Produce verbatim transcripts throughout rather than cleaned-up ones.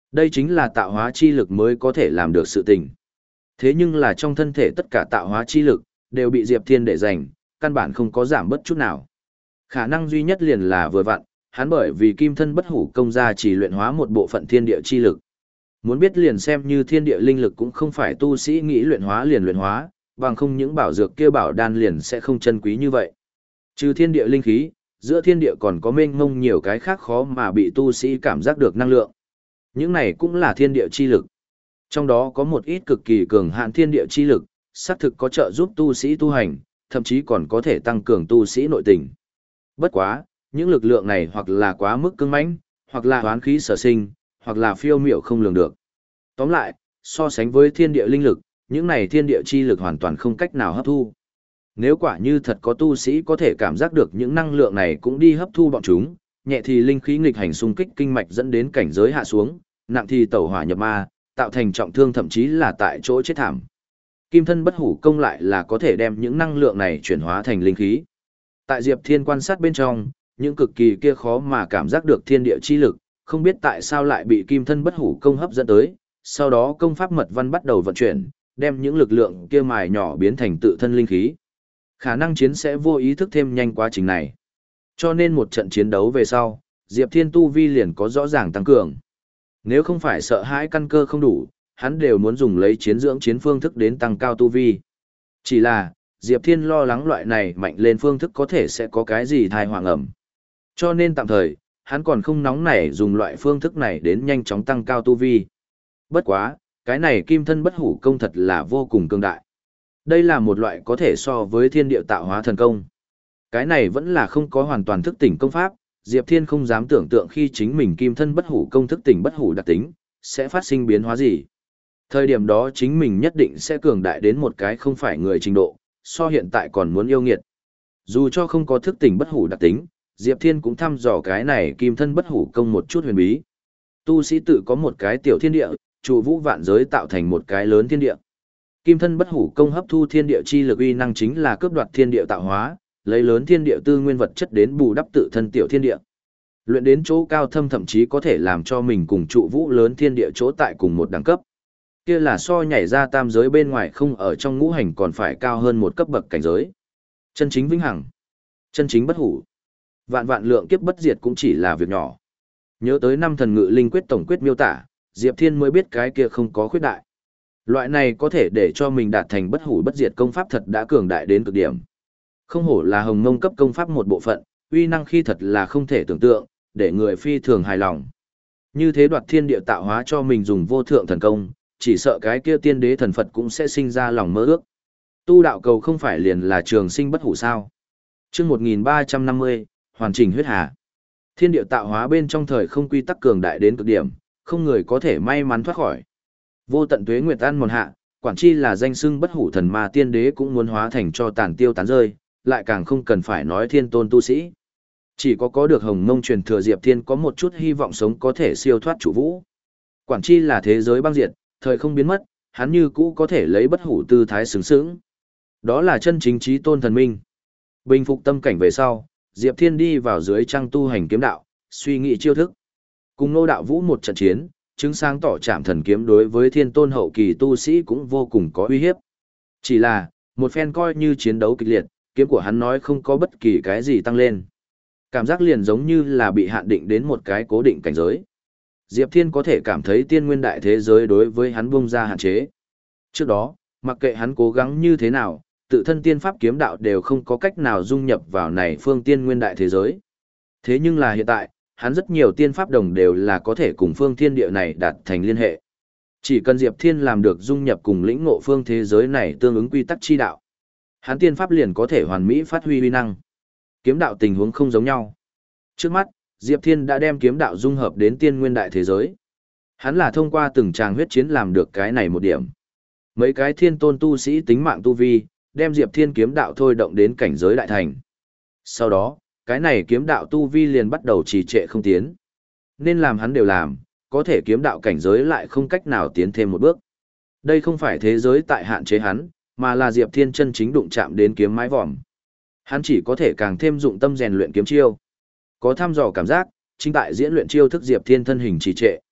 Đây chính là tạo hóa chi lực mới có thể làm được sự tình. Thế nhưng là trong thân thể tất cả tạo hóa chi lực, đều bị Diệp Thiên để dành, căn bản không có giảm bớt chút nào. Khả năng duy nhất liền là vừa vặn, hắn bởi vì kim thân bất hủ công ra chỉ luyện hóa một bộ phận thiên địa chi lực. Muốn biết liền xem như thiên địa linh lực cũng không phải tu sĩ nghĩ luyện hóa liền luyện hóa, bằng không những bảo dược kia bảo đan liền sẽ không chân quý như vậy. Trừ thiên địa linh khí, giữa thiên địa còn có mênh mông nhiều cái khác khó mà bị tu sĩ cảm giác được năng lượng. Những này cũng là thiên địa chi lực. Trong đó có một ít cực kỳ cường hạn thiên địa chi lực, xác thực có trợ giúp tu sĩ tu hành, thậm chí còn có thể tăng cường tu sĩ nội tình. Bất quá, những lực lượng này hoặc là quá mức cứng mãnh, hoặc là hoán khí sở sinh, hoặc là phiêu miểu không lường được. Tóm lại, so sánh với thiên địa linh lực, những này thiên địa chi lực hoàn toàn không cách nào hấp thu. Nếu quả như thật có tu sĩ có thể cảm giác được những năng lượng này cũng đi hấp thu bọn chúng, nhẹ thì linh khí nghịch hành xung kích kinh mạch dẫn đến cảnh giới hạ xuống, nặng thì tẩu hỏa nhập ma, tạo thành trọng thương thậm chí là tại chỗ chết thảm. Kim thân bất hủ công lại là có thể đem những năng lượng này chuyển hóa thành linh khí. Tại Diệp Thiên quan sát bên trong, những cực kỳ kia khó mà cảm giác được thiên địa chi lực, không biết tại sao lại bị kim thân bất hủ công hấp dẫn tới, sau đó công pháp mật văn bắt đầu vận chuyển, đem những lực lượng kia mài nhỏ biến thành tự thân linh khí. Khả năng chiến sẽ vô ý thức thêm nhanh quá trình này. Cho nên một trận chiến đấu về sau, Diệp Thiên tu vi liền có rõ ràng tăng cường. Nếu không phải sợ hãi căn cơ không đủ, hắn đều muốn dùng lấy chiến dưỡng chiến phương thức đến tăng cao tu vi. Chỉ là, Diệp Thiên lo lắng loại này mạnh lên phương thức có thể sẽ có cái gì thai hoàng ẩm. Cho nên tạm thời, hắn còn không nóng nảy dùng loại phương thức này đến nhanh chóng tăng cao tu vi. Bất quá, cái này kim thân bất hủ công thật là vô cùng cường đại. Đây là một loại có thể so với thiên địa tạo hóa thần công. Cái này vẫn là không có hoàn toàn thức tỉnh công pháp, Diệp Thiên không dám tưởng tượng khi chính mình kim thân bất hủ công thức tỉnh bất hủ đặc tính, sẽ phát sinh biến hóa gì. Thời điểm đó chính mình nhất định sẽ cường đại đến một cái không phải người trình độ, so hiện tại còn muốn yêu nghiệt. Dù cho không có thức tỉnh bất hủ đặc tính, Diệp Thiên cũng thăm dò cái này kim thân bất hủ công một chút huyền bí. Tu sĩ tự có một cái tiểu thiên địa, trụ vũ vạn giới tạo thành một cái lớn thiên địa. Kim thân bất hủ công hấp thu thiên địa chi lực uy năng chính là cướp đoạt thiên địa tạo hóa, lấy lớn thiên địa tư nguyên vật chất đến bù đắp tự thân tiểu thiên địa. Luyện đến chỗ cao thâm thậm chí có thể làm cho mình cùng trụ vũ lớn thiên địa chỗ tại cùng một đẳng cấp. Kia là so nhảy ra tam giới bên ngoài không ở trong ngũ hành còn phải cao hơn một cấp bậc cảnh giới. Chân chính vĩnh hằng, chân chính bất hủ. Vạn vạn lượng kiếp bất diệt cũng chỉ là việc nhỏ. Nhớ tới năm thần ngự linh quyết tổng quyết miêu tả, Diệp Thiên mới biết cái kia không có khuyết đại. Loại này có thể để cho mình đạt thành bất hủ bất diệt công pháp thật đã cường đại đến cực điểm. Không hổ là hồng mông cấp công pháp một bộ phận, uy năng khi thật là không thể tưởng tượng, để người phi thường hài lòng. Như thế đoạt thiên địa tạo hóa cho mình dùng vô thượng thần công, chỉ sợ cái kia tiên đế thần Phật cũng sẽ sinh ra lòng mơ ước. Tu đạo cầu không phải liền là trường sinh bất hủ sao? Chương một nghìn ba trăm năm mươi, hoàn chỉnh huyết hà. Thiên địa tạo hóa bên trong thời không quy tắc cường đại đến cực điểm, không người có thể may mắn thoát khỏi. Vô tận tuế nguyệt ăn mòn hạ, quản chi là danh xưng bất hủ thần ma tiên đế cũng muốn hóa thành cho tàn tiêu tán rơi, lại càng không cần phải nói thiên tôn tu sĩ. Chỉ có có được hồng mông truyền thừa Diệp Thiên có một chút hy vọng sống có thể siêu thoát chủ vũ. Quản chi là thế giới băng diệt, thời không biến mất, hắn như cũ có thể lấy bất hủ tư thái sướng sướng. Đó là chân chính trí tôn thần minh. Bình phục tâm cảnh về sau, Diệp Thiên đi vào dưới trăng tu hành kiếm đạo, suy nghĩ chiêu thức. Cùng Ngô Đạo Vũ một trận chiến, chứng sáng tỏ Trảm Thần kiếm đối với thiên tôn hậu kỳ tu sĩ cũng vô cùng có uy hiếp. Chỉ là, một phen coi như chiến đấu kịch liệt, kiếm của hắn nói không có bất kỳ cái gì tăng lên. Cảm giác liền giống như là bị hạn định đến một cái cố định cảnh giới. Diệp Thiên có thể cảm thấy tiên nguyên đại thế giới đối với hắn bung ra hạn chế. Trước đó, mặc kệ hắn cố gắng như thế nào, tự thân tiên pháp kiếm đạo đều không có cách nào dung nhập vào này phương tiên nguyên đại thế giới. Thế nhưng là hiện tại, hắn rất nhiều tiên pháp đồng đều là có thể cùng phương thiên địa này đạt thành liên hệ. Chỉ cần Diệp Thiên làm được dung nhập cùng lĩnh ngộ phương thế giới này tương ứng quy tắc chi đạo, hắn tiên pháp liền có thể hoàn mỹ phát huy uy năng. Kiếm đạo tình huống không giống nhau. Trước mắt, Diệp Thiên đã đem kiếm đạo dung hợp đến tiên nguyên đại thế giới. Hắn là thông qua từng tràng huyết chiến làm được cái này một điểm. Mấy cái thiên tôn tu sĩ tính mạng tu vi, đem Diệp Thiên kiếm đạo thôi động đến cảnh giới đại thành. Sau đó, cái này kiếm đạo tu vi liền bắt đầu trì trệ không tiến. Nên làm hắn đều làm, có thể kiếm đạo cảnh giới lại không cách nào tiến thêm một bước. Đây không phải thế giới tại hạn chế hắn, mà là Diệp Thiên chân chính đụng chạm đến kiếm mái vòm. Hắn chỉ có thể càng thêm dụng tâm rèn luyện kiếm chiêu. Có thăm dò cảm giác, chính tại diễn luyện chiêu thức Diệp Thiên thân hình trì trệ.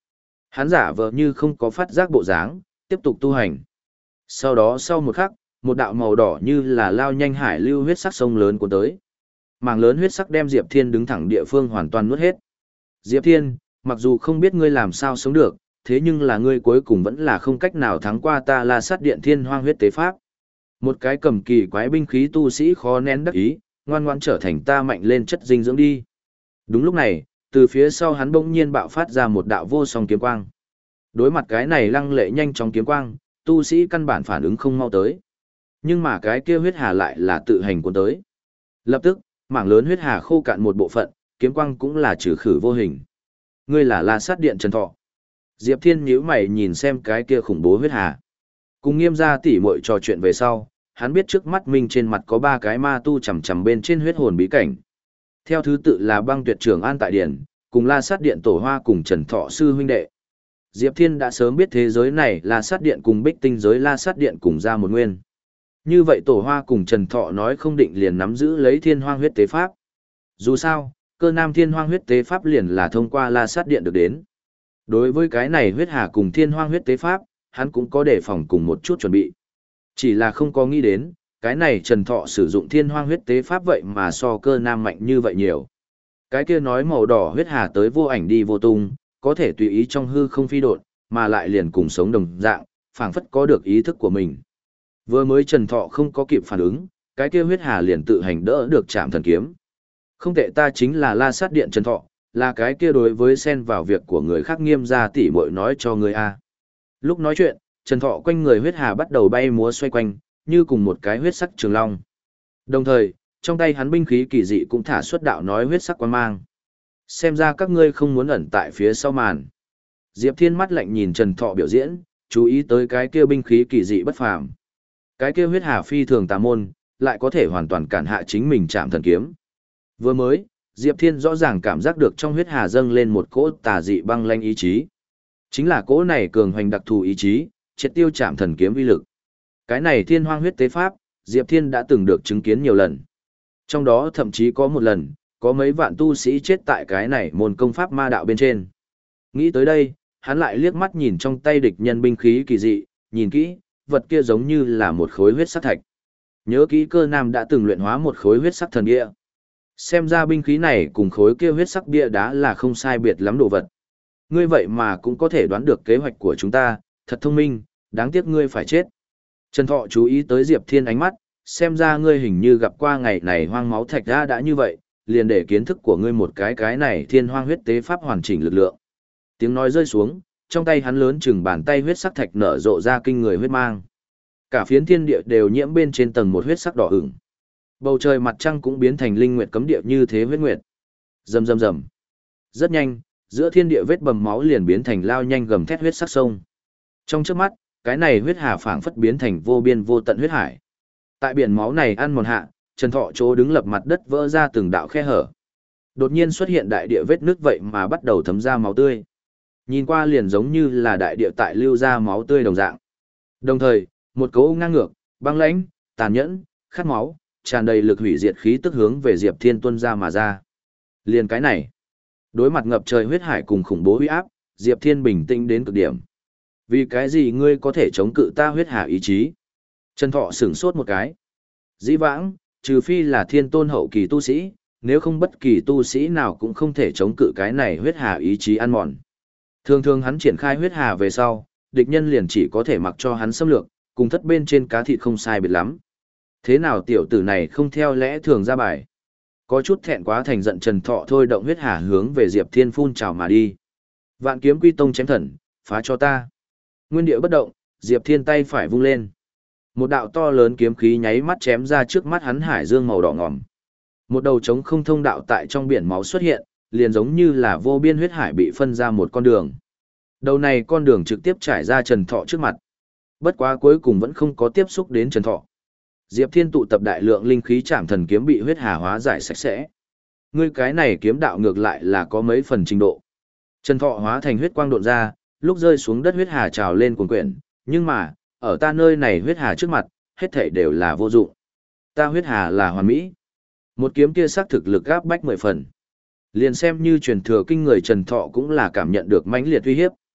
Hắn giả vờ như không có phát giác bộ dáng, tiếp tục tu hành. Sau đó sau một khắc, một đạo màu đỏ như là lao nhanh hải lưu huyết sắc sông lớn cuốn tới. Mảng lớn huyết sắc đem Diệp Thiên đứng thẳng địa phương hoàn toàn nuốt hết. Diệp Thiên, mặc dù không biết ngươi làm sao sống được, thế nhưng là ngươi cuối cùng vẫn là không cách nào thắng qua ta La Sát Điện Thiên Hoang huyết tế pháp. Một cái cầm kỳ quái binh khí tu sĩ khó nén đắc ý, ngoan ngoãn trở thành ta mạnh lên chất dinh dưỡng đi. Đúng lúc này, từ phía sau hắn bỗng nhiên bạo phát ra một đạo vô song kiếm quang. Đối mặt cái này lăng lệ nhanh chóng kiếm quang, tu sĩ căn bản phản ứng không mau tới. Nhưng mà cái kia huyết hà lại là tự hành cuốn tới. Lập tức, mảng lớn huyết hà khô cạn một bộ phận, kiếm quang cũng là trừ khử vô hình. Ngươi là La Sát Điện Trần Thọ. Diệp Thiên nhíu mày nhìn xem cái kia khủng bố huyết hà. Cùng Nghiêm gia tỉ muội trò chuyện về sau, hắn biết trước mắt mình trên mặt có ba cái ma tu chằm chằm bên trên huyết hồn bí cảnh. Theo thứ tự là Băng Tuyệt Trưởng An tại Điển, cùng La Sát Điện Tổ Hoa cùng Trần Thọ sư huynh đệ. Diệp Thiên đã sớm biết thế giới này La Sát Điện cùng Bích Tinh giới La Sát Điện cùng ra một nguyên. Như vậy Tổ Hoa cùng Trần Thọ nói không định liền nắm giữ lấy Thiên Hoang huyết tế pháp. Dù sao, cơ nam Thiên Hoang huyết tế pháp liền là thông qua La Sát Điện được đến. Đối với cái này huyết hà cùng Thiên Hoang huyết tế pháp, hắn cũng có đề phòng cùng một chút chuẩn bị. Chỉ là không có nghĩ đến, cái này Trần Thọ sử dụng Thiên Hoang huyết tế pháp vậy mà so cơ nam mạnh như vậy nhiều. Cái kia nói màu đỏ huyết hà tới vô ảnh đi vô tung, có thể tùy ý trong hư không phi độn, mà lại liền cùng sống đồng dạng, phảng phất có được ý thức của mình. Vừa mới Trần Thọ không có kịp phản ứng, cái kia huyết hà liền tự hành đỡ được chạm thần kiếm. Không tệ, ta chính là La Sát Điện Trần Thọ, là cái kia đối với xen vào việc của người khác Nghiêm gia tỉ muội nói cho người a. Lúc nói chuyện, Trần Thọ quanh người huyết hà bắt đầu bay múa xoay quanh, như cùng một cái huyết sắc trường long. Đồng thời, trong tay hắn binh khí kỳ dị cũng thả xuất đạo nói huyết sắc quan mang. Xem ra các ngươi không muốn ẩn tại phía sau màn. Diệp Thiên mắt lạnh nhìn Trần Thọ biểu diễn, chú ý tới cái kia binh khí kỳ dị bất phàm. Cái kia huyết hà phi thường tà môn, lại có thể hoàn toàn cản hạ chính mình chạm thần kiếm. Vừa mới, Diệp Thiên rõ ràng cảm giác được trong huyết hà dâng lên một cỗ tà dị băng lanh ý chí. Chính là cỗ này cường hoành đặc thù ý chí, triệt tiêu chạm thần kiếm uy lực. Cái này Thiên Hoang huyết tế pháp, Diệp Thiên đã từng được chứng kiến nhiều lần. Trong đó thậm chí có một lần, có mấy vạn tu sĩ chết tại cái này môn công pháp ma đạo bên trên. Nghĩ tới đây, hắn lại liếc mắt nhìn trong tay địch nhân binh khí kỳ dị, nhìn kỹ, vật kia giống như là một khối huyết sắc thạch. Nhớ kỹ cơ nam đã từng luyện hóa một khối huyết sắc thần bia. Xem ra binh khí này cùng khối kia huyết sắc bia đá là không sai biệt lắm đồ vật. Ngươi vậy mà cũng có thể đoán được kế hoạch của chúng ta, thật thông minh, đáng tiếc ngươi phải chết. Trần Thọ chú ý tới Diệp Thiên ánh mắt, xem ra ngươi hình như gặp qua ngày này hoang máu thạch ra đã như vậy, liền để kiến thức của ngươi một cái cái này Thiên Hoang huyết tế pháp hoàn chỉnh lực lượng. Tiếng nói rơi xuống, trong tay hắn lớn chừng bàn tay huyết sắc thạch nở rộ ra kinh người huyết mang. Cả phiến thiên địa đều nhiễm bên trên tầng một huyết sắc đỏ ửng. Bầu trời mặt trăng cũng biến thành linh nguyệt cấm địa như thế huyết nguyệt. Rầm rầm rầm. Rất nhanh, giữa thiên địa vết bầm máu liền biến thành lao nhanh gầm thét huyết sắc sông. Trong chớp mắt, cái này huyết hà phảng phất biến thành vô biên vô tận huyết hải. Tại biển máu này ăn mòn hạ, Trần Thọ chỗ đứng lập mặt đất vỡ ra từng đạo khe hở. Đột nhiên xuất hiện đại địa vết nước vậy mà bắt đầu thấm ra máu tươi. Nhìn qua liền giống như là đại địa tại lưu ra máu tươi đồng dạng. Đồng thời, một cấu ngang ngược, băng lãnh, tàn nhẫn, khát máu, tràn đầy lực hủy diệt khí tức hướng về Diệp Thiên tuôn ra mà ra. Liền cái này, đối mặt ngập trời huyết hải cùng khủng bố uy áp, Diệp Thiên bình tĩnh đến cực điểm. Vì cái gì ngươi có thể chống cự ta huyết hà ý chí? Trần Thọ sửng sốt một cái. Dĩ vãng, trừ phi là thiên tôn hậu kỳ tu sĩ, nếu không bất kỳ tu sĩ nào cũng không thể chống cự cái này huyết hà ý chí ăn mòn. Thường thường hắn triển khai huyết hà về sau, địch nhân liền chỉ có thể mặc cho hắn xâm lược, cùng thất bên trên cá thịt không sai biệt lắm. Thế nào tiểu tử này không theo lẽ thường ra bài? Có chút thẹn quá thành giận Trần Thọ thôi động huyết hà hướng về Diệp Thiên phun trào mà đi. Vạn kiếm quy tông chém thần, phá cho ta. Nguyên địa bất động, Diệp Thiên tay phải vung lên. Một đạo to lớn kiếm khí nháy mắt chém ra trước mắt hắn hải dương màu đỏ ngòm. Một đầu trống không thông đạo tại trong biển máu xuất hiện, liền giống như là vô biên huyết hải bị phân ra một con đường. Đầu này con đường trực tiếp trải ra Trần Thọ trước mặt. Bất quá cuối cùng vẫn không có tiếp xúc đến Trần Thọ. Diệp Thiên tụ tập đại lượng linh khí chạm thần kiếm bị huyết hà hóa giải sạch sẽ. Ngươi cái này kiếm đạo ngược lại là có mấy phần trình độ. Trần Thọ hóa thành huyết quang độn ra, lúc rơi xuống đất huyết hà trào lên cuồn quyển, nhưng mà, ở ta nơi này huyết hà trước mặt, hết thảy đều là vô dụng. Ta huyết hà là hoàn mỹ. Một kiếm kia xác thực lực gáp bách mười phần. Liền xem như truyền thừa kinh người Trần Thọ cũng là cảm nhận được mãnh liệt uy hiếp.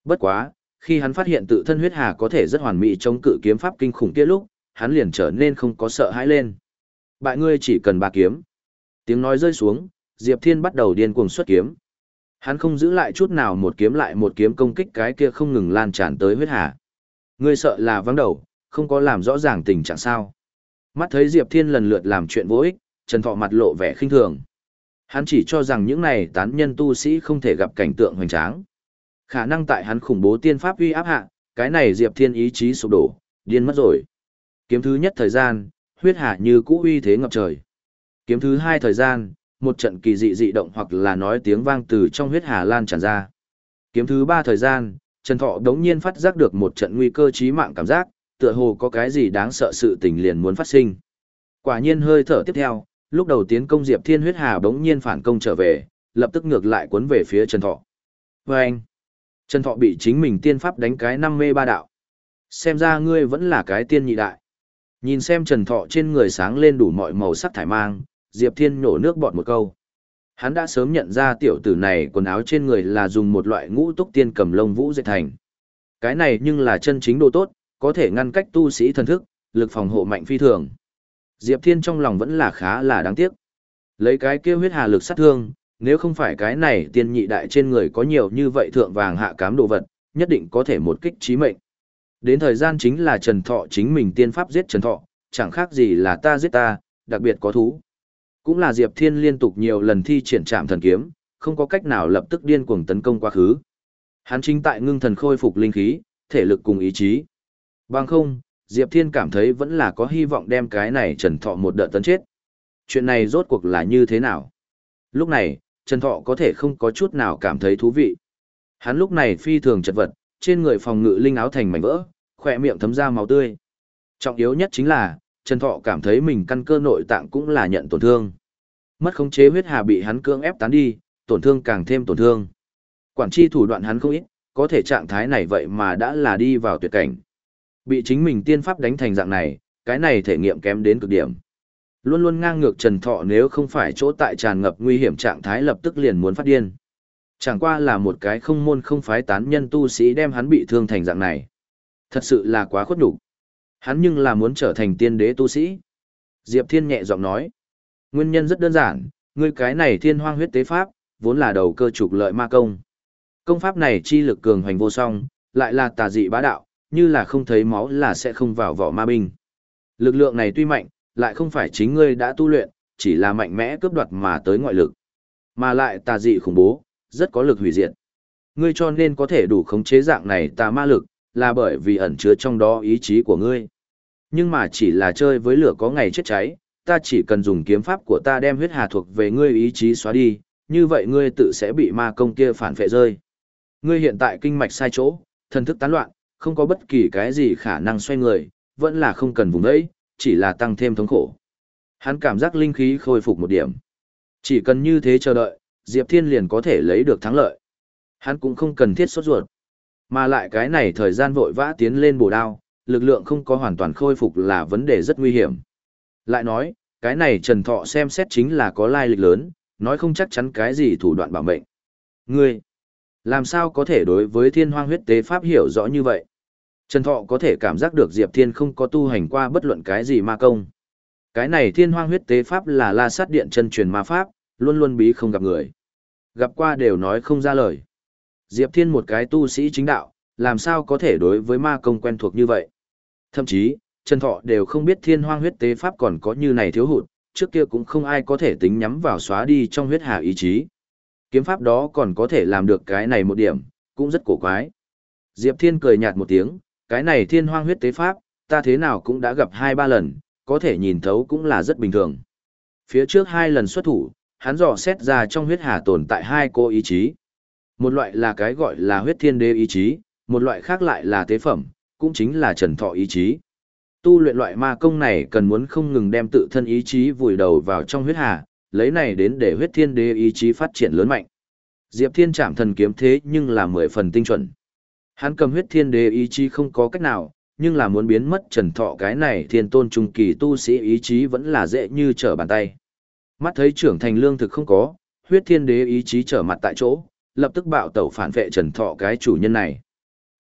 Bất quá, khi hắn phát hiện tự thân huyết hà có thể rất hoàn mỹ chống cự kiếm pháp kinh khủng kia lúc, hắn liền trở nên không có sợ hãi lên. Bại ngươi chỉ cần ba kiếm. Tiếng nói rơi xuống, Diệp Thiên bắt đầu điên cuồng xuất kiếm. Hắn không giữ lại chút nào, một kiếm lại một kiếm công kích cái kia không ngừng lan tràn tới huyết hà. Ngươi sợ là vắng đầu, không có làm rõ ràng tình trạng sao. Mắt thấy Diệp Thiên lần lượt làm chuyện vô ích, Trần Thọ mặt lộ vẻ khinh thường. Hắn chỉ cho rằng những này tán nhân tu sĩ không thể gặp cảnh tượng hoành tráng. Khả năng tại hắn khủng bố tiên pháp uy áp hạ, cái này Diệp Thiên ý chí sụp đổ, điên mất rồi. Kiếm thứ nhất thời gian, huyết hà như cũ uy thế ngập trời. Kiếm thứ hai thời gian, một trận kỳ dị dị động hoặc là nói tiếng vang từ trong huyết hà lan tràn ra. Kiếm thứ ba thời gian, Trần Thọ đống nhiên phát giác được một trận nguy cơ chí mạng cảm giác, tựa hồ có cái gì đáng sợ sự tình liền muốn phát sinh. Quả nhiên hơi thở tiếp theo, lúc đầu tiến công Diệp Thiên huyết hà đống nhiên phản công trở về, lập tức ngược lại cuốn về phía Trần Thọ. Và anh, Trần Thọ bị chính mình tiên pháp đánh cái năm mê ba đạo. Xem ra ngươi vẫn là cái tiên nhị đại. Nhìn xem Trần Thọ trên người sáng lên đủ mọi màu sắc thải mang, Diệp Thiên nhổ nước bọt một câu. Hắn đã sớm nhận ra tiểu tử này quần áo trên người là dùng một loại ngũ túc tiên cầm lông vũ dệt thành. Cái này nhưng là chân chính đồ tốt, có thể ngăn cách tu sĩ thần thức, lực phòng hộ mạnh phi thường. Diệp Thiên trong lòng vẫn là khá là đáng tiếc. Lấy cái kia huyết hà lực sát thương, nếu không phải cái này tiên nhị đại trên người có nhiều như vậy thượng vàng hạ cám đồ vật, nhất định có thể một kích chí mệnh. Đến thời gian chính là Trần Thọ chính mình tiên pháp giết Trần Thọ, chẳng khác gì là ta giết ta, đặc biệt có thú. Cũng là Diệp Thiên liên tục nhiều lần thi triển trạm thần kiếm, không có cách nào lập tức điên cuồng tấn công quá khứ. Hắn chính tại ngưng thần khôi phục linh khí, thể lực cùng ý chí. Bằng không, Diệp Thiên cảm thấy vẫn là có hy vọng đem cái này Trần Thọ một đợt tấn chết. Chuyện này rốt cuộc là như thế nào? Lúc này, Trần Thọ có thể không có chút nào cảm thấy thú vị. Hắn lúc này phi thường chật vật, trên người phòng ngự linh áo thành mảnh vỡ, khỏe miệng thấm ra máu tươi. Trọng yếu nhất chính là, Trần Thọ cảm thấy mình căn cơ nội tạng cũng là nhận tổn thương. Mất khống chế huyết hà bị hắn cưỡng ép tán đi, tổn thương càng thêm tổn thương. Quản chi thủ đoạn hắn không ít, có thể trạng thái này vậy mà đã là đi vào tuyệt cảnh. Bị chính mình tiên pháp đánh thành dạng này, cái này thể nghiệm kém đến cực điểm. Luôn luôn ngang ngược Trần Thọ nếu không phải chỗ tại tràn ngập nguy hiểm trạng thái lập tức liền muốn phát điên. Chẳng qua là một cái không môn không phái tán nhân tu sĩ đem hắn bị thương thành dạng này. Thật sự là quá khuất nhục. Hắn nhưng là muốn trở thành tiên đế tu sĩ. Diệp Thiên nhẹ giọng nói. Nguyên nhân rất đơn giản, ngươi cái này thiên hoang huyết tế pháp, vốn là đầu cơ trục lợi ma công. Công pháp này chi lực cường hoành vô song, lại là tà dị bá đạo, như là không thấy máu là sẽ không vào vỏ ma binh. Lực lượng này tuy mạnh, lại không phải chính ngươi đã tu luyện, chỉ là mạnh mẽ cướp đoạt mà tới ngoại lực. Mà lại tà dị khủng bố, rất có lực hủy diệt. Ngươi cho nên có thể đủ khống chế dạng này tà ma lực, là bởi vì ẩn chứa trong đó ý chí của ngươi. Nhưng mà chỉ là chơi với lửa có ngày chết cháy, ta chỉ cần dùng kiếm pháp của ta đem huyết hà thuộc về ngươi ý chí xóa đi, như vậy ngươi tự sẽ bị ma công kia phản phệ rơi. Ngươi hiện tại kinh mạch sai chỗ, thần thức tán loạn, không có bất kỳ cái gì khả năng xoay người, vẫn là không cần vùng đấy, chỉ là tăng thêm thống khổ. Hắn cảm giác linh khí khôi phục một điểm. Chỉ cần như thế chờ đợi, Diệp Thiên liền có thể lấy được thắng lợi. Hắn cũng không cần thiết sốt ruột. Mà lại cái này thời gian vội vã tiến lên bổ đao, lực lượng không có hoàn toàn khôi phục là vấn đề rất nguy hiểm. Lại nói, cái này Trần Thọ xem xét chính là có lai lịch lớn, nói không chắc chắn cái gì thủ đoạn bảo mệnh. Ngươi, làm sao có thể đối với thiên hoang huyết tế pháp hiểu rõ như vậy? Trần Thọ có thể cảm giác được Diệp Thiên không có tu hành qua bất luận cái gì ma công. Cái này thiên hoang huyết tế pháp là la sát điện chân truyền ma pháp, luôn luôn bí không gặp người. Gặp qua đều nói không ra lời. Diệp Thiên một cái tu sĩ chính đạo, làm sao có thể đối với ma công quen thuộc như vậy? Thậm chí, Trần Thọ đều không biết thiên hoang huyết tế pháp còn có như này thiếu hụt, trước kia cũng không ai có thể tính nhắm vào xóa đi trong huyết hà ý chí. Kiếm pháp đó còn có thể làm được cái này một điểm, cũng rất cổ quái. Diệp Thiên cười nhạt một tiếng, cái này thiên hoang huyết tế pháp, ta thế nào cũng đã gặp hai ba lần, có thể nhìn thấu cũng là rất bình thường. Phía trước hai lần xuất thủ, hắn dò xét ra trong huyết hà tồn tại hai cô ý chí. Một loại là cái gọi là huyết thiên đế ý chí, một loại khác lại là tế phẩm, cũng chính là Trần Thọ ý chí. Tu luyện loại ma công này cần muốn không ngừng đem tự thân ý chí vùi đầu vào trong huyết hà, lấy này đến để huyết thiên đế ý chí phát triển lớn mạnh. Diệp Thiên chạm thần kiếm thế nhưng là mười phần tinh chuẩn. Hắn cầm huyết thiên đế ý chí không có cách nào, nhưng là muốn biến mất Trần Thọ cái này thiên tôn trung kỳ tu sĩ ý chí vẫn là dễ như trở bàn tay. Mắt thấy trưởng thành lương thực không có, huyết thiên đế ý chí trở mặt tại chỗ, lập tức bạo tẩu phản vệ Trần Thọ cái chủ nhân này.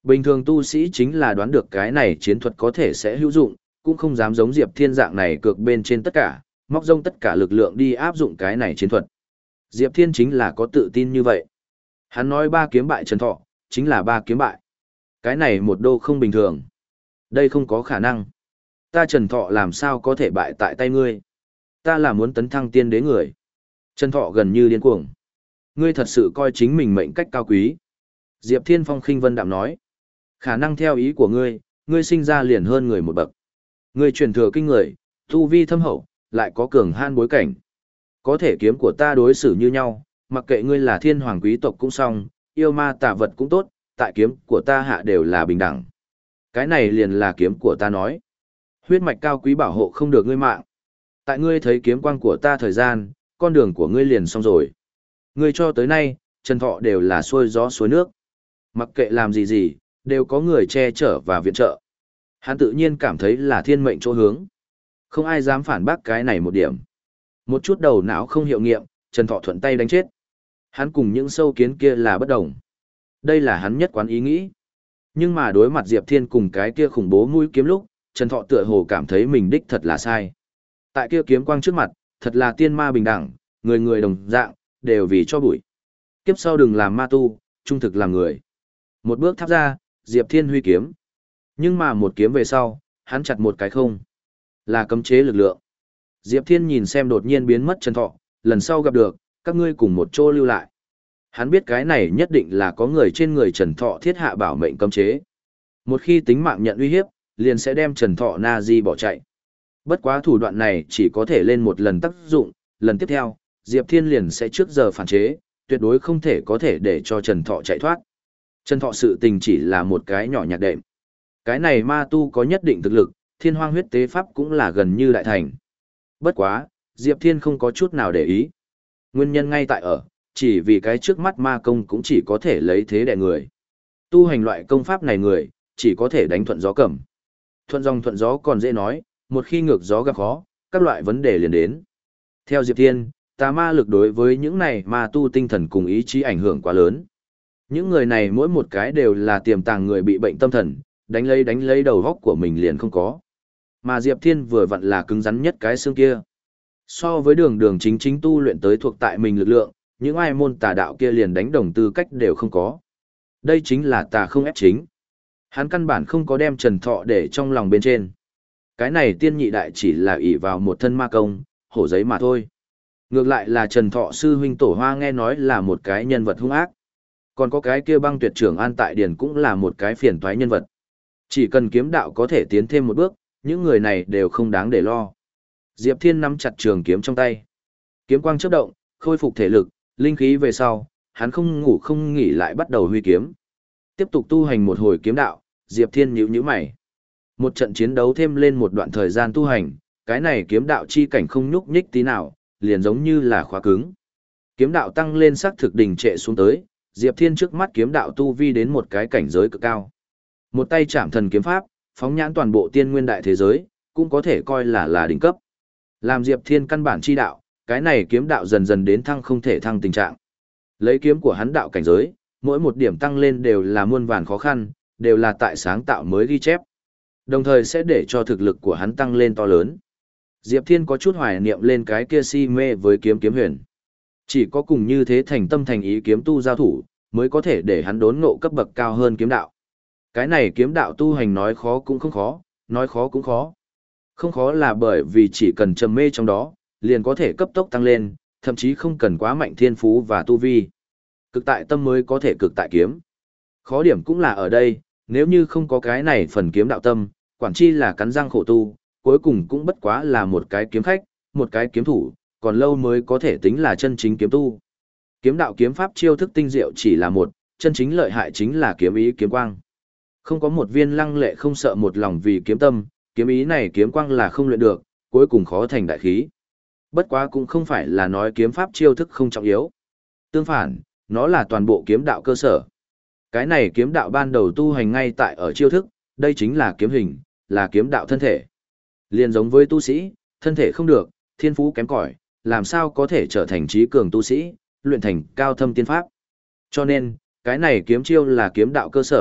Bình thường tu sĩ chính là đoán được cái này chiến thuật có thể sẽ hữu dụng, cũng không dám giống Diệp Thiên dạng này cược bên trên tất cả, móc rông tất cả lực lượng đi áp dụng cái này chiến thuật. Diệp Thiên chính là có tự tin như vậy. Hắn nói ba kiếm bại Trần Thọ, chính là ba kiếm bại. Cái này một đô không bình thường. Đây không có khả năng. Ta Trần Thọ làm sao có thể bại tại tay ngươi? Ta là muốn tấn thăng tiên đế người. Trần Thọ gần như điên cuồng. Ngươi thật sự coi chính mình mệnh cách cao quý. Diệp Thiên phong khinh vân đạm nói. Khả năng theo ý của ngươi, ngươi sinh ra liền hơn người một bậc. Ngươi truyền thừa kinh người, tu vi thâm hậu, lại có cường han bối cảnh. Có thể kiếm của ta đối xử như nhau, mặc kệ ngươi là thiên hoàng quý tộc cũng xong, yêu ma tà vật cũng tốt, tại kiếm của ta hạ đều là bình đẳng. Cái này liền là kiếm của ta nói. Huyết mạch cao quý bảo hộ không được ngươi mạng. Tại ngươi thấy kiếm quang của ta thời gian, con đường của ngươi liền xong rồi. Ngươi cho tới nay, Trần Thọ đều là xuôi gió suối nước. Mặc kệ làm gì gì, đều có người che chở và viện trợ. Hắn tự nhiên cảm thấy là thiên mệnh chỗ hướng. Không ai dám phản bác cái này một điểm. Một chút đầu não không hiệu nghiệm, Trần Thọ thuận tay đánh chết. Hắn cùng những sâu kiến kia là bất đồng. Đây là hắn nhất quán ý nghĩ. Nhưng mà đối mặt Diệp Thiên cùng cái kia khủng bố mũi kiếm lúc, Trần Thọ tựa hồ cảm thấy mình đích thật là sai. Tại kia kiếm quang trước mặt, thật là tiên ma bình đẳng, người người đồng dạng, đều vì cho bụi. Kiếp sau đừng làm ma tu, trung thực làm người. Một bước tháp ra, Diệp Thiên huy kiếm. Nhưng mà một kiếm về sau, hắn chặt một cái không. Là cấm chế lực lượng. Diệp Thiên nhìn xem đột nhiên biến mất Trần Thọ, lần sau gặp được, các ngươi cùng một chỗ lưu lại. Hắn biết cái này nhất định là có người trên người Trần Thọ thiết hạ bảo mệnh cấm chế. Một khi tính mạng nhận uy hiếp, liền sẽ đem Trần Thọ na di bỏ chạy. Bất quá thủ đoạn này chỉ có thể lên một lần tác dụng, lần tiếp theo, Diệp Thiên liền sẽ trước giờ phản chế, tuyệt đối không thể có thể để cho Trần Thọ chạy thoát. Trần Thọ sự tình chỉ là một cái nhỏ nhạc đệm. Cái này ma tu có nhất định thực lực, thiên hoang huyết tế pháp cũng là gần như đại thành. Bất quá, Diệp Thiên không có chút nào để ý. Nguyên nhân ngay tại ở, chỉ vì cái trước mắt ma công cũng chỉ có thể lấy thế đè người. Tu hành loại công pháp này người, chỉ có thể đánh thuận gió cầm. Thuận dòng thuận gió còn dễ nói, một khi ngược gió gặp khó, các loại vấn đề liền đến. Theo Diệp Thiên, tà ma lực đối với những này ma tu tinh thần cùng ý chí ảnh hưởng quá lớn. Những người này mỗi một cái đều là tiềm tàng người bị bệnh tâm thần, đánh lấy đánh lấy đầu góc của mình liền không có. Mà Diệp Thiên vừa vặn là cứng rắn nhất cái xương kia. So với đường đường chính chính tu luyện tới thuộc tại mình lực lượng, những ai môn tà đạo kia liền đánh đồng tư cách đều không có. Đây chính là tà không ép chính. Hắn căn bản không có đem Trần Thọ để trong lòng bên trên. Cái này tiên nhị đại chỉ là ỷ vào một thân ma công, hổ giấy mà thôi. Ngược lại là Trần Thọ sư huynh Tổ Hoa nghe nói là một cái nhân vật hung ác. Còn có cái kia băng tuyệt trưởng An Tại Điển cũng là một cái phiền toái nhân vật. Chỉ cần kiếm đạo có thể tiến thêm một bước, những người này đều không đáng để lo. Diệp Thiên nắm chặt trường kiếm trong tay. Kiếm quang chớp động, khôi phục thể lực, linh khí về sau, hắn không ngủ không nghỉ lại bắt đầu huy kiếm. Tiếp tục tu hành một hồi kiếm đạo, Diệp Thiên nhíu nhíu mày. Một trận chiến đấu thêm lên một đoạn thời gian tu hành, cái này kiếm đạo chi cảnh không nhúc nhích tí nào, liền giống như là khóa cứng. Kiếm đạo tăng lên sắc thực đỉnh trệ xuống tới, Diệp Thiên trước mắt kiếm đạo tu vi đến một cái cảnh giới cực cao. Một tay chạm thần kiếm pháp, phóng nhãn toàn bộ tiên nguyên đại thế giới, cũng có thể coi là là đỉnh cấp. Làm Diệp Thiên căn bản chi đạo, cái này kiếm đạo dần dần đến thăng không thể thăng tình trạng. Lấy kiếm của hắn đạo cảnh giới, mỗi một điểm tăng lên đều là muôn vàn khó khăn, đều là tại sáng tạo mới ghi chép. Đồng thời sẽ để cho thực lực của hắn tăng lên to lớn. Diệp Thiên có chút hoài niệm lên cái kia si mê với kiếm kiếm huyền. Chỉ có cùng như thế thành tâm thành ý kiếm tu giao thủ, mới có thể để hắn đốn ngộ cấp bậc cao hơn kiếm đạo. Cái này kiếm đạo tu hành nói khó cũng không khó, nói khó cũng khó. Không khó là bởi vì chỉ cần trầm mê trong đó, liền có thể cấp tốc tăng lên, thậm chí không cần quá mạnh thiên phú và tu vi. Cực tại tâm mới có thể cực tại kiếm. Khó điểm cũng là ở đây, nếu như không có cái này phần kiếm đạo tâm, quản chi là cắn răng khổ tu, cuối cùng cũng bất quá là một cái kiếm khách, một cái kiếm thủ, còn lâu mới có thể tính là chân chính kiếm tu. Kiếm đạo kiếm pháp chiêu thức tinh diệu chỉ là một, chân chính lợi hại chính là kiếm ý kiếm quang. Không có một viên lăng lệ không sợ một lòng vì kiếm tâm, kiếm ý này kiếm quang là không luyện được, cuối cùng khó thành đại khí. Bất quá cũng không phải là nói kiếm pháp chiêu thức không trọng yếu. Tương phản, nó là toàn bộ kiếm đạo cơ sở. Cái này kiếm đạo ban đầu tu hành ngay tại ở chiêu thức, đây chính là kiếm hình, là kiếm đạo thân thể. Liên giống với tu sĩ, thân thể không được, thiên phú kém cỏi, làm sao có thể trở thành trí cường tu sĩ, luyện thành cao thâm tiên pháp. Cho nên, cái này kiếm chiêu là kiếm đạo cơ sở,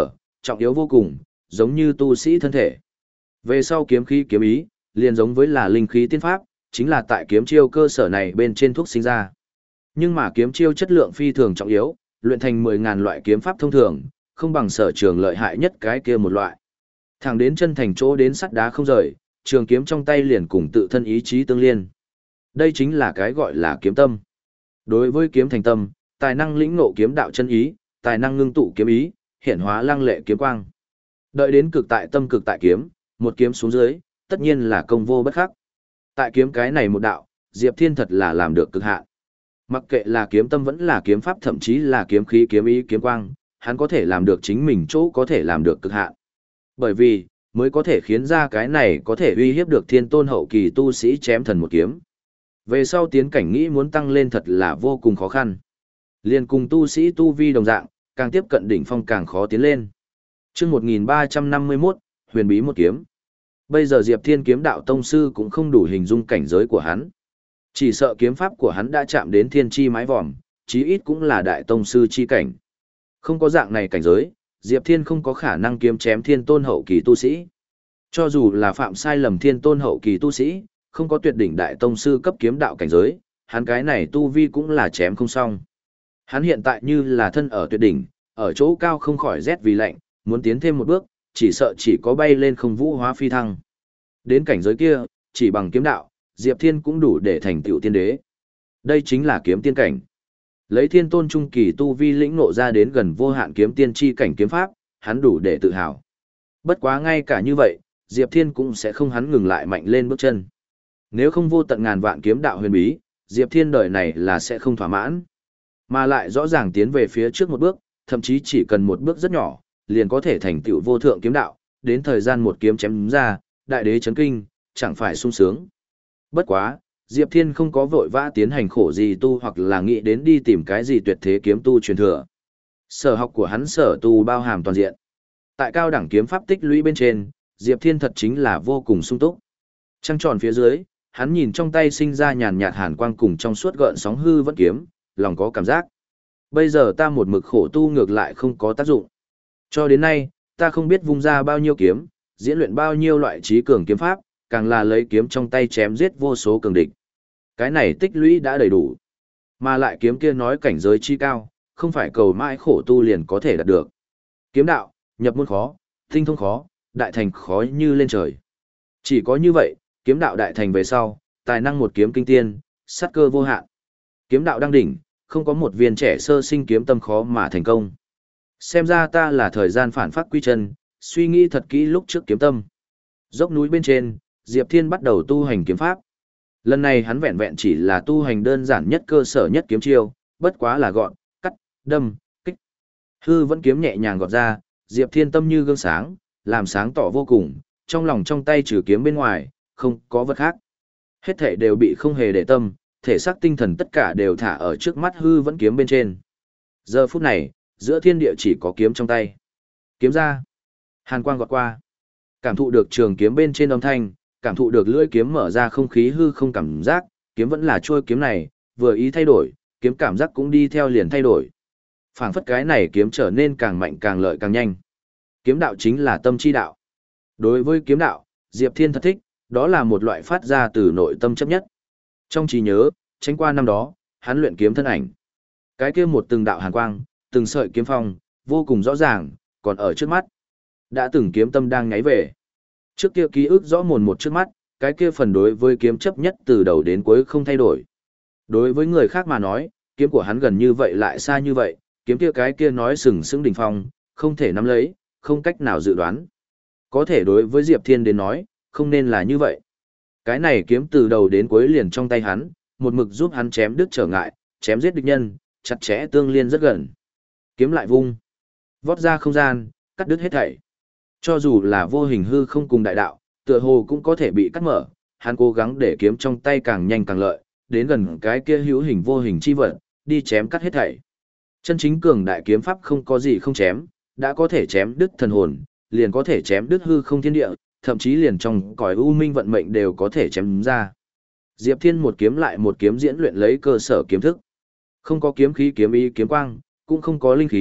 trọng yếu vô cùng, giống như tu sĩ thân thể. Về sau kiếm khí kiếm ý, liền giống với là linh khí tiên pháp, chính là tại kiếm chiêu cơ sở này bên trên thuốc sinh ra. Nhưng mà kiếm chiêu chất lượng phi thường trọng yếu, luyện thành mười ngàn loại kiếm pháp thông thường, không bằng sở trường lợi hại nhất cái kia một loại. Thẳng đến chân thành chỗ đến sắt đá không rời, trường kiếm trong tay liền cùng tự thân ý chí tương liên. Đây chính là cái gọi là kiếm tâm. Đối với kiếm thành tâm, tài năng lĩnh ngộ kiếm đạo chân ý, tài năng ngưng tụ kiếm ý, hiển hóa lăng lệ kiếm quang. Đợi đến cực tại tâm cực tại kiếm, một kiếm xuống dưới, tất nhiên là công vô bất khắc. Tại kiếm cái này một đạo, Diệp Thiên thật là làm được cực hạn. Mặc kệ là kiếm tâm vẫn là kiếm pháp thậm chí là kiếm khí kiếm ý kiếm quang, hắn có thể làm được chính mình chỗ có thể làm được cực hạn. Bởi vì, mới có thể khiến ra cái này có thể uy hiếp được thiên tôn hậu kỳ tu sĩ chém thần một kiếm. Về sau tiến cảnh nghĩ muốn tăng lên thật là vô cùng khó khăn. Liên cùng tu sĩ tu vi đồng dạng, càng tiếp cận đỉnh phong càng khó tiến lên. Chương một nghìn ba trăm năm mươi mốt, huyền bí một kiếm. Bây giờ Diệp Thiên kiếm đạo tông sư cũng không đủ hình dung cảnh giới của hắn. Chỉ sợ kiếm pháp của hắn đã chạm đến thiên chi mái vòm, chí ít cũng là đại tông sư chi cảnh. Không có dạng này cảnh giới, Diệp Thiên không có khả năng kiếm chém thiên tôn hậu kỳ tu sĩ. Cho dù là phạm sai lầm thiên tôn hậu kỳ tu sĩ, không có tuyệt đỉnh đại tông sư cấp kiếm đạo cảnh giới, hắn cái này tu vi cũng là chém không xong. Hắn hiện tại như là thân ở tuyệt đỉnh, ở chỗ cao không khỏi rét vì lạnh, muốn tiến thêm một bước, chỉ sợ chỉ có bay lên không vũ hóa phi thăng. Đến cảnh giới kia, chỉ bằng kiếm đạo, Diệp Thiên cũng đủ để thành tựu tiên đế. Đây chính là kiếm tiên cảnh. Lấy thiên tôn trung kỳ tu vi lĩnh ngộ ra đến gần vô hạn kiếm tiên chi cảnh kiếm pháp, hắn đủ để tự hào. Bất quá ngay cả như vậy, Diệp Thiên cũng sẽ không hắn ngừng lại mạnh lên bước chân. Nếu không vô tận ngàn vạn kiếm đạo huyền bí, Diệp Thiên đời này là sẽ không thỏa mãn. Mà lại rõ ràng tiến về phía trước một bước, thậm chí chỉ cần một bước rất nhỏ, liền có thể thành tựu vô thượng kiếm đạo, đến thời gian một kiếm chém ra, đại đế chấn kinh, chẳng phải sung sướng. Bất quá, Diệp Thiên không có vội vã tiến hành khổ gì tu hoặc là nghĩ đến đi tìm cái gì tuyệt thế kiếm tu truyền thừa. Sở học của hắn sở tu bao hàm toàn diện. Tại cao đẳng kiếm pháp tích lũy bên trên, Diệp Thiên thật chính là vô cùng sung túc. Trăng tròn phía dưới, hắn nhìn trong tay sinh ra nhàn nhạt hàn quang cùng trong suốt gợn sóng hư vẫn kiếm, lòng có cảm giác. Bây giờ ta một mực khổ tu ngược lại không có tác dụng. Cho đến nay, ta không biết vung ra bao nhiêu kiếm, diễn luyện bao nhiêu loại trí cường kiếm pháp, càng là lấy kiếm trong tay chém giết vô số cường địch. Cái này tích lũy đã đầy đủ. Mà lại kiếm kia nói cảnh giới chi cao, không phải cầu mãi khổ tu liền có thể đạt được. Kiếm đạo, nhập môn khó, tinh thông khó, đại thành khó như lên trời. Chỉ có như vậy, kiếm đạo đại thành về sau, tài năng một kiếm kinh tiên, sát cơ vô hạn. Kiếm đạo đăng đỉnh, không có một viên trẻ sơ sinh kiếm tâm khó mà thành công. Xem ra ta là thời gian phản phát quy chân, suy nghĩ thật kỹ lúc trước kiếm tâm. Dốc núi bên trên, Diệp Thiên bắt đầu tu hành kiếm pháp. Lần này hắn vẹn vẹn chỉ là tu hành đơn giản nhất cơ sở nhất kiếm chiêu, bất quá là gọn, cắt, đâm, kích. Hư vẫn kiếm nhẹ nhàng gọt ra, Diệp Thiên tâm như gương sáng, làm sáng tỏ vô cùng, trong lòng trong tay trừ kiếm bên ngoài, không có vật khác. Hết thể đều bị không hề để tâm, thể xác tinh thần tất cả đều thả ở trước mắt hư vẫn kiếm bên trên. Giờ phút này, giữa thiên địa chỉ có kiếm trong tay. Kiếm ra. Hàn quang gọt qua. Cảm thụ được trường kiếm bên trên âm thanh, cảm thụ được lưỡi kiếm mở ra không khí hư không cảm giác, kiếm vẫn là trôi kiếm này, vừa ý thay đổi, kiếm cảm giác cũng đi theo liền thay đổi. Phảng phất cái này kiếm trở nên càng mạnh càng lợi càng nhanh. Kiếm đạo chính là tâm chi đạo. Đối với kiếm đạo, Diệp Thiên thật thích, đó là một loại phát ra từ nội tâm chấp nhất. Trong trí nhớ, tránh qua năm đó, hắn luyện kiếm thân ảnh. Cái kia một từng đạo hàn quang, từng sợi kiếm phong, vô cùng rõ ràng, còn ở trước mắt. Đã từng kiếm tâm đang ngáy về. Trước kia ký ức rõ mồn một trước mắt, cái kia phần đối với kiếm chấp nhất từ đầu đến cuối không thay đổi. Đối với người khác mà nói, kiếm của hắn gần như vậy lại xa như vậy, kiếm kia cái kia nói sừng sững đỉnh phong, không thể nắm lấy, không cách nào dự đoán. Có thể đối với Diệp Thiên đến nói, không nên là như vậy. Cái này kiếm từ đầu đến cuối liền trong tay hắn, một mực giúp hắn chém đứt trở ngại, chém giết địch nhân, chặt chẽ tương liên rất gần. Kiếm lại vung, vót ra không gian, cắt đứt hết thảy. Cho dù là vô hình hư không cùng đại đạo, tựa hồ cũng có thể bị cắt mở, hắn cố gắng để kiếm trong tay càng nhanh càng lợi, đến gần cái kia hữu hình vô hình chi vật, đi chém cắt hết thảy. Chân chính cường đại kiếm pháp không có gì không chém, đã có thể chém đứt thần hồn, liền có thể chém đứt hư không thiên địa, thậm chí liền trong cõi u minh vận mệnh đều có thể chém ra. Diệp Thiên một kiếm lại một kiếm diễn luyện lấy cơ sở kiếm thức. Không có kiếm khí kiếm ý kiếm quang, cũng không có linh khí,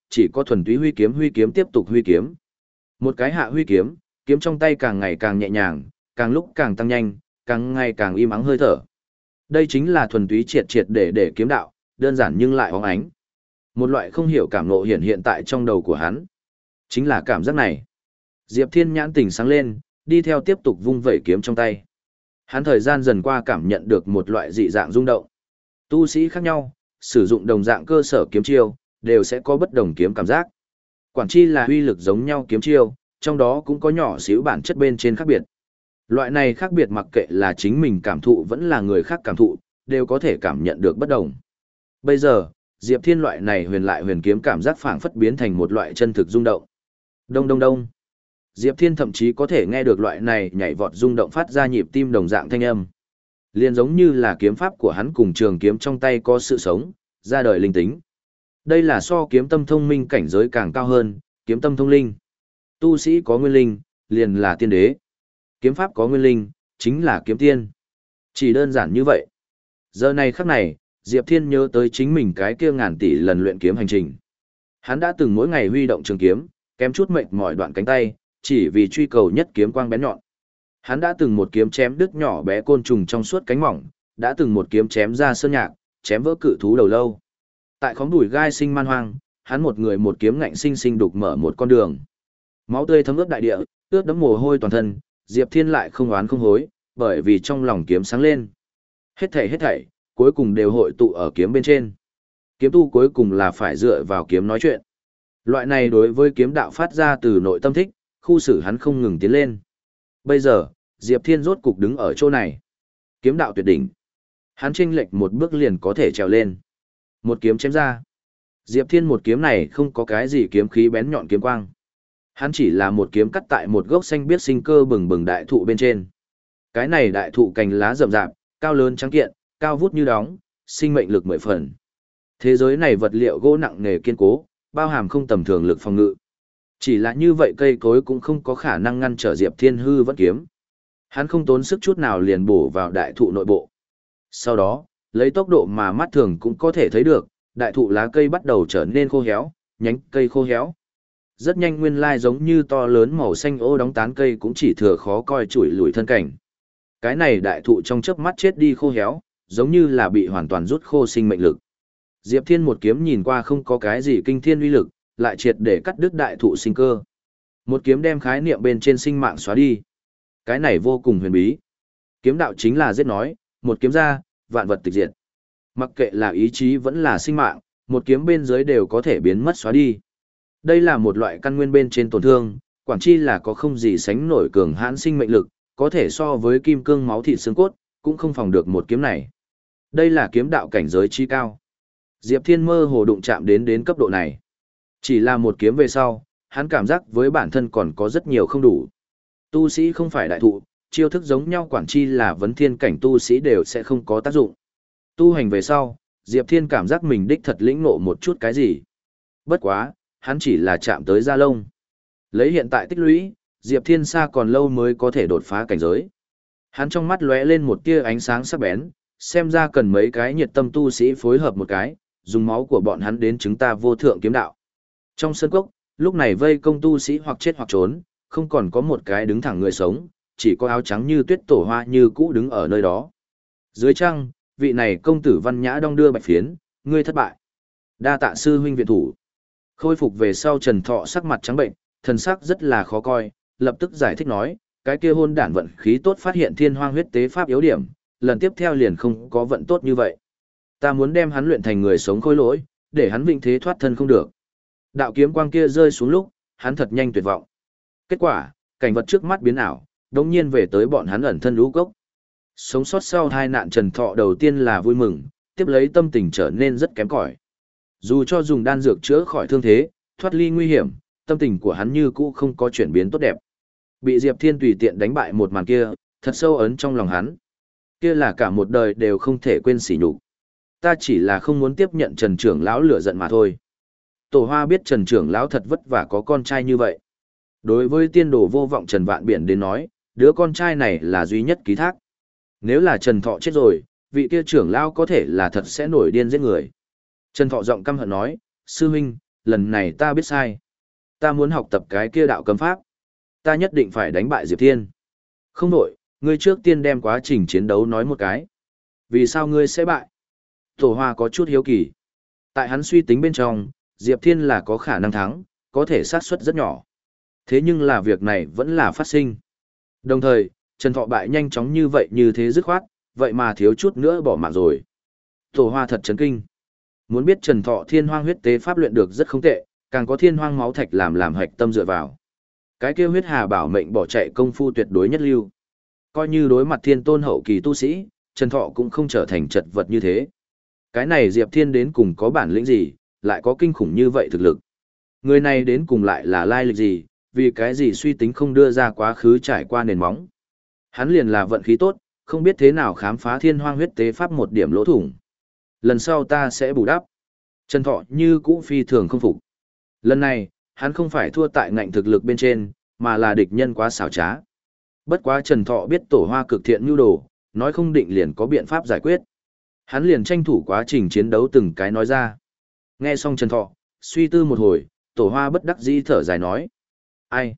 chỉ có thuần túy huy kiếm huy kiếm tiếp tục huy kiếm. Một cái hạ huy kiếm, kiếm trong tay càng ngày càng nhẹ nhàng, càng lúc càng tăng nhanh, càng ngày càng im ắng hơi thở. Đây chính là thuần túy triệt triệt để để kiếm đạo, đơn giản nhưng lại óng ánh. Một loại không hiểu cảm ngộ hiện hiện tại trong đầu của hắn. Chính là cảm giác này. Diệp Thiên nhãn tỉnh sáng lên, đi theo tiếp tục vung vẩy kiếm trong tay. Hắn thời gian dần qua cảm nhận được một loại dị dạng rung động. Tu sĩ khác nhau, sử dụng đồng dạng cơ sở kiếm chiêu, đều sẽ có bất đồng kiếm cảm giác. Quản chi là uy lực giống nhau kiếm chiêu, trong đó cũng có nhỏ xíu bản chất bên trên khác biệt. Loại này khác biệt mặc kệ là chính mình cảm thụ vẫn là người khác cảm thụ, đều có thể cảm nhận được bất đồng. Bây giờ, Diệp Thiên loại này huyền lại huyền kiếm cảm giác phảng phất biến thành một loại chân thực rung động. Đông đông đông. Diệp Thiên thậm chí có thể nghe được loại này nhảy vọt rung động phát ra nhịp tim đồng dạng thanh âm. Liền giống như là kiếm pháp của hắn cùng trường kiếm trong tay có sự sống, ra đời linh tính. Đây là so kiếm tâm thông minh cảnh giới càng cao hơn, kiếm tâm thông linh. Tu sĩ có nguyên linh, liền là tiên đế. Kiếm pháp có nguyên linh, chính là kiếm tiên. Chỉ đơn giản như vậy. Giờ này khắc này, Diệp Thiên nhớ tới chính mình cái kia ngàn tỷ lần luyện kiếm hành trình. Hắn đã từng mỗi ngày huy động trường kiếm, kém chút mệt mỏi đoạn cánh tay, chỉ vì truy cầu nhất kiếm quang bén nhọn. Hắn đã từng một kiếm chém đứt nhỏ bé côn trùng trong suốt cánh mỏng, đã từng một kiếm chém ra sơn nhạc, chém vỡ cự thú đầu lâu. Tại khóm đùi gai sinh man hoang, hắn một người một kiếm ngạnh sinh sinh đục mở một con đường. Máu tươi thấm ướt đại địa, ướt đẫm mồ hôi toàn thân, Diệp Thiên lại không oán không hối, bởi vì trong lòng kiếm sáng lên. Hết thảy hết thảy, cuối cùng đều hội tụ ở kiếm bên trên. Kiếm tu cuối cùng là phải dựa vào kiếm nói chuyện. Loại này đối với kiếm đạo phát ra từ nội tâm thích, khu xử hắn không ngừng tiến lên. Bây giờ, Diệp Thiên rốt cục đứng ở chỗ này. Kiếm đạo tuyệt đỉnh. Hắn chênh lệch một bước liền có thể trèo lên. Một kiếm chém ra. Diệp Thiên một kiếm này không có cái gì kiếm khí bén nhọn kiếm quang. Hắn chỉ là một kiếm cắt tại một gốc xanh biếc sinh cơ bừng bừng đại thụ bên trên. Cái này đại thụ cành lá rậm rạp, cao lớn trắng kiện, cao vút như đóng, sinh mệnh lực mười phần. Thế giới này vật liệu gỗ nặng nề kiên cố, bao hàm không tầm thường lực phòng ngự. Chỉ là như vậy cây cối cũng không có khả năng ngăn trở Diệp Thiên hư vẫn kiếm. Hắn không tốn sức chút nào liền bổ vào đại thụ nội bộ. Sau đó, lấy tốc độ mà mắt thường cũng có thể thấy được, đại thụ lá cây bắt đầu trở nên khô héo, nhánh cây khô héo. Rất nhanh nguyên lai giống như to lớn màu xanh ô đóng tán cây cũng chỉ thừa khó coi chủi lủi thân cảnh. Cái này đại thụ trong chớp mắt chết đi khô héo, giống như là bị hoàn toàn rút khô sinh mệnh lực. Diệp Thiên một kiếm nhìn qua không có cái gì kinh thiên uy lực, lại triệt để cắt đứt đại thụ sinh cơ. Một kiếm đem khái niệm bên trên sinh mạng xóa đi. Cái này vô cùng huyền bí. Kiếm đạo chính là giết nói, một kiếm ra, vạn vật tịch diệt. Mặc kệ là ý chí vẫn là sinh mạng, một kiếm bên dưới đều có thể biến mất xóa đi. Đây là một loại căn nguyên bên trên tổn thương, quản chi là có không gì sánh nổi cường hãn sinh mệnh lực, có thể so với kim cương máu thịt xương cốt, cũng không phòng được một kiếm này. Đây là kiếm đạo cảnh giới chi cao. Diệp Thiên mơ hồ đụng chạm đến đến cấp độ này. Chỉ là một kiếm về sau, hắn cảm giác với bản thân còn có rất nhiều không đủ. Tu sĩ không phải đại thụ, chiêu thức giống nhau quản chi là vấn thiên cảnh tu sĩ đều sẽ không có tác dụng. Tu hành về sau, Diệp Thiên cảm giác mình đích thật lĩnh ngộ một chút cái gì. Bất quá, hắn chỉ là chạm tới da lông. Lấy hiện tại tích lũy, Diệp Thiên xa còn lâu mới có thể đột phá cảnh giới. Hắn trong mắt lóe lên một tia ánh sáng sắc bén, xem ra cần mấy cái nhiệt tâm tu sĩ phối hợp một cái, dùng máu của bọn hắn đến chứng ta vô thượng kiếm đạo. Trong sân cốc, lúc này vây công tu sĩ hoặc chết hoặc trốn, không còn có một cái đứng thẳng người sống, chỉ có áo trắng như tuyết tổ hoa như cũ đứng ở nơi đó. Dưới trăng, vị này công tử văn nhã đong đưa bạch phiến, ngươi thất bại. Đa tạ sư huynh viện thủ. Khôi phục về sau Trần Thọ sắc mặt trắng bệnh, thần sắc rất là khó coi, lập tức giải thích nói, cái kia hôn đản vận khí tốt phát hiện thiên hoang huyết tế pháp yếu điểm, lần tiếp theo liền không có vận tốt như vậy. Ta muốn đem hắn luyện thành người sống khôi lỗi, để hắn vĩnh thế thoát thân không được. Đạo kiếm quang kia rơi xuống lúc, hắn thật nhanh tuyệt vọng. Kết quả, cảnh vật trước mắt biến ảo, đống nhiên về tới bọn hắn ẩn thân lũ cốc. Sống sót sau hai nạn Trần Thọ đầu tiên là vui mừng, tiếp lấy tâm tình trở nên rất kém cỏi. Dù cho dùng đan dược chữa khỏi thương thế, thoát ly nguy hiểm, tâm tình của hắn như cũ không có chuyển biến tốt đẹp. Bị Diệp Thiên tùy tiện đánh bại một màn kia, thật sâu ấn trong lòng hắn. Kia là cả một đời đều không thể quên sỉ nhục. Ta chỉ là không muốn tiếp nhận Trần trưởng lão lửa giận mà thôi. Tổ Hoa biết Trần trưởng lão thật vất vả có con trai như vậy. Đối với tiên đồ vô vọng Trần Vạn Biển đến nói, đứa con trai này là duy nhất ký thác. Nếu là Trần Thọ chết rồi, vị kia trưởng lão có thể là thật sẽ nổi điên giết người. Trần Thọ giọng căm hận nói, sư huynh, lần này ta biết sai. Ta muốn học tập cái kia đạo cấm pháp. Ta nhất định phải đánh bại Diệp Thiên. Không đổi, ngươi trước tiên đem quá trình chiến đấu nói một cái. Vì sao ngươi sẽ bại? Tổ Hoa có chút hiếu kỳ. Tại hắn suy tính bên trong, Diệp Thiên là có khả năng thắng, có thể xác suất rất nhỏ. Thế nhưng là việc này vẫn là phát sinh. Đồng thời, Trần Thọ bại nhanh chóng như vậy như thế dứt khoát, vậy mà thiếu chút nữa bỏ mạng rồi. Tổ Hoa thật chấn kinh. Muốn biết Trần Thọ thiên hoang huyết tế pháp luyện được rất không tệ, càng có thiên hoang máu thạch làm làm hạch tâm dựa vào. Cái kia huyết hà bảo mệnh bỏ chạy công phu tuyệt đối nhất lưu. Coi như đối mặt thiên tôn hậu kỳ tu sĩ, Trần Thọ cũng không trở thành chật vật như thế. Cái này Diệp Thiên đến cùng có bản lĩnh gì, lại có kinh khủng như vậy thực lực. Người này đến cùng lại là lai lịch gì, vì cái gì suy tính không đưa ra quá khứ trải qua nền móng. Hắn liền là vận khí tốt, không biết thế nào khám phá thiên hoang huyết tế pháp một điểm lỗ thủng. Lần sau ta sẽ bù đắp. Trần Thọ như cũ phi thường không phục. Lần này, hắn không phải thua tại ngạnh thực lực bên trên, mà là địch nhân quá xảo trá. Bất quá Trần Thọ biết Tổ Hoa cực thiện nhu đồ, nói không định liền có biện pháp giải quyết. Hắn liền tranh thủ quá trình chiến đấu từng cái nói ra. Nghe xong Trần Thọ, suy tư một hồi, Tổ Hoa bất đắc dĩ thở dài nói. Ai?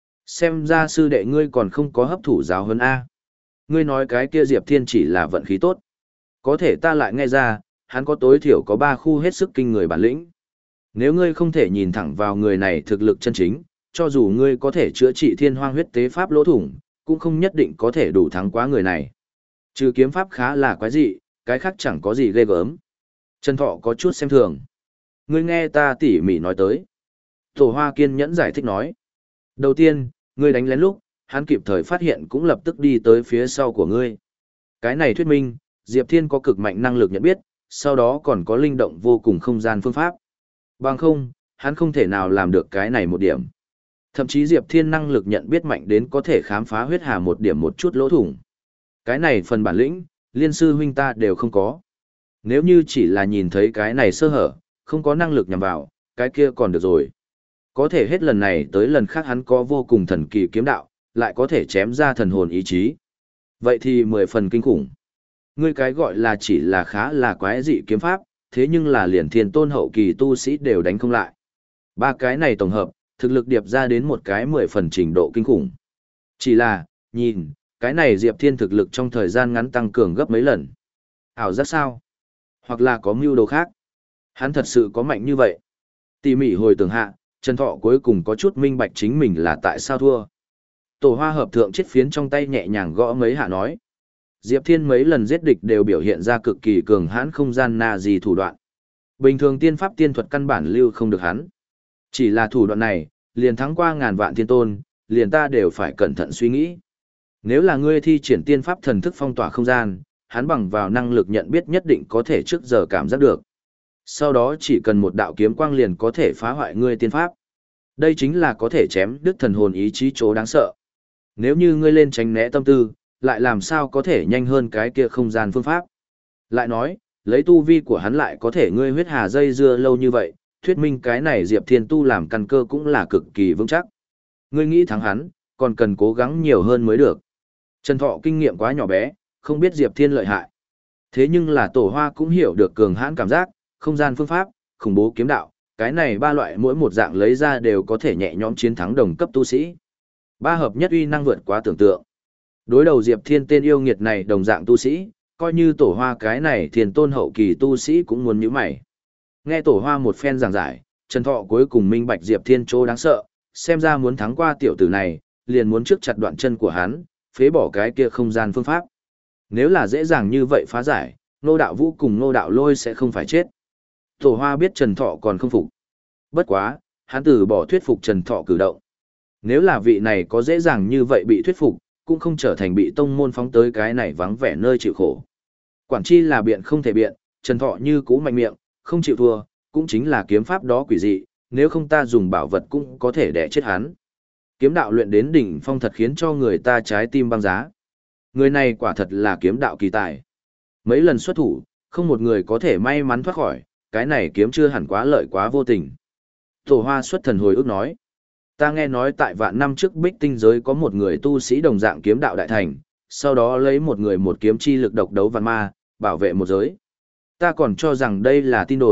Xem ra sư đệ ngươi còn không có hấp thụ giáo huấn A. Ngươi nói cái kia Diệp Thiên chỉ là vận khí tốt. Có thể ta lại nghe ra, hắn có tối thiểu có ba khu hết sức kinh người bản lĩnh. Nếu ngươi không thể nhìn thẳng vào người này thực lực chân chính, cho dù ngươi có thể chữa trị thiên hoang huyết tế pháp lỗ thủng, cũng không nhất định có thể đủ thắng quá người này. Trừ kiếm pháp khá là quái dị, cái khác chẳng có gì ghê gớm. Trần Thọ có chút xem thường. Ngươi nghe ta tỉ mỉ nói tới. Tổ Hoa kiên nhẫn giải thích nói. Đầu tiên, ngươi đánh lén lúc, hắn kịp thời phát hiện cũng lập tức đi tới phía sau của ngươi. Cái này thuyết minh, Diệp Thiên có cực mạnh năng lực nhận biết, sau đó còn có linh động vô cùng không gian phương pháp. Bằng không, hắn không thể nào làm được cái này một điểm. Thậm chí Diệp Thiên năng lực nhận biết mạnh đến có thể khám phá huyết hà một điểm một chút lỗ thủng. Cái này phần bản lĩnh, liên sư huynh ta đều không có. Nếu như chỉ là nhìn thấy cái này sơ hở, không có năng lực nhằm vào, cái kia còn được rồi. Có thể hết lần này tới lần khác hắn có vô cùng thần kỳ kiếm đạo, lại có thể chém ra thần hồn ý chí. Vậy thì mười phần kinh khủng. Ngươi cái gọi là chỉ là khá là quái dị kiếm pháp, thế nhưng là liền thiên tôn hậu kỳ tu sĩ đều đánh không lại. Ba cái này tổng hợp, thực lực điệp ra đến một cái mười phần trình độ kinh khủng. Chỉ là, nhìn, cái này Diệp Thiên thực lực trong thời gian ngắn tăng cường gấp mấy lần. Ảo giác sao? Hoặc là có mưu đồ khác? Hắn thật sự có mạnh như vậy? Tỉ mỉ hồi tưởng hạ, Trần Thọ cuối cùng có chút minh bạch chính mình là tại sao thua. Tổ Hoa hợp thượng chiếc phiến trong tay nhẹ nhàng gõ mấy hạ nói. Diệp Thiên mấy lần giết địch đều biểu hiện ra cực kỳ cường hãn không gian na gì thủ đoạn. Bình thường tiên pháp tiên thuật căn bản lưu không được hắn. Chỉ là thủ đoạn này, liền thắng qua ngàn vạn thiên tôn, liền ta đều phải cẩn thận suy nghĩ. Nếu là ngươi thi triển tiên pháp thần thức phong tỏa không gian, hắn bằng vào năng lực nhận biết nhất định có thể trước giờ cảm giác được. Sau đó chỉ cần một đạo kiếm quang liền có thể phá hoại ngươi tiên pháp. Đây chính là có thể chém đứt thần hồn ý chí chỗ đáng sợ. Nếu như ngươi lên tránh né tâm tư, lại làm sao có thể nhanh hơn cái kia không gian phương pháp. Lại nói, lấy tu vi của hắn lại có thể ngươi huyết hà dây dưa lâu như vậy, thuyết minh cái này Diệp Thiên tu làm căn cơ cũng là cực kỳ vững chắc. Ngươi nghĩ thắng hắn, còn cần cố gắng nhiều hơn mới được. Trần Thọ kinh nghiệm quá nhỏ bé, không biết Diệp Thiên lợi hại. Thế nhưng là Tổ Hoa cũng hiểu được cường hãn cảm giác, không gian phương pháp, khủng bố kiếm đạo, cái này ba loại mỗi một dạng lấy ra đều có thể nhẹ nhõm chiến thắng đồng cấp tu sĩ. Ba hợp nhất uy năng vượt quá tưởng tượng. Đối đầu Diệp Thiên tên yêu nghiệt này đồng dạng tu sĩ, coi như Tổ Hoa cái này thiền tôn hậu kỳ tu sĩ cũng muốn nhíu mày. Nghe Tổ Hoa một phen giảng giải, Trần Thọ cuối cùng minh bạch Diệp Thiên chỗ đáng sợ, xem ra muốn thắng qua tiểu tử này, liền muốn trước chặt đoạn chân của hắn, phế bỏ cái kia không gian phương pháp. Nếu là dễ dàng như vậy phá giải, Ngô Đạo Vũ cùng Ngô Đạo Lôi sẽ không phải chết. Tổ Hoa biết Trần Thọ còn không phục. Bất quá, hắn từ bỏ thuyết phục Trần Thọ cử động. Nếu là vị này có dễ dàng như vậy bị thuyết phục, cũng không trở thành bị tông môn phóng tới cái này vắng vẻ nơi chịu khổ. Quản chi là biện không thể biện, Trần Thọ như cũ mạnh miệng, không chịu thua, cũng chính là kiếm pháp đó quỷ dị, nếu không ta dùng bảo vật cũng có thể đẻ chết hắn. Kiếm đạo luyện đến đỉnh phong thật khiến cho người ta trái tim băng giá. Người này quả thật là kiếm đạo kỳ tài. Mấy lần xuất thủ, không một người có thể may mắn thoát khỏi, cái này kiếm chưa hẳn quá lợi quá vô tình. Tổ Hoa xuất thần hồi ức nói. Ta nghe nói tại vạn năm trước Bích Tinh giới có một người tu sĩ đồng dạng kiếm đạo đại thành, sau đó lấy một người một kiếm chi lực độc đấu vạn ma, bảo vệ một giới. Ta còn cho rằng đây là tin đồn,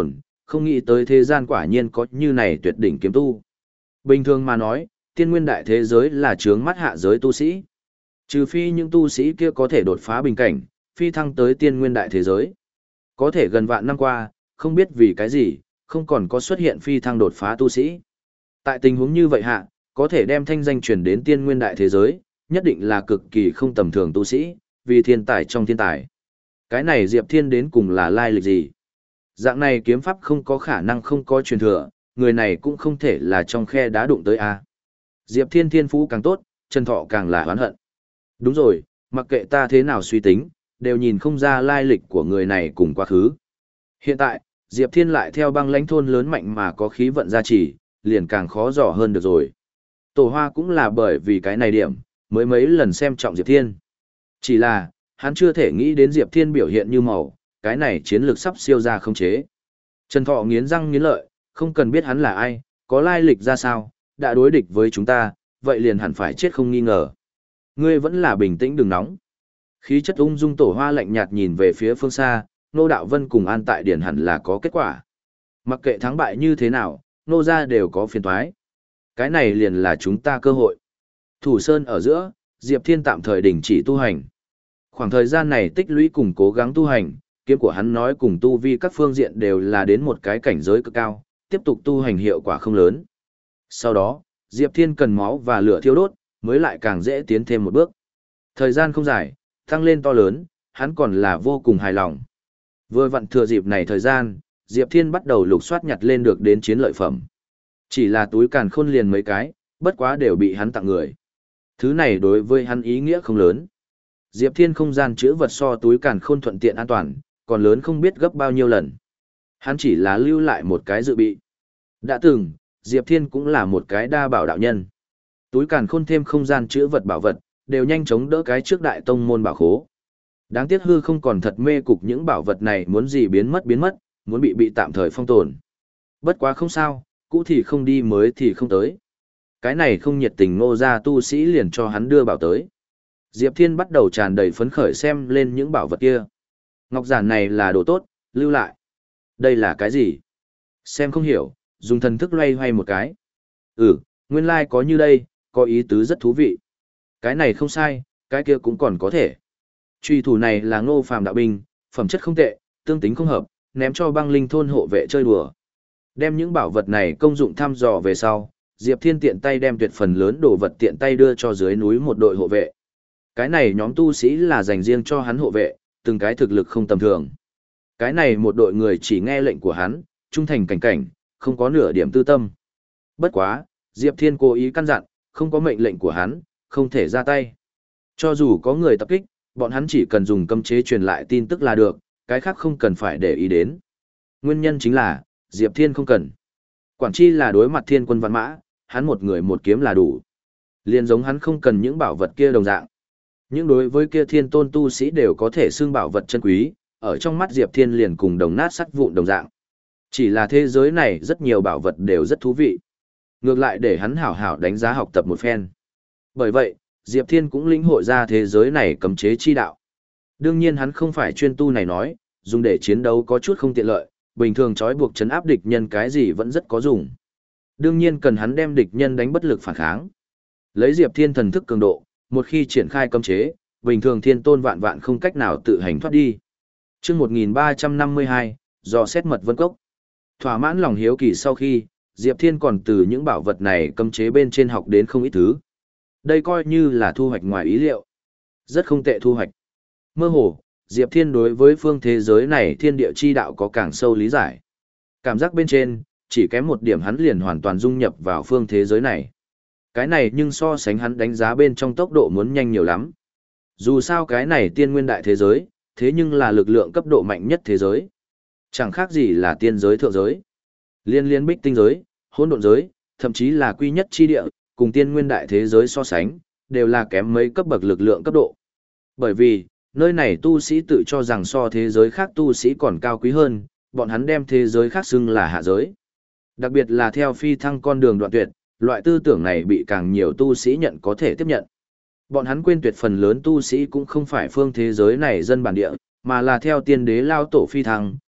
không nghĩ tới thế gian quả nhiên có như này tuyệt đỉnh kiếm tu. Bình thường mà nói, tiên nguyên đại thế giới là chướng mắt hạ giới tu sĩ. Trừ phi những tu sĩ kia có thể đột phá bình cảnh, phi thăng tới tiên nguyên đại thế giới. Có thể gần vạn năm qua, không biết vì cái gì, không còn có xuất hiện phi thăng đột phá tu sĩ. Tại tình huống như vậy hạ, có thể đem thanh danh truyền đến tiên nguyên đại thế giới, nhất định là cực kỳ không tầm thường tu sĩ, vì thiên tài trong thiên tài. Cái này Diệp Thiên đến cùng là lai lịch gì? Dạng này kiếm pháp không có khả năng không có truyền thừa, người này cũng không thể là trong khe đá đụng tới a. Diệp Thiên thiên phú càng tốt, Trần Thọ càng là oán hận. Đúng rồi, mặc kệ ta thế nào suy tính, đều nhìn không ra lai lịch của người này cùng quá khứ. Hiện tại, Diệp Thiên lại theo băng lãnh thôn lớn mạnh mà có khí vận gia trì, liền càng khó dò hơn được rồi. Tổ Hoa cũng là bởi vì cái này điểm, mới mấy lần xem trọng Diệp Thiên. Chỉ là, hắn chưa thể nghĩ đến Diệp Thiên biểu hiện như màu, cái này chiến lược sắp siêu ra không chế. Trần Thọ nghiến răng nghiến lợi, không cần biết hắn là ai, có lai lịch ra sao, đã đối địch với chúng ta, vậy liền hẳn phải chết không nghi ngờ. Ngươi vẫn là bình tĩnh đừng nóng. Khí chất ung dung Tổ Hoa lạnh nhạt nhìn về phía phương xa, Nô Đạo Vân cùng An Tại Điển hẳn là có kết quả. Mặc kệ thắng bại như thế nào, Nô gia đều có phiền toái. Cái này liền là chúng ta cơ hội. Thủ Sơn ở giữa, Diệp Thiên tạm thời đình chỉ tu hành. Khoảng thời gian này tích lũy cùng cố gắng tu hành, kiếm của hắn nói cùng tu vi các phương diện đều là đến một cái cảnh giới cực cao, tiếp tục tu hành hiệu quả không lớn. Sau đó, Diệp Thiên cần máu và lửa thiêu đốt, mới lại càng dễ tiến thêm một bước. Thời gian không dài, tăng lên to lớn, hắn còn là vô cùng hài lòng. Vừa vặn thừa dịp này thời gian, Diệp Thiên bắt đầu lục soát nhặt lên được đến chiến lợi phẩm. Chỉ là túi càn khôn liền mấy cái, bất quá đều bị hắn tặng người. Thứ này đối với hắn ý nghĩa không lớn. Diệp Thiên không gian chứa vật so túi càn khôn thuận tiện an toàn, còn lớn không biết gấp bao nhiêu lần. Hắn chỉ là lưu lại một cái dự bị. Đã từng, Diệp Thiên cũng là một cái đa bảo đạo nhân. Túi càn khôn thêm không gian chứa vật bảo vật, đều nhanh chóng đỡ cái trước đại tông môn bảo khố. Đáng tiếc hư không còn thật mê cục những bảo vật này muốn gì biến mất biến mất, muốn bị bị tạm thời phong tồn. Bất quá không sao, cũ thì không đi mới thì không tới. Cái này không nhiệt tình Ngô gia tu sĩ liền cho hắn đưa bảo tới. Diệp Thiên bắt đầu tràn đầy phấn khởi xem lên những bảo vật kia. Ngọc giản này là đồ tốt, lưu lại. Đây là cái gì? Xem không hiểu, dùng thần thức loay hoay một cái. Ừ, nguyên lai like có như đây, có ý tứ rất thú vị. Cái này không sai, cái kia cũng còn có thể. Truy thủ này là Ngô Phàm đạo binh, phẩm chất không tệ, tương tính không hợp, ném cho băng linh thôn hộ vệ chơi đùa. Đem những bảo vật này công dụng thăm dò về sau, Diệp Thiên tiện tay đem tuyệt phần lớn đồ vật tiện tay đưa cho dưới núi một đội hộ vệ. Cái này nhóm tu sĩ là dành riêng cho hắn hộ vệ, từng cái thực lực không tầm thường. Cái này một đội người chỉ nghe lệnh của hắn, trung thành cảnh cảnh, không có nửa điểm tư tâm. Bất quá, Diệp Thiên cố ý căn dặn, không có mệnh lệnh của hắn, không thể ra tay. Cho dù có người tập kích, bọn hắn chỉ cần dùng cấm chế truyền lại tin tức là được, cái khác không cần phải để ý đến. Nguyên nhân chính là, Diệp Thiên không cần. Quản chi là đối mặt thiên quân văn mã, hắn một người một kiếm là đủ. Liền giống hắn không cần những bảo vật kia đồng dạng. Những đối với kia thiên tôn tu sĩ đều có thể xưng bảo vật chân quý, ở trong mắt Diệp Thiên liền cùng đồng nát sắt vụn đồng dạng. Chỉ là thế giới này rất nhiều bảo vật đều rất thú vị. Ngược lại để hắn hảo hảo đánh giá học tập một phen. Bởi vậy, Diệp Thiên cũng lĩnh hội ra thế giới này cấm chế chi đạo. Đương nhiên hắn không phải chuyên tu này nói, dùng để chiến đấu có chút không tiện lợi, bình thường trói buộc trấn áp địch nhân cái gì vẫn rất có dùng. Đương nhiên cần hắn đem địch nhân đánh bất lực phản kháng. Lấy Diệp Thiên thần thức cường độ, một khi triển khai cấm chế, bình thường thiên tôn vạn vạn không cách nào tự hành thoát đi. Chương một nghìn ba trăm năm mươi hai, do xét mật vân cốc. Thỏa mãn lòng hiếu kỳ sau khi, Diệp Thiên còn từ những bảo vật này cấm chế bên trên học đến không ít thứ. Đây coi như là thu hoạch ngoài ý liệu. Rất không tệ thu hoạch. Mơ hồ, Diệp Thiên đối với phương thế giới này thiên địa chi đạo có càng sâu lý giải. Cảm giác bên trên, chỉ kém một điểm hắn liền hoàn toàn dung nhập vào phương thế giới này. Cái này nhưng so sánh hắn đánh giá bên trong tốc độ muốn nhanh nhiều lắm. Dù sao cái này tiên nguyên đại thế giới, thế nhưng là lực lượng cấp độ mạnh nhất thế giới. Chẳng khác gì là tiên giới thượng giới. Liên liên bích tinh giới, hỗn độn giới, thậm chí là quy nhất chi địa, cùng tiên nguyên đại thế giới so sánh, đều là kém mấy cấp bậc lực lượng cấp độ. Bởi vì, nơi này tu sĩ tự cho rằng so thế giới khác tu sĩ còn cao quý hơn, bọn hắn đem thế giới khác xưng là hạ giới. Đặc biệt là theo phi thăng con đường đoạn tuyệt, loại tư tưởng này bị càng nhiều tu sĩ nhận có thể tiếp nhận. Bọn hắn quên tuyệt phần lớn tu sĩ cũng không phải phương thế giới này dân bản địa, mà là theo tiên đế lao tổ phi thăng,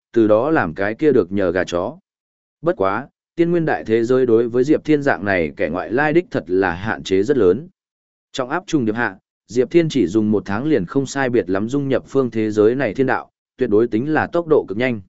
từ đó làm cái kia được nhờ gà chó. Bất quá, tiên nguyên đại thế giới đối với Diệp Thiên dạng này kẻ ngoại lai đích thật là hạn chế rất lớn. Trong áp trùng điệp hạ, Diệp Thiên chỉ dùng một tháng liền không sai biệt lắm dung nhập phương thế giới này thiên đạo, tuyệt đối tính là tốc độ cực nhanh.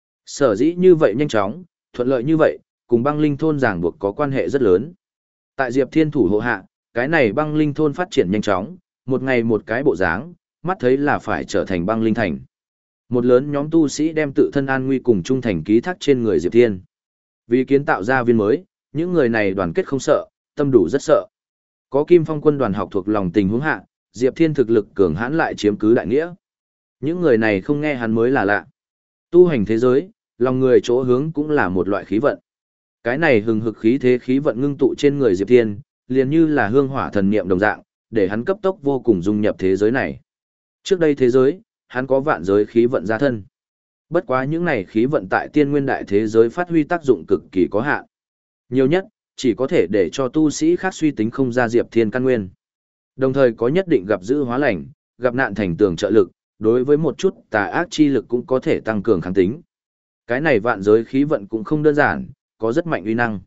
Sở dĩ như vậy nhanh chóng, thuận lợi như vậy, cùng băng linh thôn ràng buộc có quan hệ rất lớn. Tại Diệp Thiên thủ hộ hạ, cái này băng linh thôn phát triển nhanh chóng, một ngày một cái bộ dáng, mắt thấy là phải trở thành băng linh thành. Một lớn nhóm tu sĩ đem tự thân an nguy cùng trung thành ký thác trên người Diệp Thiên. Vì kiến tạo ra viên mới, những người này đoàn kết không sợ, tâm đủ rất sợ. Có Kim Phong quân đoàn học thuộc lòng tình huống hạ, Diệp Thiên thực lực cường hãn lại chiếm cứ đại nghĩa. Những người này không nghe hắn mới là lạ. Tu hành thế giới, lòng người chỗ hướng cũng là một loại khí vận. Cái này hừng hực khí thế khí vận ngưng tụ trên người Diệp Thiên, liền như là hương hỏa thần niệm đồng dạng, để hắn cấp tốc vô cùng dung nhập thế giới này. Trước đây thế giới, hắn có vạn giới khí vận ra thân. Bất quá những này khí vận tại tiên nguyên đại thế giới phát huy tác dụng cực kỳ có hạn. Nhiều nhất, chỉ có thể để cho tu sĩ khác suy tính không ra Diệp Thiên căn nguyên. Đồng thời có nhất định gặp dữ hóa lành, gặp nạn thành tường trợ lực, đối với một chút tà ác chi lực cũng có thể tăng cường kháng tính. Cái này vạn giới khí vận cũng không đơn giản, có rất mạnh uy năng.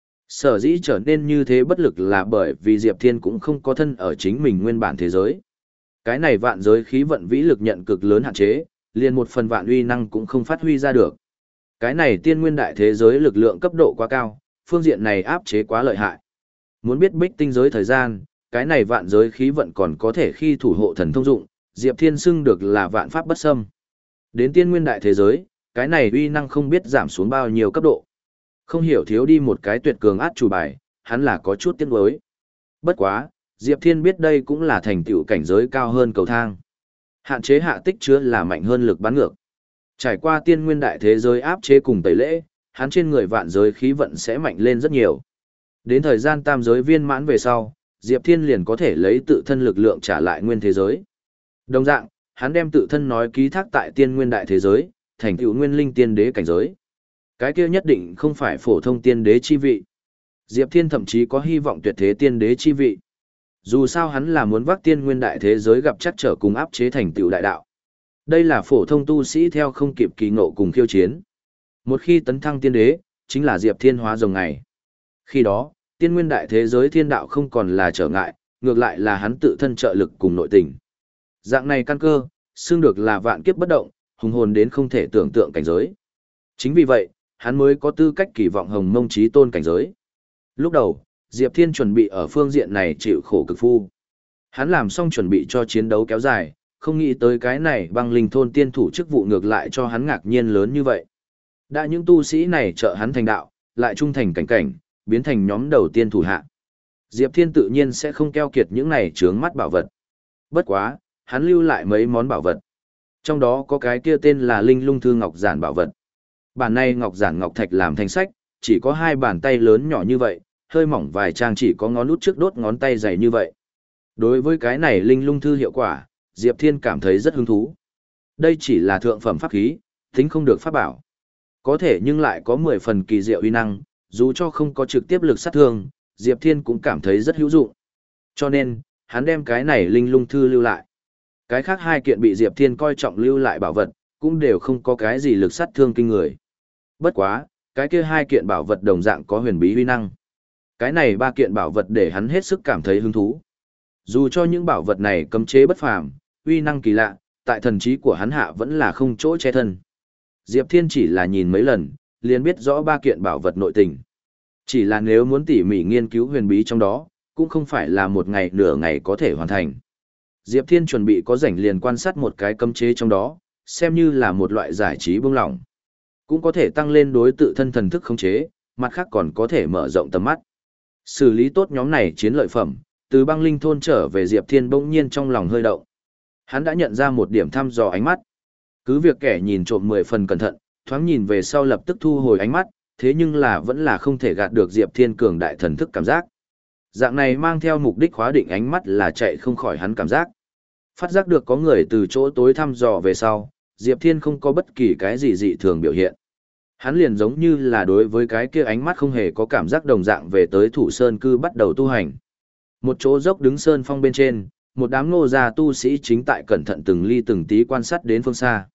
Sở dĩ trở nên như thế bất lực là bởi vì Diệp Thiên cũng không có thân ở chính mình nguyên bản thế giới. Cái này vạn giới khí vận vĩ lực nhận cực lớn hạn chế, liền một phần vạn uy năng cũng không phát huy ra được. Cái này tiên nguyên đại thế giới lực lượng cấp độ quá cao, phương diện này áp chế quá lợi hại. Muốn biết bích tinh giới thời gian, cái này vạn giới khí vận còn có thể khi thủ hộ thần thông dụng, Diệp Thiên xưng được là vạn pháp bất xâm. Đến tiên nguyên đại thế giới, cái này uy năng không biết giảm xuống bao nhiêu cấp độ. Không hiểu thiếu đi một cái tuyệt cường át chủ bài, hắn là có chút tiếc nuối. Bất quá, Diệp Thiên biết đây cũng là thành tựu cảnh giới cao hơn cầu thang. Hạn chế hạ tích chứa là mạnh hơn lực bắn ngược. Trải qua tiên nguyên đại thế giới áp chế cùng tẩy lễ, hắn trên người vạn giới khí vận sẽ mạnh lên rất nhiều. Đến thời gian tam giới viên mãn về sau, Diệp Thiên liền có thể lấy tự thân lực lượng trả lại nguyên thế giới. Đồng dạng, hắn đem tự thân nói ký thác tại tiên nguyên đại thế giới, thành tựu nguyên linh tiên đế cảnh giới. Cái kia nhất định không phải phổ thông tiên đế chi vị. Diệp Thiên thậm chí có hy vọng tuyệt thế tiên đế chi vị. Dù sao hắn là muốn vác tiên nguyên đại thế giới gặp chắc trở cùng áp chế thành tựu đại đạo. Đây là phổ thông tu sĩ theo không kịp kỳ ngộ cùng khiêu chiến. Một khi tấn thăng tiên đế, chính là Diệp Thiên hóa rồng ngày. Khi đó, tiên nguyên đại thế giới thiên đạo không còn là trở ngại, ngược lại là hắn tự thân trợ lực cùng nội tình. Dạng này căn cơ, xưng được là vạn kiếp bất động, hùng hồn đến không thể tưởng tượng cảnh giới. Chính vì vậy, hắn mới có tư cách kỳ vọng hồng mông chí tôn cảnh giới. Lúc đầu, Diệp Thiên chuẩn bị ở phương diện này chịu khổ cực phu. Hắn làm xong chuẩn bị cho chiến đấu kéo dài, không nghĩ tới cái này băng linh thôn tiên thủ chức vụ ngược lại cho hắn ngạc nhiên lớn như vậy. Đã những tu sĩ này trợ hắn thành đạo, lại trung thành cảnh cảnh, biến thành nhóm đầu tiên thủ hạ. Diệp Thiên tự nhiên sẽ không keo kiệt những này trướng mắt bảo vật. Bất quá, hắn lưu lại mấy món bảo vật. Trong đó có cái kia tên là Linh Lung Thư Ngọc Giản bảo vật. Bản này Ngọc Giản Ngọc Thạch làm thành sách, chỉ có hai bàn tay lớn nhỏ như vậy, hơi mỏng vài trang chỉ có ngón út trước đốt ngón tay dày như vậy. Đối với cái này Linh Lung Thư hiệu quả, Diệp Thiên cảm thấy rất hứng thú. Đây chỉ là thượng phẩm pháp khí, tính không được pháp bảo. Có thể nhưng lại có mười phần kỳ diệu uy năng, dù cho không có trực tiếp lực sát thương, Diệp Thiên cũng cảm thấy rất hữu dụng. Cho nên, hắn đem cái này Linh Lung Thư lưu lại. Cái khác hai kiện bị Diệp Thiên coi trọng lưu lại bảo vật, cũng đều không có cái gì lực sát thương kinh người. Bất quá, cái kia hai kiện bảo vật đồng dạng có huyền bí uy năng. Cái này ba kiện bảo vật để hắn hết sức cảm thấy hứng thú. Dù cho những bảo vật này cấm chế bất phàm, uy năng kỳ lạ, tại thần trí của hắn hạ vẫn là không chỗ che thân. Diệp Thiên chỉ là nhìn mấy lần, liền biết rõ ba kiện bảo vật nội tình. Chỉ là nếu muốn tỉ mỉ nghiên cứu huyền bí trong đó, cũng không phải là một ngày nửa ngày có thể hoàn thành. Diệp Thiên chuẩn bị có rảnh liền quan sát một cái cấm chế trong đó, xem như là một loại giải trí buông lỏng. Cũng có thể tăng lên đối tự thân thần thức khống chế, mặt khác còn có thể mở rộng tầm mắt. Xử lý tốt nhóm này chiến lợi phẩm, từ băng linh thôn trở về Diệp Thiên bỗng nhiên trong lòng hơi động. Hắn đã nhận ra một điểm thăm dò ánh mắt. Cứ việc kẻ nhìn trộm mười phần cẩn thận, thoáng nhìn về sau lập tức thu hồi ánh mắt, thế nhưng là vẫn là không thể gạt được Diệp Thiên cường đại thần thức cảm giác. Dạng này mang theo mục đích khóa định ánh mắt là chạy không khỏi hắn cảm giác. Phát giác được có người từ chỗ tối thăm dò về sau, Diệp Thiên không có bất kỳ cái gì dị thường biểu hiện. Hắn liền giống như là đối với cái kia ánh mắt không hề có cảm giác đồng dạng về tới thủ sơn cư bắt đầu tu hành. Một chỗ dốc đứng sơn phong bên trên, một đám nô gia tu sĩ chính tại cẩn thận từng ly từng tí quan sát đến phương xa.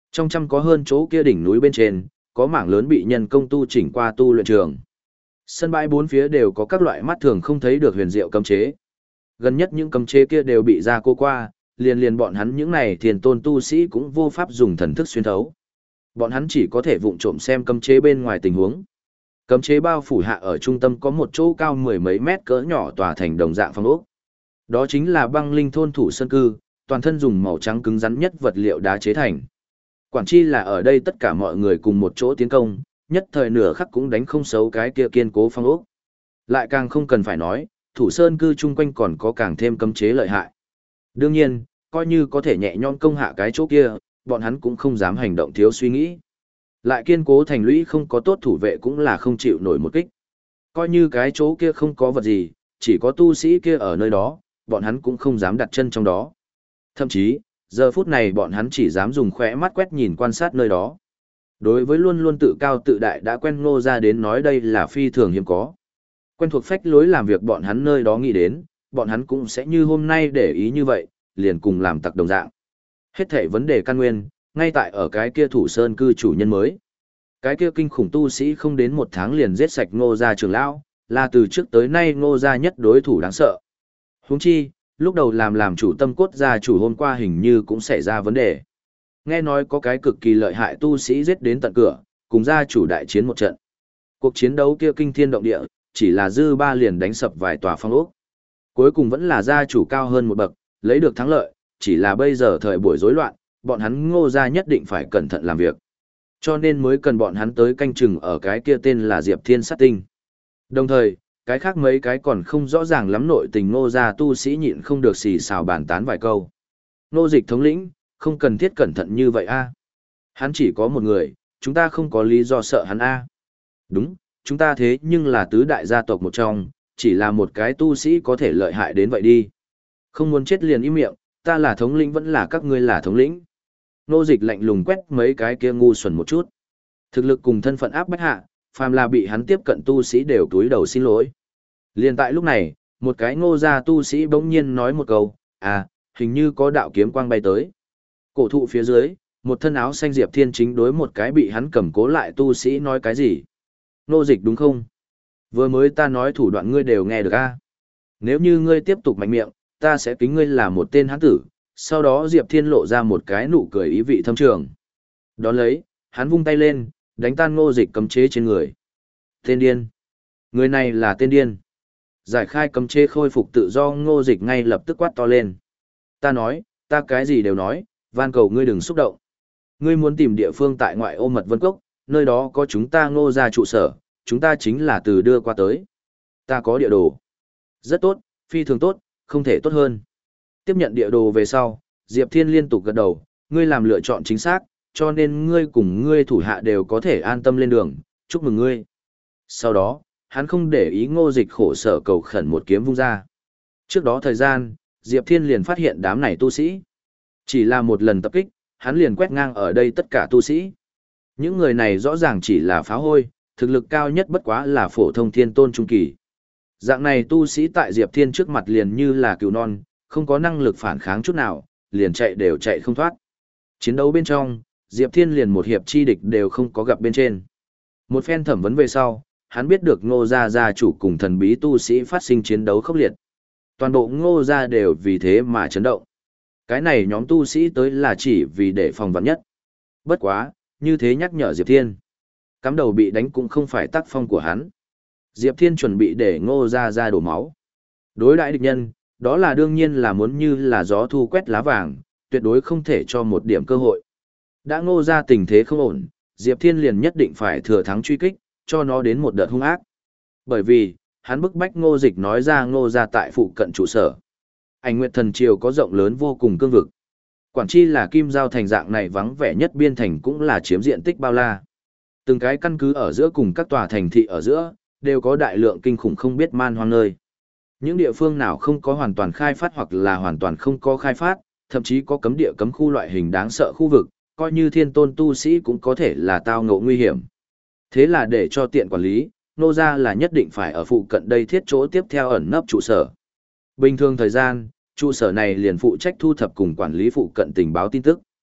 Trong trăm có hơn chỗ kia đỉnh núi bên trên, có mảng lớn bị nhân công tu chỉnh qua tu luyện trường. Sân bãi bốn phía đều có các loại mắt thường không thấy được huyền diệu cấm chế. Gần nhất những cấm chế kia đều bị ra cô qua, liền liền bọn hắn những này thiền tôn tu sĩ cũng vô pháp dùng thần thức xuyên thấu. Bọn hắn chỉ có thể vụng trộm xem cấm chế bên ngoài tình huống. Cấm chế bao phủ hạ ở trung tâm có một chỗ cao mười mấy mét cỡ nhỏ tòa thành đồng dạng phong ốc. Đó chính là băng linh thôn thủ sơn cư, toàn thân dùng màu trắng cứng rắn nhất vật liệu đá chế thành. Quản chi là ở đây tất cả mọi người cùng một chỗ tiến công, nhất thời nửa khắc cũng đánh không xấu cái kia kiên cố phong ốc. Lại càng không cần phải nói, thủ sơn cư chung quanh còn có càng thêm cấm chế lợi hại. Đương nhiên, coi như có thể nhẹ nhõm công hạ cái chỗ kia, bọn hắn cũng không dám hành động thiếu suy nghĩ. Lại kiên cố thành lũy không có tốt thủ vệ cũng là không chịu nổi một kích. Coi như cái chỗ kia không có vật gì, chỉ có tu sĩ kia ở nơi đó, bọn hắn cũng không dám đặt chân trong đó. Thậm chí, giờ phút này bọn hắn chỉ dám dùng khỏe mắt quét nhìn quan sát nơi đó. Đối với luôn luôn tự cao tự đại đã quen Ngô ra đến nói đây là phi thường hiếm có. Quen thuộc phách lối làm việc bọn hắn nơi đó nghĩ đến, bọn hắn cũng sẽ như hôm nay để ý như vậy, liền cùng làm tặc đồng dạng. Hết thảy vấn đề căn nguyên, ngay tại ở cái kia thủ sơn cư chủ nhân mới. Cái kia kinh khủng tu sĩ không đến một tháng liền giết sạch Ngô gia trưởng lão, là từ trước tới nay Ngô gia nhất đối thủ đáng sợ. Huống chi, lúc đầu làm làm chủ tâm cốt gia chủ hôm qua hình như cũng xảy ra vấn đề. Nghe nói có cái cực kỳ lợi hại tu sĩ giết đến tận cửa, cùng gia chủ đại chiến một trận. Cuộc chiến đấu kia kinh thiên động địa, chỉ là dư ba liền đánh sập vài tòa phong ốc. Cuối cùng vẫn là gia chủ cao hơn một bậc, lấy được thắng lợi, chỉ là bây giờ thời buổi rối loạn, bọn hắn Ngô gia nhất định phải cẩn thận làm việc. Cho nên mới cần bọn hắn tới canh chừng ở cái kia tên là Diệp Thiên Sát Tinh. Đồng thời, cái khác mấy cái còn không rõ ràng lắm nội tình Ngô gia tu sĩ nhịn không được xì xào bàn tán vài câu. Ngô Dịch thống lĩnh, không cần thiết cẩn thận như vậy a. Hắn chỉ có một người, chúng ta không có lý do sợ hắn a. Đúng, chúng ta thế nhưng là tứ đại gia tộc một trong, chỉ là một cái tu sĩ có thể lợi hại đến vậy đi. Không muốn chết liền im miệng, ta là thống lĩnh vẫn là các ngươi là thống lĩnh. Ngô Dịch lạnh lùng quét mấy cái kia ngu xuẩn một chút. Thực lực cùng thân phận áp bách hạ, phàm là bị hắn tiếp cận tu sĩ đều túi đầu xin lỗi. Liên tại lúc này, một cái Ngô gia tu sĩ bỗng nhiên nói một câu, à, hình như có đạo kiếm quang bay tới. Cổ thụ phía dưới, một thân áo xanh Diệp Thiên chính đối một cái bị hắn cầm cố lại tu sĩ nói cái gì. Ngô Dịch đúng không? Vừa mới ta nói thủ đoạn ngươi đều nghe được a. Nếu như ngươi tiếp tục mạnh miệng, ta sẽ kính ngươi là một tên hán tử. Sau đó Diệp Thiên lộ ra một cái nụ cười ý vị thâm trường. Đón lấy, hắn vung tay lên, đánh tan Ngô Dịch cấm chế trên người. Tên điên. Người này là tên điên. Giải khai cấm chế khôi phục tự do Ngô Dịch ngay lập tức quát to lên. Ta nói, ta cái gì đều nói, van cầu ngươi đừng xúc động. Ngươi muốn tìm địa phương tại ngoại ô Mật Vân Cốc, nơi đó có chúng ta Ngô gia trụ sở, chúng ta chính là từ đưa qua tới. Ta có địa đồ. Rất tốt, phi thường tốt, không thể tốt hơn. Tiếp nhận địa đồ về sau, Diệp Thiên liên tục gật đầu, ngươi làm lựa chọn chính xác, cho nên ngươi cùng ngươi thủ hạ đều có thể an tâm lên đường, chúc mừng ngươi. Sau đó, hắn không để ý Ngô Dịch khổ sở cầu khẩn một kiếm vung ra. Trước đó thời gian, Diệp Thiên liền phát hiện đám này tu sĩ. Chỉ là một lần tập kích, hắn liền quét ngang ở đây tất cả tu sĩ. Những người này rõ ràng chỉ là phá hôi, thực lực cao nhất bất quá là phổ thông thiên tôn trung kỳ. Dạng này tu sĩ tại Diệp Thiên trước mặt liền như là cừu non, không có năng lực phản kháng chút nào, liền chạy đều chạy không thoát. Chiến đấu bên trong, Diệp Thiên liền một hiệp chi địch đều không có gặp bên trên. Một phen thẩm vấn về sau, hắn biết được Ngô gia gia chủ cùng thần bí tu sĩ phát sinh chiến đấu khốc liệt. Toàn bộ Ngô gia đều vì thế mà chấn động. Cái này nhóm tu sĩ tới là chỉ vì để phòng vạn nhất. Bất quá, như thế nhắc nhở Diệp Thiên. Cắm đầu bị đánh cũng không phải tác phong của hắn. Diệp Thiên chuẩn bị để Ngô gia ra đổ máu. Đối đãi địch nhân, đó là đương nhiên là muốn như là gió thu quét lá vàng, tuyệt đối không thể cho một điểm cơ hội. Đã Ngô gia tình thế không ổn, Diệp Thiên liền nhất định phải thừa thắng truy kích, cho nó đến một đợt hung ác. Bởi vì, hắn bức bách Ngô Dịch nói ra Ngô gia tại phụ cận trụ sở. Ảnh Nguyệt Thần Triều có rộng lớn vô cùng cương vực. Quản chi là Kim Giao thành dạng này vắng vẻ nhất biên thành cũng là chiếm diện tích bao la. Từng cái căn cứ ở giữa cùng các tòa thành thị ở giữa, đều có đại lượng kinh khủng không biết man hoang nơi. Những địa phương nào không có hoàn toàn khai phát hoặc là hoàn toàn không có khai phát, thậm chí có cấm địa cấm khu loại hình đáng sợ khu vực, coi như thiên tôn tu sĩ cũng có thể là tao ngộ nguy hiểm. Thế là để cho tiện quản lý, Ngô gia là nhất định phải ở phụ cận đây thiết chỗ tiếp theo ẩn nấp trụ sở. Bình thường thời gian, trụ sở này liền phụ trách thu thập cùng quản lý phụ cận tình báo tin tức.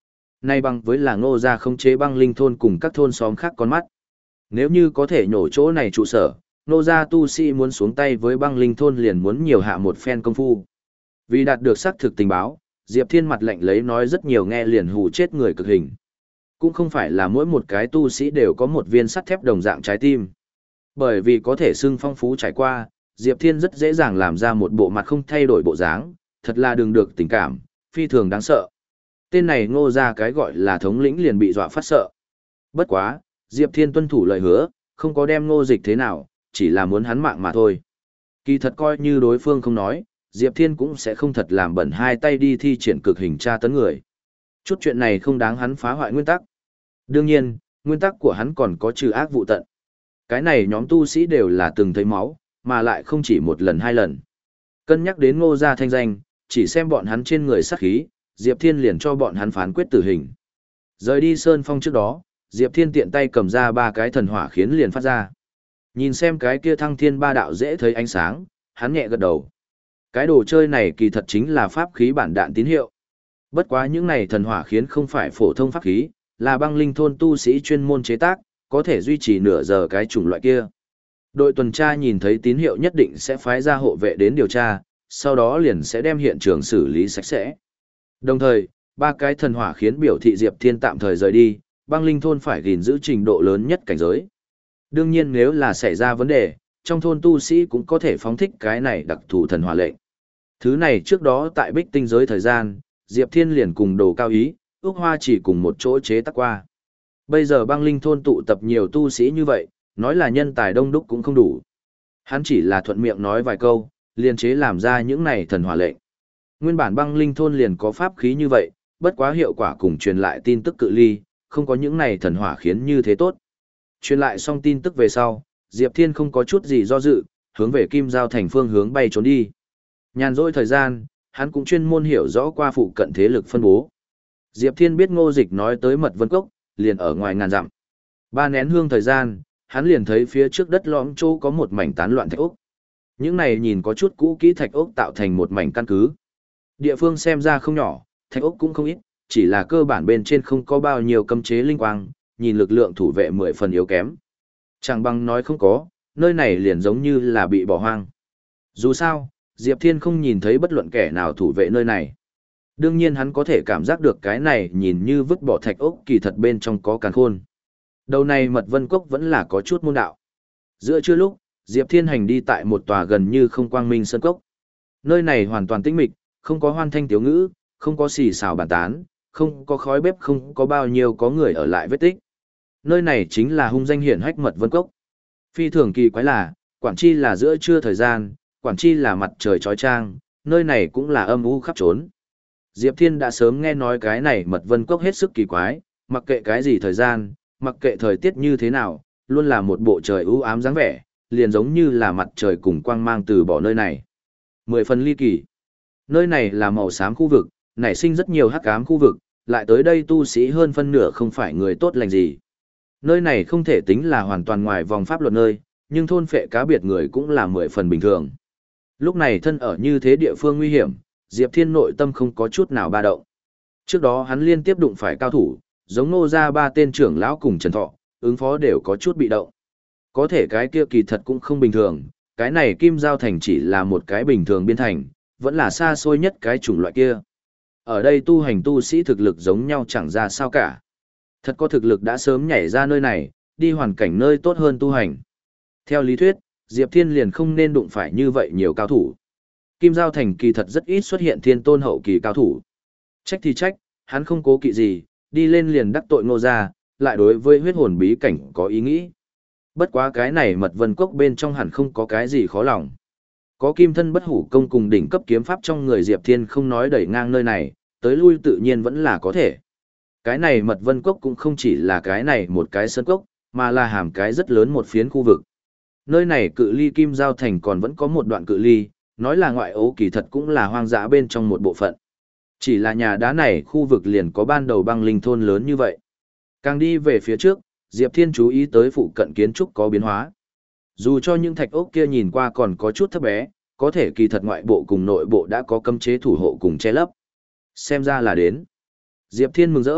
Nay bằng với là Ngô gia khống chế băng linh thôn cùng các thôn xóm khác con mắt. Nếu như có thể nhổ chỗ này trụ sở, Ngô gia tu sĩ muốn xuống tay với băng linh thôn liền muốn nhiều hạ một phen công phu. Vì đạt được xác thực tình báo, Diệp Thiên mặt lạnh lấy nói rất nhiều nghe liền hù chết người cực hình. Cũng không phải là mỗi một cái tu sĩ đều có một viên sắt thép đồng dạng trái tim. Bởi vì có thể xưng phong phú trải qua, Diệp Thiên rất dễ dàng làm ra một bộ mặt không thay đổi bộ dáng, thật là đừng được tình cảm, phi thường đáng sợ. Tên này Ngô ra cái gọi là thống lĩnh liền bị dọa phát sợ. Bất quá, Diệp Thiên tuân thủ lời hứa, không có đem Ngô Dịch thế nào, chỉ là muốn hắn mạng mà thôi. Kỳ thật coi như đối phương không nói, Diệp Thiên cũng sẽ không thật làm bẩn hai tay đi thi triển cực hình tra tấn người. Chút chuyện này không đáng hắn phá hoại nguyên tắc. Đương nhiên, nguyên tắc của hắn còn có trừ ác vụ tận. Cái này nhóm tu sĩ đều là từng thấy máu, mà lại không chỉ một lần hai lần. Cân nhắc đến Ngô gia thanh danh, chỉ xem bọn hắn trên người sát khí, Diệp Thiên liền cho bọn hắn phán quyết tử hình. Rời đi Sơn Phong trước đó, Diệp Thiên tiện tay cầm ra ba cái thần hỏa khiến liền phát ra. Nhìn xem cái kia thăng thiên ba đạo dễ thấy ánh sáng, hắn nhẹ gật đầu. Cái đồ chơi này kỳ thật chính là pháp khí bản đạn tín hiệu. Bất quá những này thần hỏa khiến không phải phổ thông pháp khí, là băng linh thôn tu sĩ chuyên môn chế tác, có thể duy trì nửa giờ cái chủng loại kia. Đội tuần tra nhìn thấy tín hiệu nhất định sẽ phái ra hộ vệ đến điều tra, sau đó liền sẽ đem hiện trường xử lý sạch sẽ. Đồng thời, ba cái thần hỏa khiến biểu thị Diệp Thiên tạm thời rời đi, băng linh thôn phải gìn giữ trình độ lớn nhất cảnh giới. Đương nhiên nếu là xảy ra vấn đề, trong thôn tu sĩ cũng có thể phóng thích cái này đặc thù thần hỏa lệnh. Thứ này trước đó tại Bích Tinh giới thời gian, Diệp Thiên liền cùng Đồ Cao Ý, Ước Hoa chỉ cùng một chỗ chế tác qua. Bây giờ băng linh thôn tụ tập nhiều tu sĩ như vậy, nói là nhân tài đông đúc cũng không đủ. Hắn chỉ là thuận miệng nói vài câu, liền chế làm ra những này thần hỏa lệnh. Nguyên bản băng linh thôn liền có pháp khí như vậy, bất quá hiệu quả cùng truyền lại tin tức cự ly, không có những này thần hỏa khiến như thế tốt. Truyền lại xong tin tức về sau, Diệp Thiên không có chút gì do dự, hướng về Kim Giao thành phương hướng bay trốn đi. Nhàn rỗi thời gian, hắn cũng chuyên môn hiểu rõ qua phụ cận thế lực phân bố. Diệp Thiên biết Ngô Dịch nói tới Mật Vân Cốc, liền ở ngoài ngàn dặm. Ba nén hương thời gian, hắn liền thấy phía trước đất lõm chỗ có một mảnh tán loạn thạch ốc. Những này nhìn có chút cũ kỹ thạch ốc tạo thành một mảnh căn cứ. Địa phương xem ra không nhỏ, thạch ốc cũng không ít, chỉ là cơ bản bên trên không có bao nhiêu cấm chế linh quang, nhìn lực lượng thủ vệ mười phần yếu kém. Chẳng bằng nói không có, nơi này liền giống như là bị bỏ hoang. Dù sao, Diệp Thiên không nhìn thấy bất luận kẻ nào thủ vệ nơi này. Đương nhiên hắn có thể cảm giác được cái này nhìn như vứt bỏ thạch ốc kỳ thật bên trong có càn khôn. Đầu này Mật Vân Cốc vẫn là có chút môn đạo. Giữa trưa lúc, Diệp Thiên hành đi tại một tòa gần như không quang minh sơn cốc. Nơi này hoàn toàn tĩnh mịch, không có hoan thanh tiếu ngữ, không có xì xào bàn tán, không có khói bếp, không có bao nhiêu có người ở lại vết tích. Nơi này chính là hung danh hiển hách Mật Vân Cốc. Phi thường kỳ quái là, quản chi là giữa trưa thời gian, quản chi là mặt trời chói chang, nơi này cũng là âm u khắp trốn. Diệp Thiên đã sớm nghe nói cái này Mật Vân Cốc hết sức kỳ quái, mặc kệ cái gì thời gian, mặc kệ thời tiết như thế nào, luôn là một bộ trời u ám dáng vẻ, liền giống như là mặt trời cùng quang mang từ bỏ nơi này. Mười phần ly kỳ. Nơi này là màu xám khu vực, nảy sinh rất nhiều hắc ám khu vực, lại tới đây tu sĩ hơn phân nửa không phải người tốt lành gì. Nơi này không thể tính là hoàn toàn ngoài vòng pháp luật nơi, nhưng thôn phệ cá biệt người cũng là mười phần bình thường. Lúc này thân ở như thế địa phương nguy hiểm, Diệp Thiên nội tâm không có chút nào ba động. Trước đó hắn liên tiếp đụng phải cao thủ, giống Ngô gia ba tên trưởng lão cùng Trần Thọ, ứng phó đều có chút bị động. Có thể cái kia kỳ thật cũng không bình thường, cái này Kim Giao Thành chỉ là một cái bình thường biên thành, vẫn là xa xôi nhất cái chủng loại kia. Ở đây tu hành tu sĩ thực lực giống nhau chẳng ra sao cả. Thật có thực lực đã sớm nhảy ra nơi này, đi hoàn cảnh nơi tốt hơn tu hành. Theo lý thuyết, Diệp Thiên liền không nên đụng phải như vậy nhiều cao thủ. Kim Giao Thành kỳ thật rất ít xuất hiện thiên tôn hậu kỳ cao thủ. Trách thì trách, hắn không cố kỵ gì, đi lên liền đắc tội Ngô gia, lại đối với huyết hồn bí cảnh có ý nghĩ. Bất quá cái này Mật Vân Cốc bên trong hẳn không có cái gì khó lòng. Có kim thân bất hủ công cùng đỉnh cấp kiếm pháp trong người Diệp Thiên không nói đẩy ngang nơi này, tới lui tự nhiên vẫn là có thể. Cái này Mật Vân Cốc cũng không chỉ là cái này một cái sơn cốc, mà là hàm cái rất lớn một phiến khu vực. Nơi này cự ly Kim Giao Thành còn vẫn có một đoạn cự ly, nói là ngoại ố kỳ thật cũng là hoang dã bên trong một bộ phận. Chỉ là nhà đá này khu vực liền có ban đầu băng linh thôn lớn như vậy. Càng đi về phía trước, Diệp Thiên chú ý tới phụ cận kiến trúc có biến hóa. Dù cho những thạch ốc kia nhìn qua còn có chút thấp bé, có thể kỳ thật ngoại bộ cùng nội bộ đã có cấm chế thủ hộ cùng che lấp. Xem ra là đến. Diệp Thiên mừng rỡ,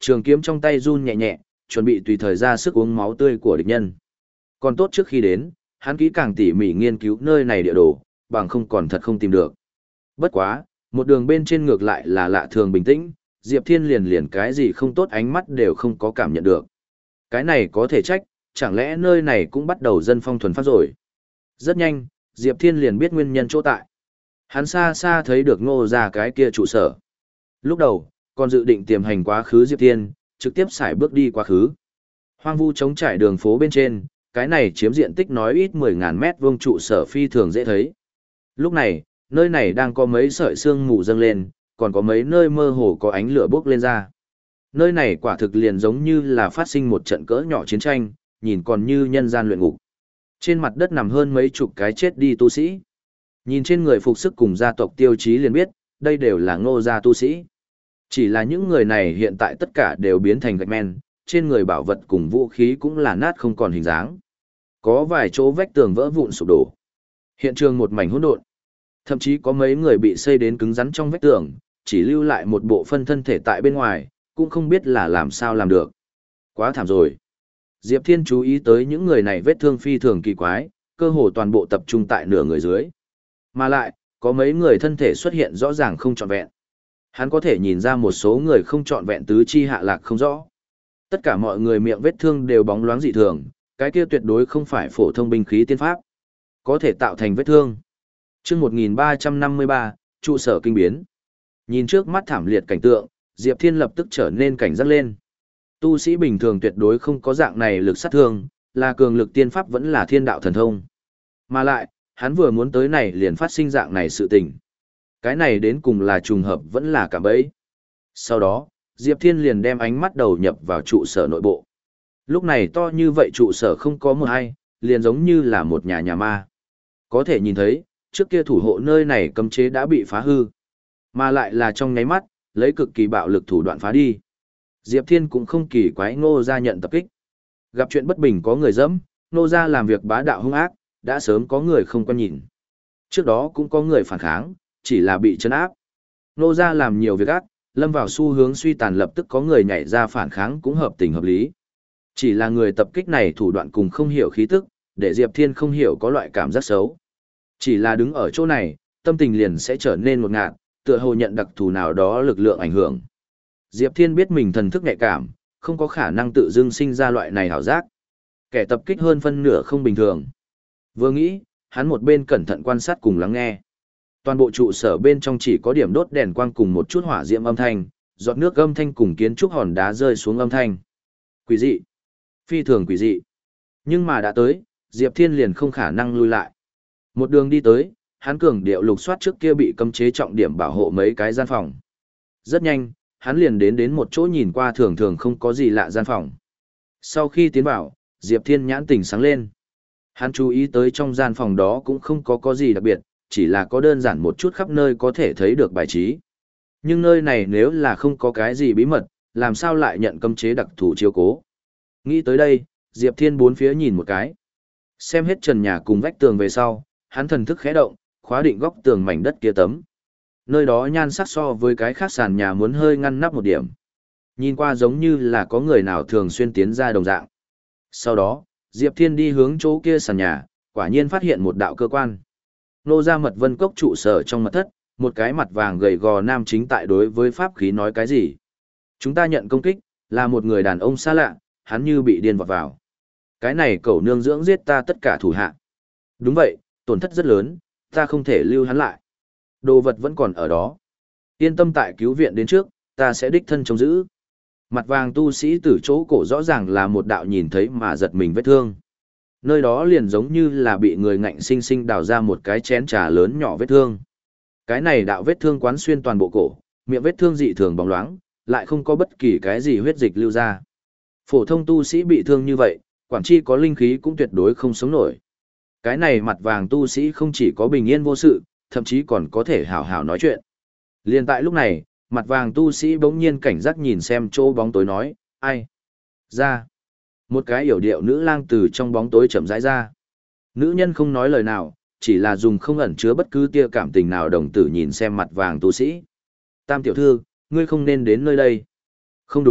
trường kiếm trong tay run nhẹ nhẹ, chuẩn bị tùy thời ra sức uống máu tươi của địch nhân. Còn tốt trước khi đến, hắn kỹ càng tỉ mỉ nghiên cứu nơi này địa đồ, bằng không còn thật không tìm được. Bất quá, một đường bên trên ngược lại là lạ thường bình tĩnh, Diệp Thiên liền liền cái gì không tốt ánh mắt đều không có cảm nhận được. Cái này có thể trách, chẳng lẽ nơi này cũng bắt đầu dân phong thuần phát rồi. Rất nhanh, Diệp Thiên liền biết nguyên nhân chỗ tại. Hắn xa xa thấy được Ngô gia cái kia trụ sở. Lúc đầu, còn dự định tiềm hành quá khứ Diệp Thiên, trực tiếp xài bước đi quá khứ. Hoang vu trống trải đường phố bên trên, cái này chiếm diện tích nói ít mười ngàn mét vuông trụ sở phi thường dễ thấy. Lúc này, nơi này đang có mấy sợi sương mù dâng lên, còn có mấy nơi mơ hồ có ánh lửa bốc lên ra. Nơi này quả thực liền giống như là phát sinh một trận cỡ nhỏ chiến tranh, nhìn còn như nhân gian luyện ngục. Trên mặt đất nằm hơn mấy chục cái chết đi tu sĩ. Nhìn trên người phục sức cùng gia tộc tiêu chí liền biết, đây đều là Ngô gia tu sĩ. Chỉ là những người này hiện tại tất cả đều biến thành gạch men, trên người bảo vật cùng vũ khí cũng là nát không còn hình dáng. Có vài chỗ vách tường vỡ vụn sụp đổ. Hiện trường một mảnh hỗn độn. Thậm chí có mấy người bị xây đến cứng rắn trong vách tường, chỉ lưu lại một bộ phân thân thể tại bên ngoài, cũng không biết là làm sao làm được. Quá thảm rồi. Diệp Thiên chú ý tới những người này vết thương phi thường kỳ quái, cơ hồ toàn bộ tập trung tại nửa người dưới. Mà lại, có mấy người thân thể xuất hiện rõ ràng không trọn vẹn. Hắn có thể nhìn ra một số người không trọn vẹn tứ chi hạ lạc không rõ. Tất cả mọi người miệng vết thương đều bóng loáng dị thường, cái kia tuyệt đối không phải phổ thông binh khí tiên pháp. Có thể tạo thành vết thương. Chương một nghìn ba trăm năm mươi ba, trụ sở kinh biến. Nhìn trước mắt thảm liệt cảnh tượng, Diệp Thiên lập tức trở nên cảnh giác lên. Tu sĩ bình thường tuyệt đối không có dạng này lực sát thương, là cường lực tiên pháp vẫn là thiên đạo thần thông. Mà lại, hắn vừa muốn tới này liền phát sinh dạng này sự tình. Cái này đến cùng là trùng hợp vẫn là cả bẫy. Sau đó, Diệp Thiên liền đem ánh mắt đầu nhập vào trụ sở nội bộ. Lúc này to như vậy trụ sở không có một ai, liền giống như là một nhà nhà ma. Có thể nhìn thấy, trước kia thủ hộ nơi này cấm chế đã bị phá hư. Mà lại là trong nháy mắt, lấy cực kỳ bạo lực thủ đoạn phá đi. Diệp Thiên cũng không kỳ quái Ngô gia nhận tập kích. Gặp chuyện bất bình có người dẫm, Ngô gia làm việc bá đạo hung ác, đã sớm có người không quan nhìn. Trước đó cũng có người phản kháng, chỉ là bị trấn áp. Ngô gia làm nhiều việc ác, lâm vào xu hướng suy tàn lập tức có người nhảy ra phản kháng cũng hợp tình hợp lý. Chỉ là người tập kích này thủ đoạn cùng không hiểu khí tức, để Diệp Thiên không hiểu có loại cảm giác xấu. Chỉ là đứng ở chỗ này, tâm tình liền sẽ trở nên một ngạt, tựa hồ nhận đặc thù nào đó lực lượng ảnh hưởng. Diệp Thiên biết mình thần thức nhạy cảm, không có khả năng tự dưng sinh ra loại này hảo giác. Kẻ tập kích hơn phân nửa không bình thường. Vừa nghĩ, hắn một bên cẩn thận quan sát cùng lắng nghe. Toàn bộ trụ sở bên trong chỉ có điểm đốt đèn quang cùng một chút hỏa diễm âm thanh, giọt nước âm thanh cùng kiến trúc hòn đá rơi xuống âm thanh. Quỷ dị. Phi thường quỷ dị. Nhưng mà đã tới, Diệp Thiên liền không khả năng lui lại. Một đường đi tới, hắn cường điệu lục soát trước kia bị cấm chế trọng điểm bảo hộ mấy cái gian phòng. Rất nhanh, hắn liền đến đến một chỗ nhìn qua thường thường không có gì lạ gian phòng. Sau khi tiến vào, Diệp Thiên nhãn tình sáng lên. Hắn chú ý tới trong gian phòng đó cũng không có có gì đặc biệt, chỉ là có đơn giản một chút khắp nơi có thể thấy được bài trí. Nhưng nơi này nếu là không có cái gì bí mật, làm sao lại nhận cấm chế đặc thù chiếu cố. Nghĩ tới đây, Diệp Thiên bốn phía nhìn một cái. Xem hết trần nhà cùng vách tường về sau, hắn thần thức khẽ động, khóa định góc tường mảnh đất kia tấm. Nơi đó nhan sắc so với cái khác sàn nhà muốn hơi ngăn nắp một điểm. Nhìn qua giống như là có người nào thường xuyên tiến ra đồng dạng. Sau đó, Diệp Thiên đi hướng chỗ kia sàn nhà, quả nhiên phát hiện một đạo cơ quan. Nô ra mật vân cốc trụ sở trong mật thất, một cái mặt vàng gầy gò nam chính tại đối với pháp khí nói cái gì. Chúng ta nhận công kích, là một người đàn ông xa lạ, hắn như bị điên vọt vào. Cái này cẩu nương dưỡng giết ta tất cả thủ hạ. Đúng vậy, tổn thất rất lớn, ta không thể lưu hắn lại. Đồ vật vẫn còn ở đó. Yên tâm tại cứu viện đến trước, ta sẽ đích thân trông giữ. Mặt vàng tu sĩ từ chỗ cổ rõ ràng là một đạo nhìn thấy mà giật mình vết thương. Nơi đó liền giống như là bị người ngạnh sinh sinh đào ra một cái chén trà lớn nhỏ vết thương. Cái này đạo vết thương quán xuyên toàn bộ cổ, miệng vết thương dị thường bóng loáng, lại không có bất kỳ cái gì huyết dịch lưu ra. Phổ thông tu sĩ bị thương như vậy, quản chi có linh khí cũng tuyệt đối không sống nổi. Cái này mặt vàng tu sĩ không chỉ có bình yên vô sự, thậm chí còn có thể hào hào nói chuyện. Liên tại lúc này, mặt vàng tu sĩ bỗng nhiên cảnh giác nhìn xem chỗ bóng tối nói, ai? Ra. Một cái yểu điệu nữ lang từ trong bóng tối chậm rãi ra. Nữ nhân không nói lời nào, chỉ là dùng không ẩn chứa bất cứ tia cảm tình nào đồng tử nhìn xem mặt vàng tu sĩ. Tam tiểu thư, ngươi không nên đến nơi đây. Không đúng,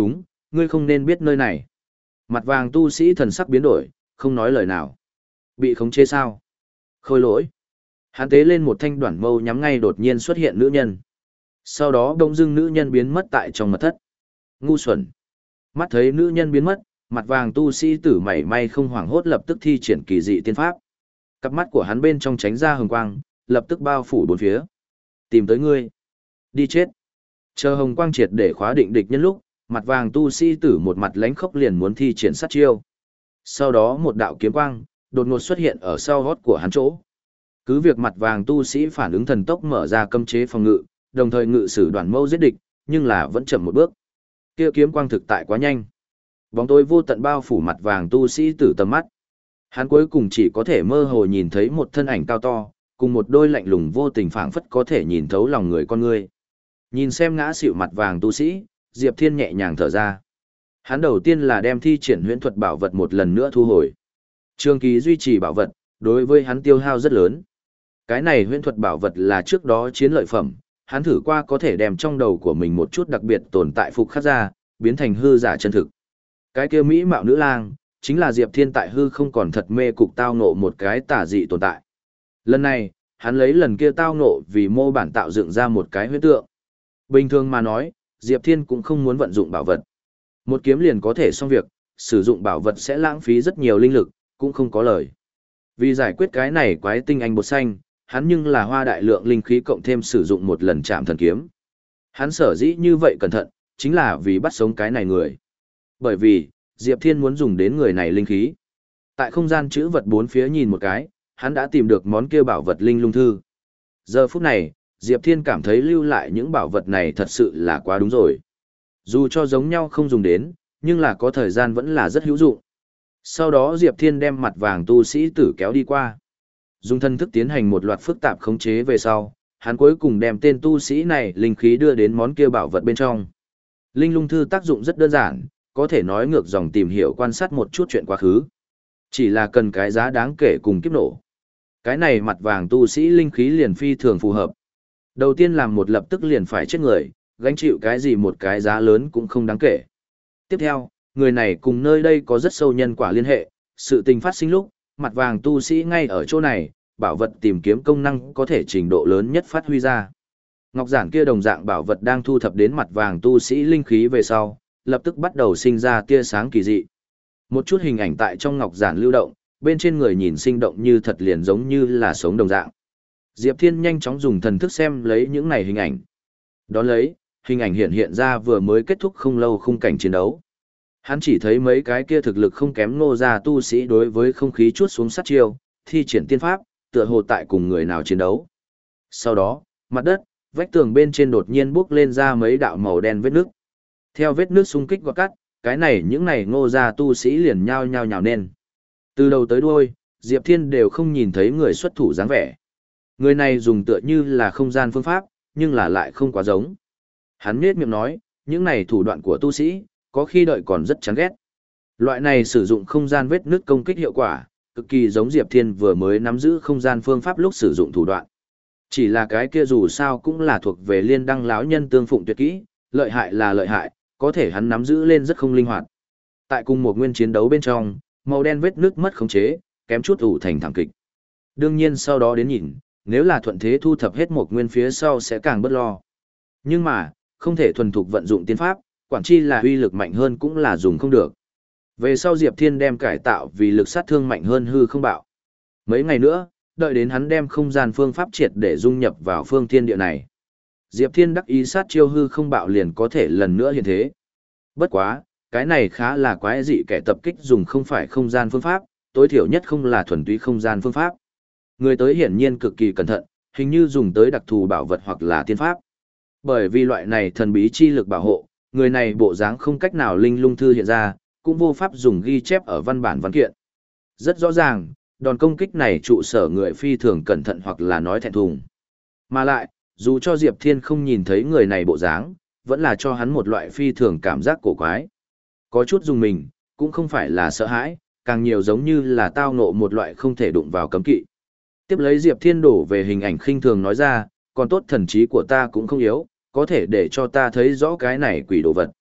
ngươi không nên biết nơi này. Mặt vàng tu sĩ thần sắc biến đổi, không nói lời nào. Bị khống chế sao? Khôi lỗi. Hắn tế lên một thanh đoản mâu nhắm ngay đột nhiên xuất hiện nữ nhân. Sau đó đông dưng nữ nhân biến mất tại trong mật thất. Ngu xuẩn. Mắt thấy nữ nhân biến mất, mặt vàng tu sĩ tử mảy may không hoảng hốt lập tức thi triển kỳ dị tiên pháp. Cặp mắt của hắn bên trong tránh ra hồng quang, lập tức bao phủ bốn phía. Tìm tới ngươi. Đi chết. Chờ hồng quang triệt để khóa định địch nhân lúc, mặt vàng tu sĩ tử một mặt lánh khốc liền muốn thi triển sát chiêu. Sau đó một đạo kiếm quang, đột ngột xuất hiện ở sau gót của hắn chỗ. Cứ việc mặt vàng tu sĩ phản ứng thần tốc mở ra cấm chế phòng ngự, đồng thời ngự sử đoàn mâu giết địch, nhưng là vẫn chậm một bước. Kia kiếm quang thực tại quá nhanh. Bóng tối vô tận bao phủ mặt vàng tu sĩ tử tầm mắt. Hắn cuối cùng chỉ có thể mơ hồ nhìn thấy một thân ảnh cao to, cùng một đôi lạnh lùng vô tình phảng phất có thể nhìn thấu lòng người con người. Nhìn xem ngã xỉu mặt vàng tu sĩ, Diệp Thiên nhẹ nhàng thở ra. Hắn đầu tiên là đem thi triển huyễn thuật bảo vật một lần nữa thu hồi. Trường kỳ duy trì bảo vật, đối với hắn tiêu hao rất lớn. Cái này huyễn thuật bảo vật là trước đó chiến lợi phẩm, hắn thử qua có thể đem trong đầu của mình một chút đặc biệt tồn tại phục khắc ra, biến thành hư giả chân thực. Cái kia mỹ mạo nữ lang, chính là Diệp Thiên tại hư không còn thật mê cục tao ngộ một cái tà dị tồn tại. Lần này, hắn lấy lần kia tao ngộ vì mô bản tạo dựng ra một cái huyễn tượng. Bình thường mà nói, Diệp Thiên cũng không muốn vận dụng bảo vật. Một kiếm liền có thể xong việc, sử dụng bảo vật sẽ lãng phí rất nhiều linh lực, cũng không có lời. Vì giải quyết cái này quái tinh anh bột xanh, hắn nhưng là hoa đại lượng linh khí cộng thêm sử dụng một lần chạm thần kiếm. Hắn sở dĩ như vậy cẩn thận, chính là vì bắt sống cái này người. Bởi vì, Diệp Thiên muốn dùng đến người này linh khí. Tại không gian chữ vật bốn phía nhìn một cái, hắn đã tìm được món kia bảo vật linh lung thư. Giờ phút này, Diệp Thiên cảm thấy lưu lại những bảo vật này thật sự là quá đúng rồi. Dù cho giống nhau không dùng đến, nhưng là có thời gian vẫn là rất hữu dụng. Sau đó Diệp Thiên đem mặt vàng tu sĩ tử kéo đi qua. Dùng thân thức tiến hành một loạt phức tạp khống chế về sau, hắn cuối cùng đem tên tu sĩ này linh khí đưa đến món kia bảo vật bên trong. Linh lung thư tác dụng rất đơn giản, có thể nói ngược dòng tìm hiểu quan sát một chút chuyện quá khứ. Chỉ là cần cái giá đáng kể cùng kiếp nổ. Cái này mặt vàng tu sĩ linh khí liền phi thường phù hợp. Đầu tiên làm một lập tức liền phải chết người, gánh chịu cái gì một cái giá lớn cũng không đáng kể. Tiếp theo, người này cùng nơi đây có rất sâu nhân quả liên hệ, sự tình phát sinh lúc, mặt vàng tu sĩ ngay ở chỗ này, bảo vật tìm kiếm công năng có thể trình độ lớn nhất phát huy ra. Ngọc giản kia đồng dạng bảo vật đang thu thập đến mặt vàng tu sĩ linh khí về sau, lập tức bắt đầu sinh ra tia sáng kỳ dị. Một chút hình ảnh tại trong ngọc giản lưu động, bên trên người nhìn sinh động như thật liền giống như là sống đồng dạng. Diệp Thiên nhanh chóng dùng thần thức xem lấy những này hình ảnh. Đón lấy, hình ảnh hiện hiện ra vừa mới kết thúc không lâu khung cảnh chiến đấu. Hắn chỉ thấy mấy cái kia thực lực không kém Ngô gia tu sĩ đối với không khí chuốt xuống sát chiêu, thi triển tiên pháp, tựa hồ tại cùng người nào chiến đấu. Sau đó, mặt đất, vách tường bên trên đột nhiên bốc lên ra mấy đạo màu đen vết nước. Theo vết nước xung kích gọt cắt, cái này những này Ngô gia tu sĩ liền nhao nhao nhào lên. Từ đầu tới đuôi, Diệp Thiên đều không nhìn thấy người xuất thủ dáng vẻ. Người này dùng tựa như là không gian phương pháp, nhưng là lại không quá giống. Hắn nhếch miệng nói, những này thủ đoạn của tu sĩ, có khi đợi còn rất chán ghét. Loại này sử dụng không gian vết nứt công kích hiệu quả, cực kỳ giống Diệp Thiên vừa mới nắm giữ không gian phương pháp lúc sử dụng thủ đoạn. Chỉ là cái kia dù sao cũng là thuộc về liên đăng lão nhân tương phụng tuyệt kỹ, lợi hại là lợi hại, có thể hắn nắm giữ lên rất không linh hoạt. Tại cùng một nguyên chiến đấu bên trong, màu đen vết nứt mất khống chế, kém chút ủ thành thảm kịch. Đương nhiên sau đó đến nhìn, nếu là thuận thế thu thập hết một nguyên phía sau sẽ càng bất lo. Nhưng mà, không thể thuần thục vận dụng tiên pháp, quản chi là uy lực mạnh hơn cũng là dùng không được. Về sau Diệp Thiên đem cải tạo vì lực sát thương mạnh hơn hư không bạo. Mấy ngày nữa, đợi đến hắn đem không gian phương pháp triệt để dung nhập vào phương thiên địa này. Diệp Thiên đắc ý sát chiêu hư không bạo liền có thể lần nữa hiện thế. Bất quá, cái này khá là quái dị, kẻ tập kích dùng không phải không gian phương pháp, tối thiểu nhất không là thuần túy không gian phương pháp. Người tới hiển nhiên cực kỳ cẩn thận, hình như dùng tới đặc thù bảo vật hoặc là tiên pháp. Bởi vì loại này thần bí chi lực bảo hộ, người này bộ dáng không cách nào linh lung thư hiện ra, cũng vô pháp dùng ghi chép ở văn bản văn kiện. Rất rõ ràng, đòn công kích này trụ sở người phi thường cẩn thận hoặc là nói thẹn thùng. Mà lại, dù cho Diệp Thiên không nhìn thấy người này bộ dáng, vẫn là cho hắn một loại phi thường cảm giác cổ quái. Có chút dùng mình, cũng không phải là sợ hãi, càng nhiều giống như là tao ngộ một loại không thể đụng vào cấm kỵ. Tiếp lấy Diệp Thiên đổ về hình ảnh khinh thường nói ra, còn tốt thần trí của ta cũng không yếu, có thể để cho ta thấy rõ cái này quỷ đồ vật.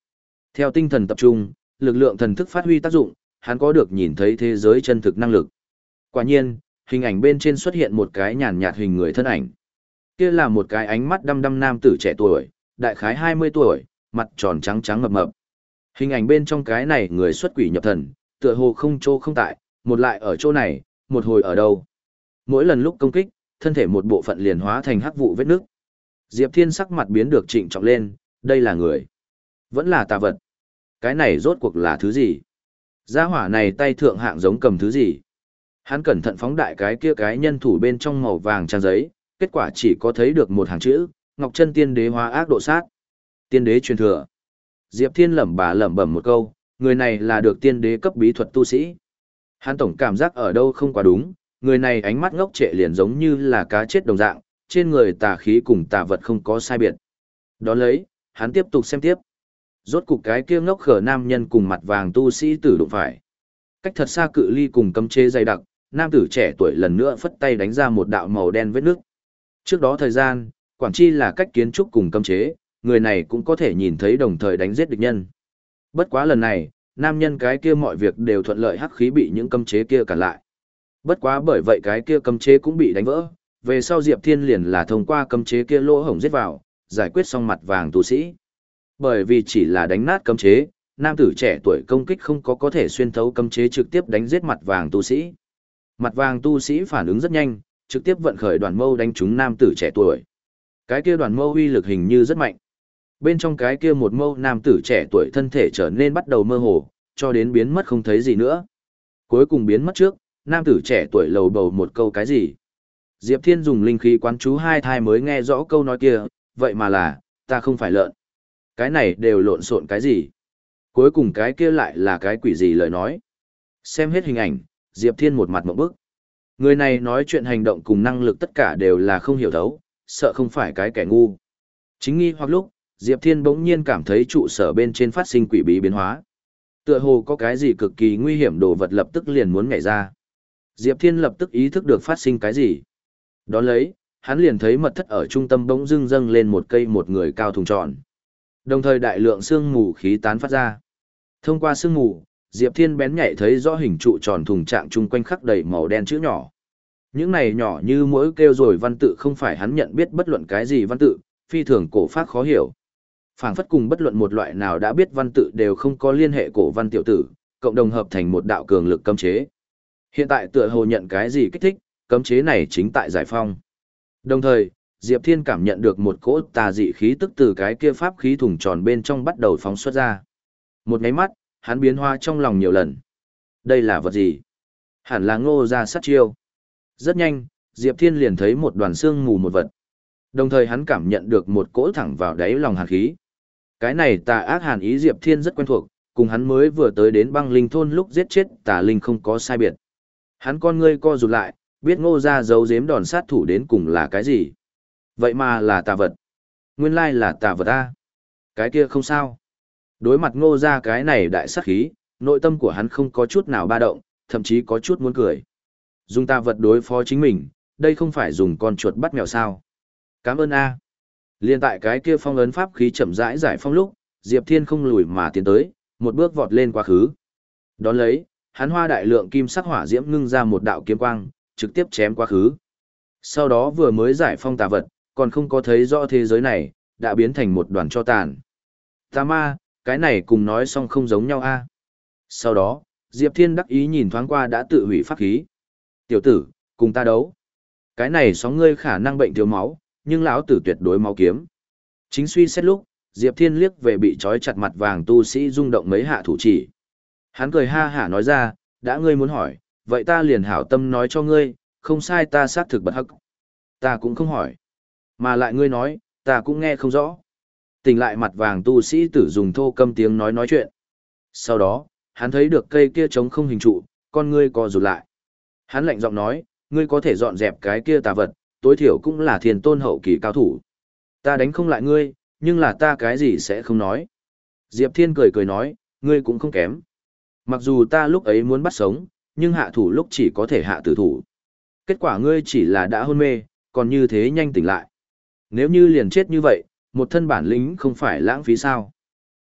Theo tinh thần tập trung, lực lượng thần thức phát huy tác dụng, hắn có được nhìn thấy thế giới chân thực năng lực. Quả nhiên, hình ảnh bên trên xuất hiện một cái nhàn nhạt hình người thân ảnh. Kia là một cái ánh mắt đăm đăm nam tử trẻ tuổi, đại khái hai mươi tuổi, mặt tròn trắng trắng mập mập. Hình ảnh bên trong cái này người xuất quỷ nhập thần, tựa hồ không chỗ không tại, một lại ở chỗ này, một hồi ở đâu. Mỗi lần lúc công kích, thân thể một bộ phận liền hóa thành hắc vụ vết nước. Diệp Thiên sắc mặt biến được trịnh trọng lên, đây là người, vẫn là tà vật. Cái này rốt cuộc là thứ gì? Gia hỏa này tay thượng hạng giống cầm thứ gì? Hắn cẩn thận phóng đại cái kia cái nhân thủ bên trong màu vàng trang giấy, kết quả chỉ có thấy được một hàng chữ, Ngọc Chân Tiên Đế hóa ác độ sát. Tiên đế truyền thừa. Diệp Thiên lẩm bà lẩm bẩm một câu, người này là được tiên đế cấp bí thuật tu sĩ. Hắn tổng cảm giác ở đâu không quá đúng, người này ánh mắt ngốc trệ liền giống như là cá chết đồng dạng, trên người tà khí cùng tà vật không có sai biệt. Đó lấy, hắn tiếp tục xem tiếp. Rốt cục cái kia ngốc khờ nam nhân cùng mặt vàng tu sĩ tử đụng phải. Cách thật xa cự ly cùng cấm chế dày đặc, nam tử trẻ tuổi lần nữa phất tay đánh ra một đạo màu đen vết nước. Trước đó thời gian, quản chi là cách kiến trúc cùng cấm chế, người này cũng có thể nhìn thấy đồng thời đánh giết địch nhân. Bất quá lần này, nam nhân cái kia mọi việc đều thuận lợi, hắc khí bị những cấm chế kia cản lại. Bất quá bởi vậy cái kia cấm chế cũng bị đánh vỡ, về sau Diệp Thiên liền là thông qua cấm chế kia lỗ hổng giết vào, giải quyết xong mặt vàng tu sĩ. Bởi vì chỉ là đánh nát cấm chế, nam tử trẻ tuổi công kích không có có thể xuyên thấu cấm chế trực tiếp đánh giết mặt vàng tu sĩ. Mặt vàng tu sĩ phản ứng rất nhanh, trực tiếp vận khởi đoàn mâu đánh trúng nam tử trẻ tuổi. Cái kia đoàn mâu uy lực hình như rất mạnh. Bên trong cái kia một mâu nam tử trẻ tuổi thân thể trở nên bắt đầu mơ hồ, cho đến biến mất không thấy gì nữa. Cuối cùng biến mất trước, nam tử trẻ tuổi lầu bầu một câu cái gì. Diệp Thiên dùng linh khí quán chú hai thai mới nghe rõ câu nói kia, vậy mà là, ta không phải lợn. Cái này đều lộn xộn cái gì? Cuối cùng cái kia lại là cái quỷ gì lời nói? Xem hết hình ảnh, Diệp Thiên một mặt ngộp bức. Người này nói chuyện hành động cùng năng lực tất cả đều là không hiểu thấu, sợ không phải cái kẻ ngu. Chính nghi hoặc lúc, Diệp Thiên bỗng nhiên cảm thấy trụ sở bên trên phát sinh quỷ bí biến hóa. Tựa hồ có cái gì cực kỳ nguy hiểm đồ vật lập tức liền muốn nhảy ra. Diệp Thiên lập tức ý thức được phát sinh cái gì. Đón lấy, hắn liền thấy mật thất ở trung tâm bỗng dưng dâng lên một cây một người cao thùng tròn. Đồng thời đại lượng sương mù khí tán phát ra. Thông qua sương mù, Diệp Thiên bén nhạy thấy rõ hình trụ tròn thùng trạng chung quanh khắc đầy màu đen chữ nhỏ. Những này nhỏ như mỗi kêu rồi văn tự không phải hắn nhận biết bất luận cái gì văn tự, phi thường cổ phác khó hiểu. Phảng phất cùng bất luận một loại nào đã biết văn tự đều không có liên hệ cổ văn tiểu tử, cộng đồng hợp thành một đạo cường lực cấm chế. Hiện tại tựa hồ nhận cái gì kích thích, cấm chế này chính tại giải phong. Đồng thời, Diệp Thiên cảm nhận được một cỗ tà dị khí tức từ cái kia pháp khí thùng tròn bên trong bắt đầu phóng xuất ra. Một cái mắt, hắn biến hóa trong lòng nhiều lần. Đây là vật gì? Hẳn là Ngô gia sát chiêu. Rất nhanh, Diệp Thiên liền thấy một đoàn xương mù một vật. Đồng thời hắn cảm nhận được một cỗ thẳng vào đáy lòng hàn khí. Cái này tà ác hàn ý Diệp Thiên rất quen thuộc, cùng hắn mới vừa tới đến băng linh thôn lúc giết chết tà linh không có sai biệt. Hắn con ngươi co rụt lại, biết Ngô gia giấu giếm đòn sát thủ đến cùng là cái gì. Vậy mà là tà vật. Nguyên lai là tà vật a. Cái kia không sao. Đối mặt Ngô gia cái này đại sát khí, nội tâm của hắn không có chút nào ba động, thậm chí có chút muốn cười. Dùng tà vật đối phó chính mình, đây không phải dùng con chuột bắt mèo sao. Cảm ơn a. Liên tại cái kia phong ấn pháp khí chậm rãi giải phong lúc, Diệp Thiên không lùi mà tiến tới, một bước vọt lên quá khứ. Đón lấy, hắn hoa đại lượng kim sắc hỏa diễm ngưng ra một đạo kiếm quang, trực tiếp chém quá khứ. Sau đó vừa mới giải phong tà vật, còn không có thấy rõ thế giới này, đã biến thành một đoàn cho tàn. Tà ma, cái này cùng nói xong không giống nhau a. Sau đó, Diệp Thiên đắc ý nhìn thoáng qua đã tự hủy pháp khí. Tiểu tử, cùng ta đấu. Cái này sóng ngươi khả năng bệnh thiếu máu, nhưng lão tử tuyệt đối máu kiếm. Chính suy xét lúc, Diệp Thiên liếc về bị trói chặt mặt vàng tu sĩ rung động mấy hạ thủ chỉ. Hắn cười ha hả nói ra, đã ngươi muốn hỏi, vậy ta liền hảo tâm nói cho ngươi, không sai ta xác thực bật hắc. Ta cũng không hỏi. Mà lại ngươi nói, ta cũng nghe không rõ. Tỉnh lại mặt vàng tu sĩ tử dùng thô câm tiếng nói nói chuyện. Sau đó, hắn thấy được cây kia trống không hình trụ, con ngươi co rụt lại. Hắn lạnh giọng nói, ngươi có thể dọn dẹp cái kia tà vật, tối thiểu cũng là thiền tôn hậu kỳ cao thủ. Ta đánh không lại ngươi, nhưng là ta cái gì sẽ không nói. Diệp Thiên cười cười nói, ngươi cũng không kém. Mặc dù ta lúc ấy muốn bắt sống, nhưng hạ thủ lúc chỉ có thể hạ tử thủ. Kết quả ngươi chỉ là đã hôn mê, còn như thế nhanh tỉnh lại. Nếu như liền chết như vậy, một thân bản lĩnh không phải lãng phí sao.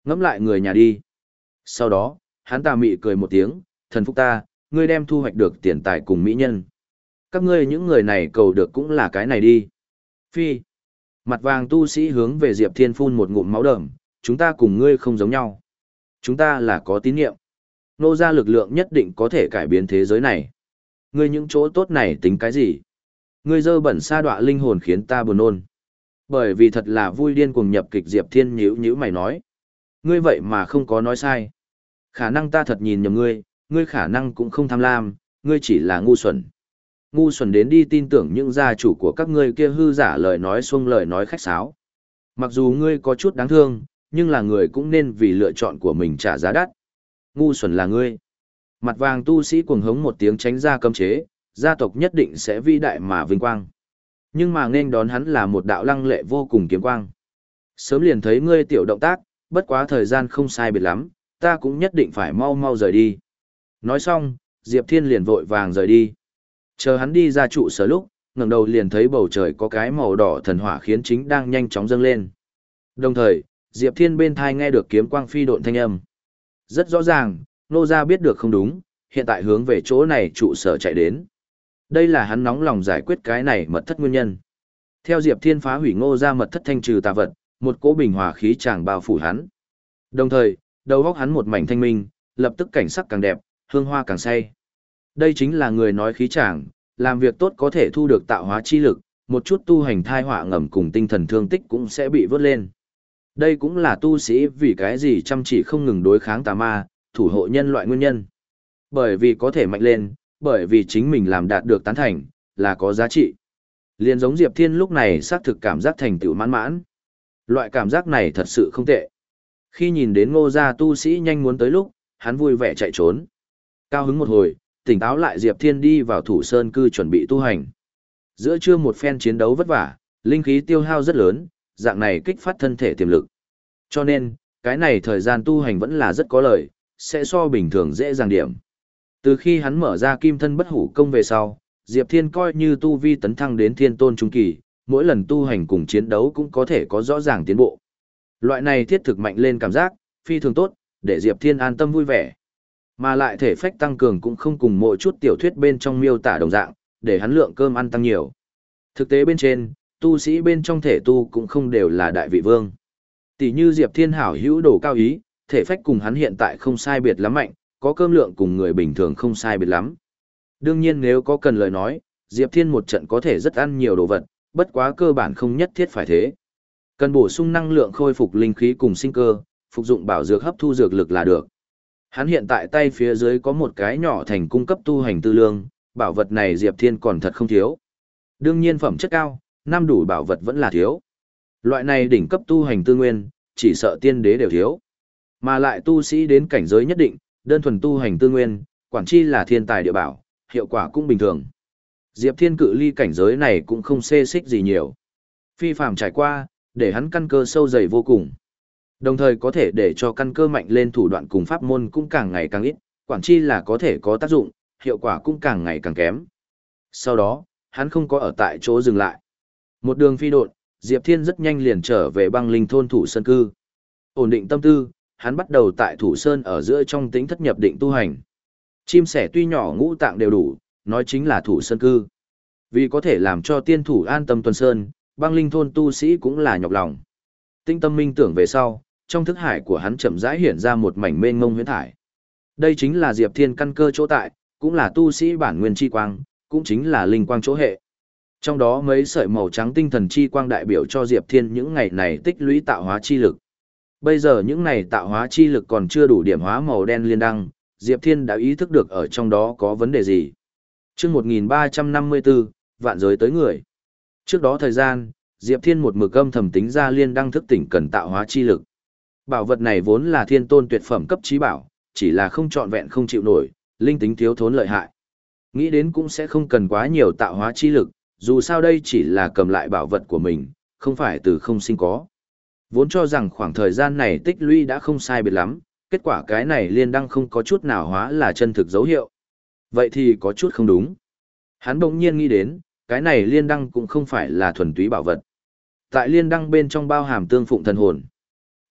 Ngẫm lại người nhà đi. Sau đó, hắn tà mị cười một tiếng, thần phúc ta, ngươi đem thu hoạch được tiền tài cùng mỹ nhân. Các ngươi những người này cầu được cũng là cái này đi. Phi. Mặt vàng tu sĩ hướng về Diệp Thiên phun một ngụm máu đờm, chúng ta cùng ngươi không giống nhau. Chúng ta là có tín nhiệm. Nô ra lực lượng nhất định có thể cải biến thế giới này. Ngươi những chỗ tốt này tính cái gì? Ngươi dơ bẩn sa đọa linh hồn khiến ta buồn nôn. Bởi vì thật là vui điên cuồng nhập kịch Diệp Thiên nhíu nhíu mày nói. Ngươi vậy mà không có nói sai. Khả năng ta thật nhìn nhầm ngươi, ngươi khả năng cũng không tham lam, ngươi chỉ là ngu xuẩn. Ngu xuẩn đến đi tin tưởng những gia chủ của các ngươi kia hư giả lời nói xuông lời nói khách sáo. Mặc dù ngươi có chút đáng thương, nhưng là người cũng nên vì lựa chọn của mình trả giá đắt. Ngu xuẩn là ngươi. Mặt vàng tu sĩ cuồng hống một tiếng tránh ra cấm chế, gia tộc nhất định sẽ vĩ đại mà vinh quang. Nhưng mà nên đón hắn là một đạo lăng lệ vô cùng kiếm quang. Sớm liền thấy ngươi tiểu động tác, bất quá thời gian không sai biệt lắm, ta cũng nhất định phải mau mau rời đi. Nói xong, Diệp Thiên liền vội vàng rời đi. Chờ hắn đi ra trụ sở lúc, ngẩng đầu liền thấy bầu trời có cái màu đỏ thần hỏa khiến chính đang nhanh chóng dâng lên. Đồng thời, Diệp Thiên bên thai nghe được kiếm quang phi độn thanh âm. Rất rõ ràng, Nô gia biết được không đúng, hiện tại hướng về chỗ này trụ sở chạy đến. Đây là hắn nóng lòng giải quyết cái này mật thất nguyên nhân. Theo Diệp Thiên phá hủy Ngô gia mật thất thanh trừ tà vật, một cỗ bình hòa khí tràng bao phủ hắn. Đồng thời, đầu óc hắn một mảnh thanh minh, lập tức cảnh sắc càng đẹp, hương hoa càng say. Đây chính là người nói khí tràng, làm việc tốt có thể thu được tạo hóa chi lực, một chút tu hành thai họa ngầm cùng tinh thần thương tích cũng sẽ bị vớt lên. Đây cũng là tu sĩ vì cái gì chăm chỉ không ngừng đối kháng tà ma, thủ hộ nhân loại nguyên nhân. Bởi vì có thể mạnh lên, bởi vì chính mình làm đạt được tán thành, là có giá trị. Liên giống Diệp Thiên lúc này xác thực cảm giác thành tựu mãn mãn. Loại cảm giác này thật sự không tệ. Khi nhìn đến Ngô gia tu sĩ nhanh muốn tới lúc, hắn vui vẻ chạy trốn. Cao hứng một hồi, tỉnh táo lại Diệp Thiên đi vào thủ sơn cư chuẩn bị tu hành. Giữa trưa một phen chiến đấu vất vả, linh khí tiêu hao rất lớn, dạng này kích phát thân thể tiềm lực. Cho nên, cái này thời gian tu hành vẫn là rất có lợi, sẽ so bình thường dễ dàng điểm. Từ khi hắn mở ra kim thân bất hủ công về sau, Diệp Thiên coi như tu vi tấn thăng đến thiên tôn trung kỳ, mỗi lần tu hành cùng chiến đấu cũng có thể có rõ ràng tiến bộ. Loại này thiết thực mạnh lên cảm giác, phi thường tốt, để Diệp Thiên an tâm vui vẻ. Mà lại thể phách tăng cường cũng không cùng mỗi chút tiểu thuyết bên trong miêu tả đồng dạng, để hắn lượng cơm ăn tăng nhiều. Thực tế bên trên, tu sĩ bên trong thể tu cũng không đều là đại vị vương. Tỷ như Diệp Thiên hảo hữu đồ cao ý, thể phách cùng hắn hiện tại không sai biệt lắm mạnh, có cơm lượng cùng người bình thường không sai biệt lắm. Đương nhiên nếu có cần lời nói, Diệp Thiên một trận có thể rất ăn nhiều đồ vật, bất quá cơ bản không nhất thiết phải thế. Cần bổ sung năng lượng khôi phục linh khí cùng sinh cơ, phục dụng bảo dược hấp thu dược lực là được. Hắn hiện tại tay phía dưới có một cái nhỏ thành cung cấp tu hành tư lương, bảo vật này Diệp Thiên còn thật không thiếu. Đương nhiên phẩm chất cao, năm đủ bảo vật vẫn là thiếu. Loại này đỉnh cấp tu hành tư nguyên, chỉ sợ tiên đế đều thiếu. Mà lại tu sĩ đến cảnh giới nhất định, đơn thuần tu hành tư nguyên, quản chi là thiên tài địa bảo, hiệu quả cũng bình thường. Diệp Thiên cự ly cảnh giới này cũng không xê xích gì nhiều. Phi phàm trải qua, để hắn căn cơ sâu dày vô cùng. Đồng thời có thể để cho căn cơ mạnh lên thủ đoạn cùng pháp môn cũng càng ngày càng ít, quản chi là có thể có tác dụng, hiệu quả cũng càng ngày càng kém. Sau đó, hắn không có ở tại chỗ dừng lại. Một đường phi độn, Diệp Thiên rất nhanh liền trở về băng linh thôn thủ sơn cư. Ổn định tâm tư, hắn bắt đầu tại thủ sơn ở giữa trong tính thất nhập định tu hành. Chim sẻ tuy nhỏ ngũ tạng đều đủ, nói chính là thủ sơn cư. Vì có thể làm cho tiên thủ an tâm tuần sơn, băng linh thôn tu sĩ cũng là nhọc lòng. Tinh tâm minh tưởng về sau, trong thức hải của hắn chậm rãi hiện ra một mảnh mênh mông huyễn thải. Đây chính là Diệp Thiên căn cơ chỗ tại, cũng là tu sĩ bản nguyên chi quang, cũng chính là linh quang chỗ hệ. Trong đó mấy sợi màu trắng tinh thần chi quang đại biểu cho Diệp Thiên những ngày này tích lũy tạo hóa chi lực. Bây giờ những này tạo hóa chi lực còn chưa đủ điểm hóa màu đen liên đăng, Diệp Thiên đã ý thức được ở trong đó có vấn đề gì. Chương một nghìn ba trăm năm mươi tư, vạn giới tới người. Trước đó thời gian, Diệp Thiên một mực âm thầm tính ra liên đăng thức tỉnh cần tạo hóa chi lực. Bảo vật này vốn là thiên tôn tuyệt phẩm cấp trí bảo, chỉ là không trọn vẹn không chịu nổi, linh tính thiếu thốn lợi hại. Nghĩ đến cũng sẽ không cần quá nhiều tạo hóa chi lực, dù sao đây chỉ là cầm lại bảo vật của mình, không phải từ không sinh có. Vốn cho rằng khoảng thời gian này tích lũy đã không sai biệt lắm, kết quả cái này liên đăng không có chút nào hóa là chân thực dấu hiệu. Vậy thì có chút không đúng. Hắn bỗng nhiên nghĩ đến, cái này liên đăng cũng không phải là thuần túy bảo vật. Tại liên đăng bên trong bao hàm tương phụng thần hồn.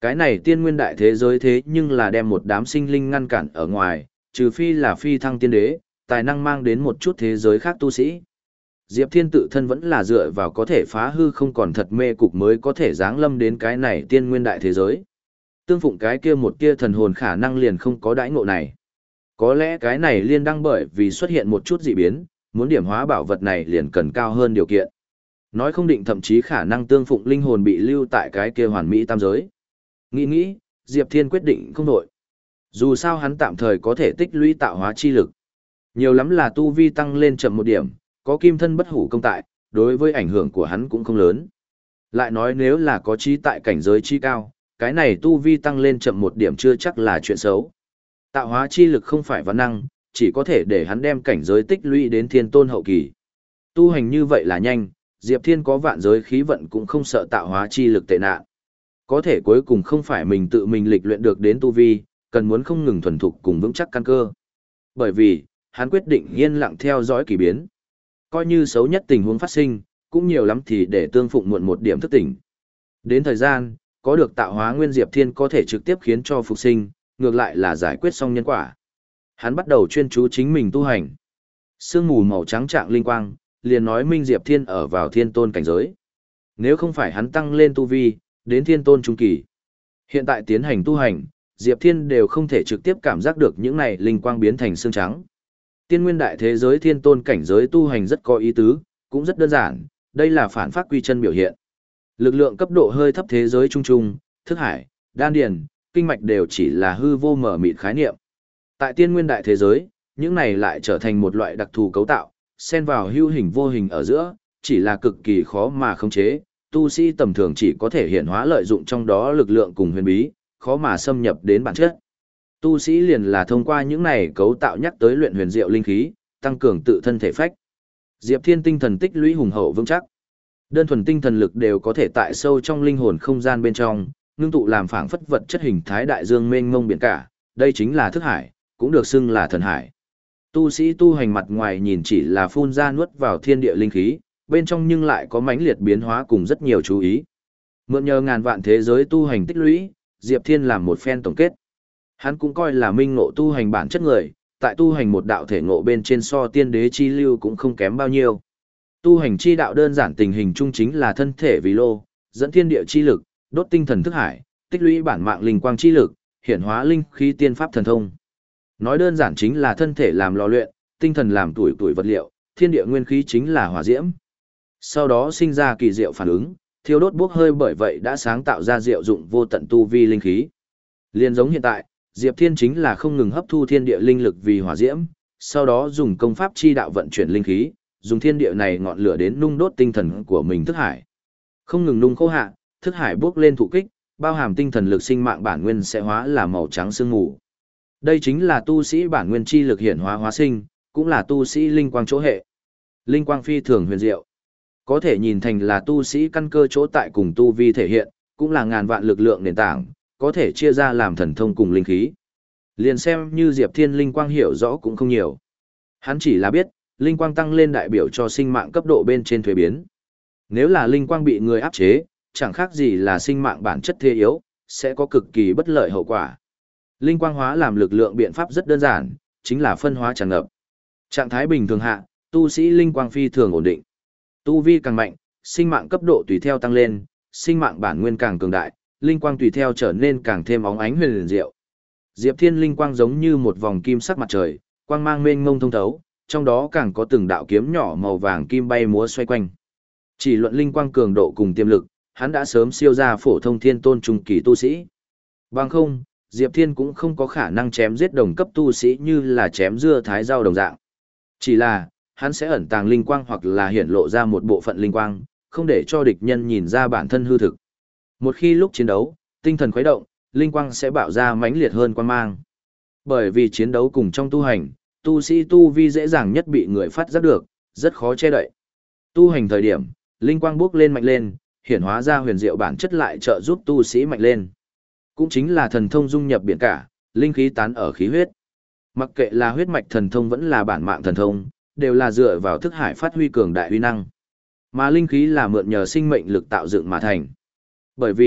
Cái này tiên nguyên đại thế giới thế nhưng là đem một đám sinh linh ngăn cản ở ngoài, trừ phi là phi thăng tiên đế, tài năng mang đến một chút thế giới khác tu sĩ. Diệp Thiên tự thân vẫn là dựa vào có thể phá hư không còn thật mê cục mới có thể giáng lâm đến cái này tiên nguyên đại thế giới. Tương phụng cái kia một kia thần hồn khả năng liền không có đãi ngộ này. Có lẽ cái này liên đăng bởi vì xuất hiện một chút dị biến, muốn điểm hóa bảo vật này liền cần cao hơn điều kiện. Nói không định thậm chí khả năng tương phụng linh hồn bị lưu tại cái kia hoàn mỹ tam giới. Nghĩ nghĩ, Diệp Thiên quyết định không đổi. Dù sao hắn tạm thời có thể tích lũy tạo hóa chi lực. Nhiều lắm là tu vi tăng lên chậm một điểm, có kim thân bất hủ công tại, đối với ảnh hưởng của hắn cũng không lớn. Lại nói nếu là có trí tại cảnh giới chi cao, cái này tu vi tăng lên chậm một điểm chưa chắc là chuyện xấu. Tạo hóa chi lực không phải văn năng, chỉ có thể để hắn đem cảnh giới tích lũy đến thiên tôn hậu kỳ. Tu hành như vậy là nhanh, Diệp Thiên có vạn giới khí vận cũng không sợ tạo hóa chi lực tệ nạn. Có thể cuối cùng không phải mình tự mình lịch luyện được đến tu vi, cần muốn không ngừng thuần thục cùng vững chắc căn cơ. Bởi vì, hắn quyết định yên lặng theo dõi kỳ biến. Coi như xấu nhất tình huống phát sinh, cũng nhiều lắm thì để tương phụng muộn một điểm thức tỉnh. Đến thời gian, có được tạo hóa nguyên Diệp Thiên có thể trực tiếp khiến cho phục sinh, ngược lại là giải quyết xong nhân quả. Hắn bắt đầu chuyên chú chính mình tu hành. Sương mù màu trắng trạng linh quang, liền nói minh Diệp Thiên ở vào thiên tôn cảnh giới. Nếu không phải hắn tăng lên tu vi, đến thiên tôn trung kỳ. Hiện tại tiến hành tu hành, Diệp Thiên đều không thể trực tiếp cảm giác được những này linh quang biến thành xương trắng. Tiên nguyên đại thế giới thiên tôn cảnh giới tu hành rất có ý tứ, cũng rất đơn giản, đây là phản pháp quy chân biểu hiện. Lực lượng cấp độ hơi thấp thế giới trung trung, thức hải, đan điền, kinh mạch đều chỉ là hư vô mở mịt khái niệm. Tại tiên nguyên đại thế giới, những này lại trở thành một loại đặc thù cấu tạo, xen vào hữu hình vô hình ở giữa, chỉ là cực kỳ khó mà khống chế, tu sĩ tầm thường chỉ có thể hiện hóa lợi dụng trong đó lực lượng cùng huyền bí, khó mà xâm nhập đến bản chất. Tu sĩ liền là thông qua những này cấu tạo nhắc tới luyện huyền diệu linh khí, tăng cường tự thân thể phách. Diệp Thiên tinh thần tích lũy hùng hậu vững chắc. Đơn thuần tinh thần lực đều có thể tại sâu trong linh hồn không gian bên trong, ngưng tụ làm phảng phất vật chất hình thái đại dương mênh mông biển cả, đây chính là thức hải, cũng được xưng là thần hải. Tu sĩ tu hành mặt ngoài nhìn chỉ là phun ra nuốt vào thiên địa linh khí, bên trong nhưng lại có mãnh liệt biến hóa cùng rất nhiều chú ý. Mượn nhờ ngàn vạn thế giới tu hành tích lũy, Diệp Thiên làm một phen tổng kết. Hắn cũng coi là minh ngộ tu hành bản chất người, tại tu hành một đạo thể ngộ bên trên so tiên đế chi lưu cũng không kém bao nhiêu. Tu hành chi đạo đơn giản tình hình chung chính là thân thể vì lô, dẫn thiên địa chi lực, đốt tinh thần thức hải, tích lũy bản mạng linh quang chi lực, hiển hóa linh khí tiên pháp thần thông. Nói đơn giản chính là thân thể làm lò luyện, tinh thần làm tuổi tuổi vật liệu, thiên địa nguyên khí chính là hỏa diễm. Sau đó sinh ra kỳ diệu phản ứng, thiêu đốt bốc hơi bởi vậy đã sáng tạo ra diệu dụng vô tận tu vi linh khí. Liên giống hiện tại, Diệp Thiên chính là không ngừng hấp thu thiên địa linh lực vì hỏa diễm, sau đó dùng công pháp chi đạo vận chuyển linh khí, dùng thiên địa này ngọn lửa đến nung đốt tinh thần của mình thức hải. Không ngừng nung khô hạ, thức hải bước lên thụ kích, bao hàm tinh thần lực sinh mạng bản nguyên sẽ hóa là màu trắng sương mù. Đây chính là tu sĩ bản nguyên chi lực hiển hóa hóa sinh, cũng là tu sĩ linh quang chỗ hệ. Linh quang phi thường huyền diệu, có thể nhìn thành là tu sĩ căn cơ chỗ tại cùng tu vi thể hiện, cũng là ngàn vạn lực lượng nền tảng, có thể chia ra làm thần thông cùng linh khí. Liền xem như Diệp Thiên linh quang hiểu rõ cũng không nhiều. Hắn chỉ là biết, linh quang tăng lên đại biểu cho sinh mạng cấp độ bên trên thuế biến. Nếu là linh quang bị người áp chế, chẳng khác gì là sinh mạng bản chất thế yếu, sẽ có cực kỳ bất lợi hậu quả. Linh quang hóa làm lực lượng biện pháp rất đơn giản, chính là phân hóa tràn ngập. Trạng thái bình thường hạ, tu sĩ linh quang phi thường ổn định. Tu vi càng mạnh, sinh mạng cấp độ tùy theo tăng lên, sinh mạng bản nguyên càng cường đại, linh quang tùy theo trở nên càng thêm óng ánh huyền diệu. Diệp Thiên linh quang giống như một vòng kim sắc mặt trời, quang mang mênh mông thông thấu, trong đó càng có từng đạo kiếm nhỏ màu vàng kim bay múa xoay quanh. Chỉ luận linh quang cường độ cùng tiềm lực, hắn đã sớm siêu ra phổ thông thiên tôn trung kỳ tu sĩ. Bằng không, Diệp Thiên cũng không có khả năng chém giết đồng cấp tu sĩ như là chém dưa thái rau đồng dạng. Chỉ là, hắn sẽ ẩn tàng linh quang hoặc là hiển lộ ra một bộ phận linh quang, không để cho địch nhân nhìn ra bản thân hư thực. Một khi lúc chiến đấu, tinh thần khuấy động, linh quang sẽ bạo ra mãnh liệt hơn quang mang. Bởi vì chiến đấu cùng trong tu hành, tu sĩ tu vi dễ dàng nhất bị người phát giác được, rất khó che đậy. Tu hành thời điểm, linh quang bước lên mạnh lên, hiển hóa ra huyền diệu bản chất lại trợ giúp tu sĩ mạnh lên. Cũng chính là thần thông dung nhập biển cả, linh khí tán ở khí huyết. Mặc kệ là huyết mạch thần thông vẫn là bản mạng thần thông, đều là dựa vào thức hải phát huy cường đại uy năng. Mà linh khí là mượn nhờ sinh mệnh lực tạo dựng mà thành. Bởi vì,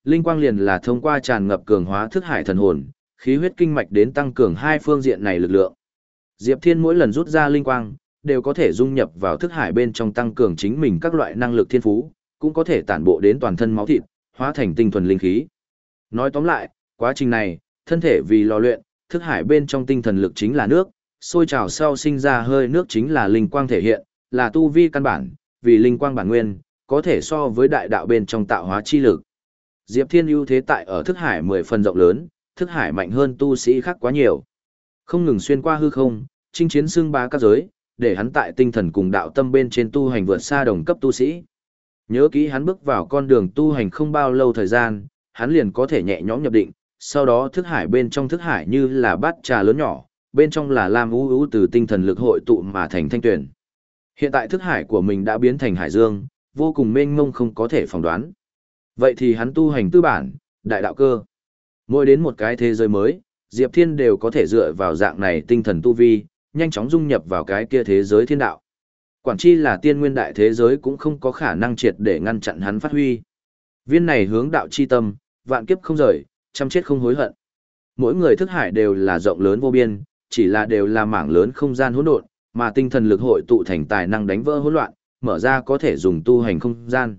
linh quang liền là thông qua tràn ngập cường hóa thức hải thần hồn, khí huyết kinh mạch đến tăng cường hai phương diện này lực lượng. Diệp Thiên mỗi lần rút ra linh quang, đều có thể dung nhập vào thức hải bên trong tăng cường chính mình các loại năng lực thiên phú, cũng có thể tản bộ đến toàn thân máu thịt, hóa thành tinh thuần linh khí. Nói tóm lại, quá trình này, thân thể vì lò luyện, thức hải bên trong tinh thần lực chính là nước, sôi trào sau sinh ra hơi nước chính là linh quang thể hiện, là tu vi căn bản, vì linh quang bản nguyên, có thể so với đại đạo bên trong tạo hóa chi lực. Diệp Thiên ưu thế tại ở thức hải mười phần rộng lớn, thức hải mạnh hơn tu sĩ khác quá nhiều. Không ngừng xuyên qua hư không, chinh chiến xưng bá các giới, để hắn tại tinh thần cùng đạo tâm bên trên tu hành vượt xa đồng cấp tu sĩ. Nhớ kỹ hắn bước vào con đường tu hành không bao lâu thời gian, hắn liền có thể nhẹ nhõm nhập định, sau đó thức hải bên trong thức hải như là bát trà lớn nhỏ, bên trong là lam u u từ tinh thần lực hội tụ mà thành thanh tuyển. Hiện tại thức hải của mình đã biến thành hải dương, vô cùng mênh mông không có thể phỏng đoán. Vậy thì hắn tu hành tư bản, đại đạo cơ. Mỗi đến một cái thế giới mới, Diệp Thiên đều có thể dựa vào dạng này tinh thần tu vi, nhanh chóng dung nhập vào cái kia thế giới thiên đạo. Quản chi là tiên nguyên đại thế giới cũng không có khả năng triệt để ngăn chặn hắn phát huy. Viên này hướng đạo chi tâm, vạn kiếp không rời, trăm chết không hối hận. Mỗi người thức hải đều là rộng lớn vô biên, chỉ là đều là mảng lớn không gian hỗn độn, mà tinh thần lực hội tụ thành tài năng đánh vỡ hỗn loạn, mở ra có thể dùng tu hành không gian.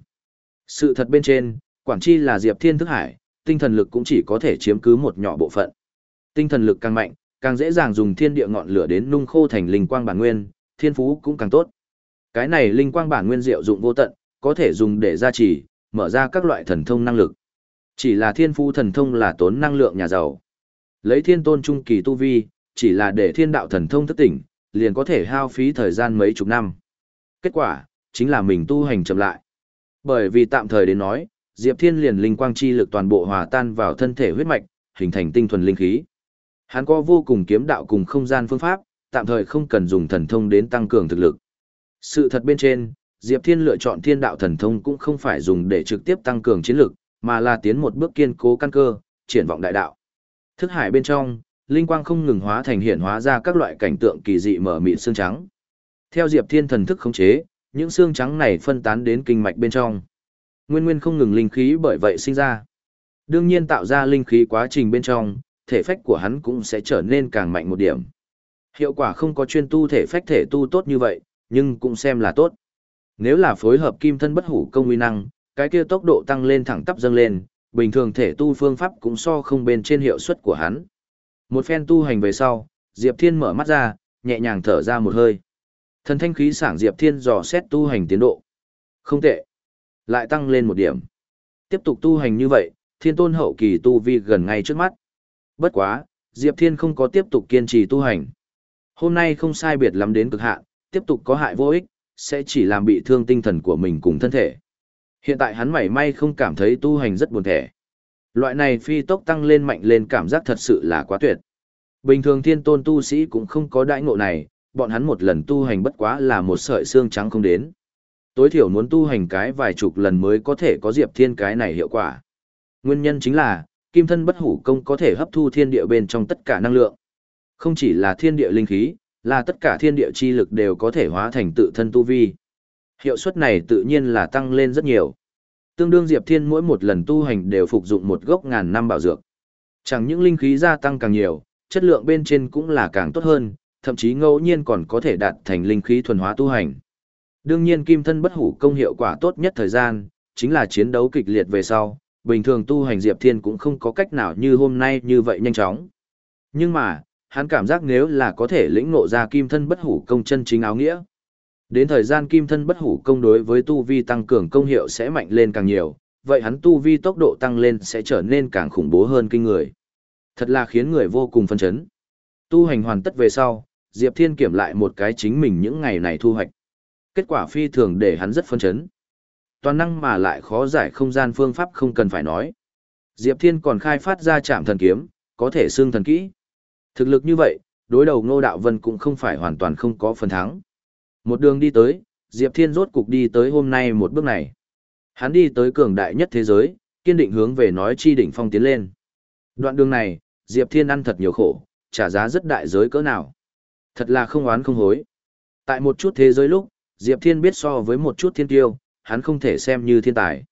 Sự thật bên trên, quản chi là Diệp Thiên thức hải, tinh thần lực cũng chỉ có thể chiếm cứ một nhỏ bộ phận. Tinh thần lực càng mạnh, càng dễ dàng dùng thiên địa ngọn lửa đến nung khô thành linh quang bản nguyên, thiên phú cũng càng tốt. Cái này linh quang bản nguyên diệu dụng vô tận, có thể dùng để gia trì, mở ra các loại thần thông năng lực. Chỉ là thiên phú thần thông là tốn năng lượng nhà giàu. Lấy thiên tôn trung kỳ tu vi, chỉ là để thiên đạo thần thông thức tỉnh, liền có thể hao phí thời gian mấy chục năm. Kết quả, chính là mình tu hành chậm lại. Bởi vì tạm thời đến nói, Diệp Thiên liền linh quang chi lực toàn bộ hòa tan vào thân thể huyết mạch, hình thành tinh thuần linh khí. Hắn có vô cùng kiếm đạo cùng không gian phương pháp, tạm thời không cần dùng thần thông đến tăng cường thực lực. Sự thật bên trên, Diệp Thiên lựa chọn thiên đạo thần thông cũng không phải dùng để trực tiếp tăng cường chiến lực, mà là tiến một bước kiên cố căn cơ, triển vọng đại đạo. Thức hải bên trong, linh quang không ngừng hóa thành hiện hóa ra các loại cảnh tượng kỳ dị mở mịn xương trắng. Theo Diệp Thiên thần thức khống chế, những xương trắng này phân tán đến kinh mạch bên trong. Nguyên nguyên không ngừng linh khí bởi vậy sinh ra. Đương nhiên tạo ra linh khí quá trình bên trong, thể phách của hắn cũng sẽ trở nên càng mạnh một điểm. Hiệu quả không có chuyên tu thể phách thể tu tốt như vậy, nhưng cũng xem là tốt. Nếu là phối hợp kim thân bất hủ công uy năng, cái kia tốc độ tăng lên thẳng tắp dâng lên, bình thường thể tu phương pháp cũng so không bên trên hiệu suất của hắn. Một phen tu hành về sau, Diệp Thiên mở mắt ra, nhẹ nhàng thở ra một hơi. Thần thanh khí sảng Diệp Thiên dò xét tu hành tiến độ. Không tệ. Lại tăng lên một điểm. Tiếp tục tu hành như vậy, thiên tôn hậu kỳ tu vi gần ngay trước mắt. Bất quá, Diệp Thiên không có tiếp tục kiên trì tu hành. Hôm nay không sai biệt lắm đến cực hạn, tiếp tục có hại vô ích, sẽ chỉ làm bị thương tinh thần của mình cùng thân thể. Hiện tại hắn mảy may không cảm thấy tu hành rất buồn thẻ. Loại này phi tốc tăng lên mạnh lên cảm giác thật sự là quá tuyệt. Bình thường thiên tôn tu sĩ cũng không có đãi ngộ này, bọn hắn một lần tu hành bất quá là một sợi xương trắng không đến. Tối thiểu muốn tu hành cái vài chục lần mới có thể có Diệp Thiên cái này hiệu quả. Nguyên nhân chính là, kim thân bất hủ công có thể hấp thu thiên địa bên trong tất cả năng lượng. Không chỉ là thiên địa linh khí, là tất cả thiên địa chi lực đều có thể hóa thành tự thân tu vi. Hiệu suất này tự nhiên là tăng lên rất nhiều. Tương đương Diệp Thiên mỗi một lần tu hành đều phục dụng một gốc ngàn năm bảo dược. Chẳng những linh khí gia tăng càng nhiều, chất lượng bên trên cũng là càng tốt hơn, thậm chí ngẫu nhiên còn có thể đạt thành linh khí thuần hóa tu hành. Đương nhiên kim thân bất hủ công hiệu quả tốt nhất thời gian, chính là chiến đấu kịch liệt về sau, bình thường tu hành Diệp Thiên cũng không có cách nào như hôm nay như vậy nhanh chóng. Nhưng mà, hắn cảm giác nếu là có thể lĩnh ngộ ra kim thân bất hủ công chân chính áo nghĩa. Đến thời gian kim thân bất hủ công đối với tu vi tăng cường công hiệu sẽ mạnh lên càng nhiều, vậy hắn tu vi tốc độ tăng lên sẽ trở nên càng khủng bố hơn kinh người. Thật là khiến người vô cùng phấn chấn. Tu hành hoàn tất về sau, Diệp Thiên kiểm lại một cái chính mình những ngày này thu hoạch. Kết quả phi thường để hắn rất phấn chấn. Toàn năng mà lại khó giải không gian phương pháp không cần phải nói. Diệp Thiên còn khai phát ra trảm thần kiếm, có thể xưng thần kỹ. Thực lực như vậy, đối đầu Ngô Đạo Vân cũng không phải hoàn toàn không có phần thắng. Một đường đi tới, Diệp Thiên rốt cục đi tới hôm nay một bước này. Hắn đi tới cường đại nhất thế giới, kiên định hướng về nói chi đỉnh phong tiến lên. Đoạn đường này, Diệp Thiên ăn thật nhiều khổ, trả giá rất đại giới cỡ nào. Thật là không oán không hối. Tại một chút thế giới lúc, Diệp Thiên biết so với một chút thiên tiêu, hắn không thể xem như thiên tài.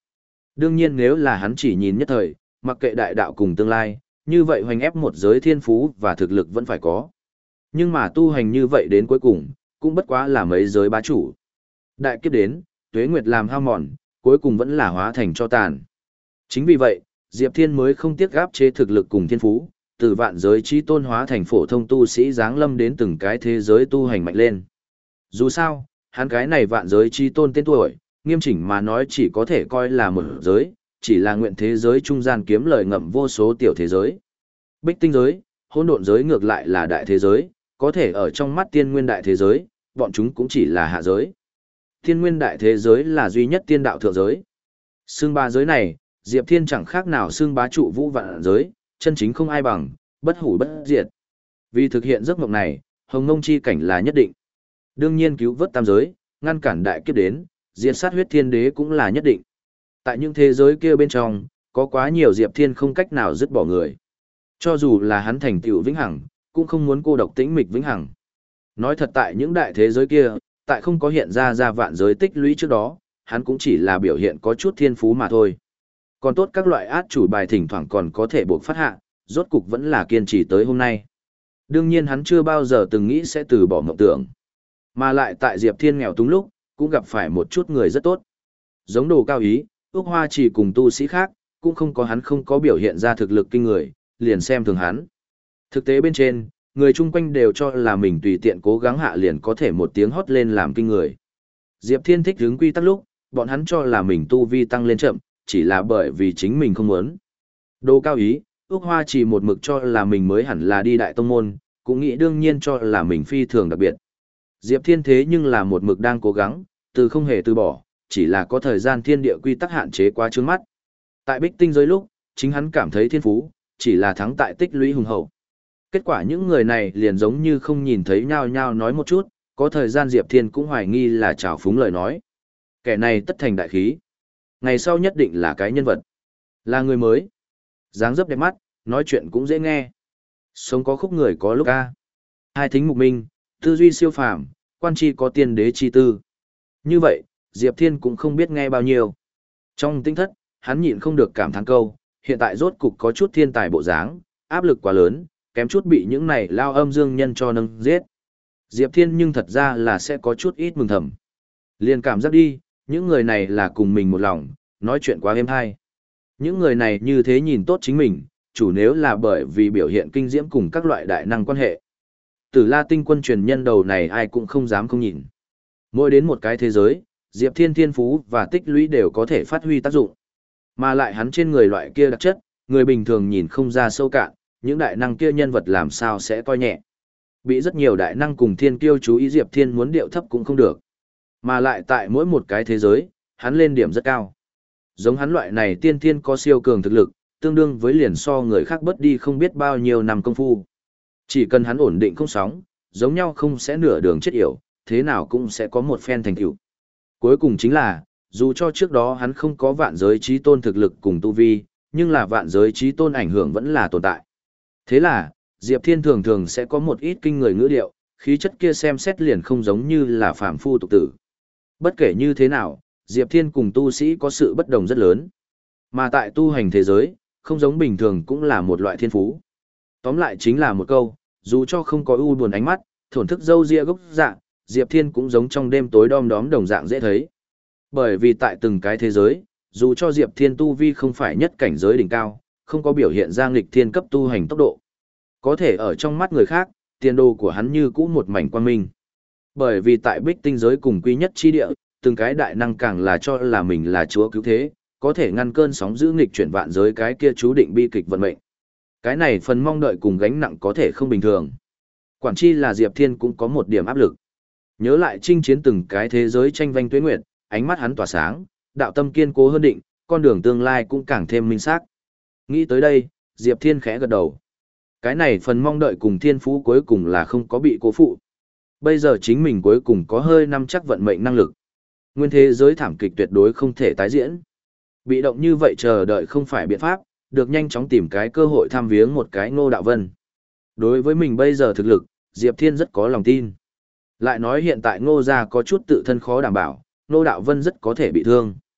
Đương nhiên nếu là hắn chỉ nhìn nhất thời, mặc kệ đại đạo cùng tương lai, như vậy hoành ép một giới thiên phú và thực lực vẫn phải có. Nhưng mà tu hành như vậy đến cuối cùng, cũng bất quá là mấy giới bá chủ. Đại kiếp đến, tuế nguyệt làm hao mòn, cuối cùng vẫn là hóa thành cho tàn. Chính vì vậy, Diệp Thiên mới không tiếc gáp chế thực lực cùng thiên phú, từ vạn giới trí tôn hóa thành phổ thông tu sĩ giáng lâm đến từng cái thế giới tu hành mạnh lên. Dù sao, hắn cái này vạn giới trí tôn tên tuổi, nghiêm chỉnh mà nói chỉ có thể coi là một giới, chỉ là nguyện thế giới trung gian kiếm lời ngậm vô số tiểu thế giới. Bích tinh giới, hỗn độn giới ngược lại là đại thế giới, có thể ở trong mắt tiên nguyên đại thế giới, bọn chúng cũng chỉ là hạ giới. Tiên nguyên đại thế giới là duy nhất tiên đạo thượng giới. Xương ba giới này, Diệp Thiên chẳng khác nào xương bá trụ vũ vạn giới, chân chính không ai bằng, bất hủ bất diệt. Vì thực hiện giấc mộng này, hồng ngông chi cảnh là nhất định. Đương nhiên cứu vớt tam giới, ngăn cản đại kiếp đến, diệt sát huyết thiên đế cũng là nhất định. Tại những thế giới kia bên trong, có quá nhiều Diệp Thiên không cách nào dứt bỏ người. Cho dù là hắn thành tựu vĩnh hằng, cũng không muốn cô độc tĩnh mịch vĩnh hằng. Nói thật tại những đại thế giới kia, tại không có hiện ra ra vạn giới tích lũy trước đó, hắn cũng chỉ là biểu hiện có chút thiên phú mà thôi. Còn tốt các loại át chủ bài thỉnh thoảng còn có thể buộc phát hạ, rốt cục vẫn là kiên trì tới hôm nay. Đương nhiên hắn chưa bao giờ từng nghĩ sẽ từ bỏ mộng tưởng. Mà lại tại Diệp Thiên nghèo túng lúc, cũng gặp phải một chút người rất tốt. Giống Đồ Cao Ý, Ước Hoa Chỉ cùng tu sĩ khác, cũng không có hắn không có biểu hiện ra thực lực kinh người, liền xem thường hắn. Thực tế bên trên, người chung quanh đều cho là mình tùy tiện cố gắng hạ liền có thể một tiếng hót lên làm kinh người. Diệp Thiên thích hướng quy tắc lúc, bọn hắn cho là mình tu vi tăng lên chậm, chỉ là bởi vì chính mình không muốn. Đồ Cao Ý, Ước Hoa Chỉ một mực cho là mình mới hẳn là đi đại tông môn, cũng nghĩ đương nhiên cho là mình phi thường đặc biệt. Diệp Thiên thế nhưng là một mực đang cố gắng, từ không hề từ bỏ, chỉ là có thời gian thiên địa quy tắc hạn chế quá trước mắt. Tại Bích Tinh giới lúc, chính hắn cảm thấy thiên phú, chỉ là thắng tại tích lũy hùng hậu. Kết quả những người này liền giống như không nhìn thấy nhau nhau nói một chút, có thời gian Diệp Thiên cũng hoài nghi là trào phúng lời nói. Kẻ này tất thành đại khí. Ngày sau nhất định là cái nhân vật. Là người mới. Dáng dấp đẹp mắt, nói chuyện cũng dễ nghe. Sống có khúc người có lúc ca. Hai thính mục minh, tư duy siêu phàm, quan chi có tiên đế chi tư. Như vậy, Diệp Thiên cũng không biết nghe bao nhiêu. Trong tinh thất, hắn nhịn không được cảm thán câu, hiện tại rốt cục có chút thiên tài bộ dáng, áp lực quá lớn, kém chút bị những này lao âm dương nhân cho nâng giết. Diệp Thiên nhưng thật ra là sẽ có chút ít mừng thầm. Liền cảm giác đi, những người này là cùng mình một lòng, nói chuyện quá êm hay. Những người này như thế nhìn tốt chính mình, chủ nếu là bởi vì biểu hiện kinh diễm cùng các loại đại năng quan hệ. Tử La Tinh quân truyền nhân đầu này ai cũng không dám không nhìn. Mỗi đến một cái thế giới, Diệp Thiên thiên phú và tích lũy đều có thể phát huy tác dụng. Mà lại hắn trên người loại kia đặc chất, người bình thường nhìn không ra sâu cạn, những đại năng kia nhân vật làm sao sẽ coi nhẹ. Bị rất nhiều đại năng cùng thiên kiêu chú ý Diệp Thiên muốn điệu thấp cũng không được. Mà lại tại mỗi một cái thế giới, hắn lên điểm rất cao. Giống hắn loại này tiên thiên có siêu cường thực lực, tương đương với liền so người khác bớt đi không biết bao nhiêu năm công phu. Chỉ cần hắn ổn định không sóng, giống nhau không sẽ nửa đường chết yểu, thế nào cũng sẽ có một phen thành tựu. Cuối cùng chính là, dù cho trước đó hắn không có vạn giới trí tôn thực lực cùng tu vi, nhưng là vạn giới trí tôn ảnh hưởng vẫn là tồn tại. Thế là, Diệp Thiên thường thường sẽ có một ít kinh người ngữ điệu, khí chất kia xem xét liền không giống như là phàm phu tục tử. Bất kể như thế nào, Diệp Thiên cùng tu sĩ có sự bất đồng rất lớn. Mà tại tu hành thế giới, không giống bình thường cũng là một loại thiên phú. Tóm lại chính là một câu, dù cho không có u buồn ánh mắt, thổn thức râu ria gốc dạng, Diệp Thiên cũng giống trong đêm tối đom đóm đồng dạng dễ thấy. Bởi vì tại từng cái thế giới, dù cho Diệp Thiên tu vi không phải nhất cảnh giới đỉnh cao, không có biểu hiện ra nghịch thiên cấp tu hành tốc độ. Có thể ở trong mắt người khác, tiền đồ của hắn như cũ một mảnh quang minh. Bởi vì tại Bích Tinh giới cùng quy nhất chi địa, từng cái đại năng càng là cho là mình là chúa cứu thế, có thể ngăn cơn sóng dữ nghịch chuyển vạn giới cái kia chú định bi kịch vận mệnh. Cái này phần mong đợi cùng gánh nặng có thể không bình thường. Quản chi là Diệp Thiên cũng có một điểm áp lực. Nhớ lại chinh chiến từng cái thế giới tranh vanh tuế nguyệt, ánh mắt hắn tỏa sáng, đạo tâm kiên cố hơn định, con đường tương lai cũng càng thêm minh xác. Nghĩ tới đây, Diệp Thiên khẽ gật đầu. Cái này phần mong đợi cùng thiên phú cuối cùng là không có bị cố phụ. Bây giờ chính mình cuối cùng có hơi nắm chắc vận mệnh năng lực. Nguyên thế giới thảm kịch tuyệt đối không thể tái diễn. Bị động như vậy chờ đợi không phải biện pháp, được nhanh chóng tìm cái cơ hội tham viếng một cái Ngô Đạo Vân. Đối với mình bây giờ thực lực, Diệp Thiên rất có lòng tin. Lại nói hiện tại Ngô gia có chút tự thân khó đảm bảo, Ngô Đạo Vân rất có thể bị thương.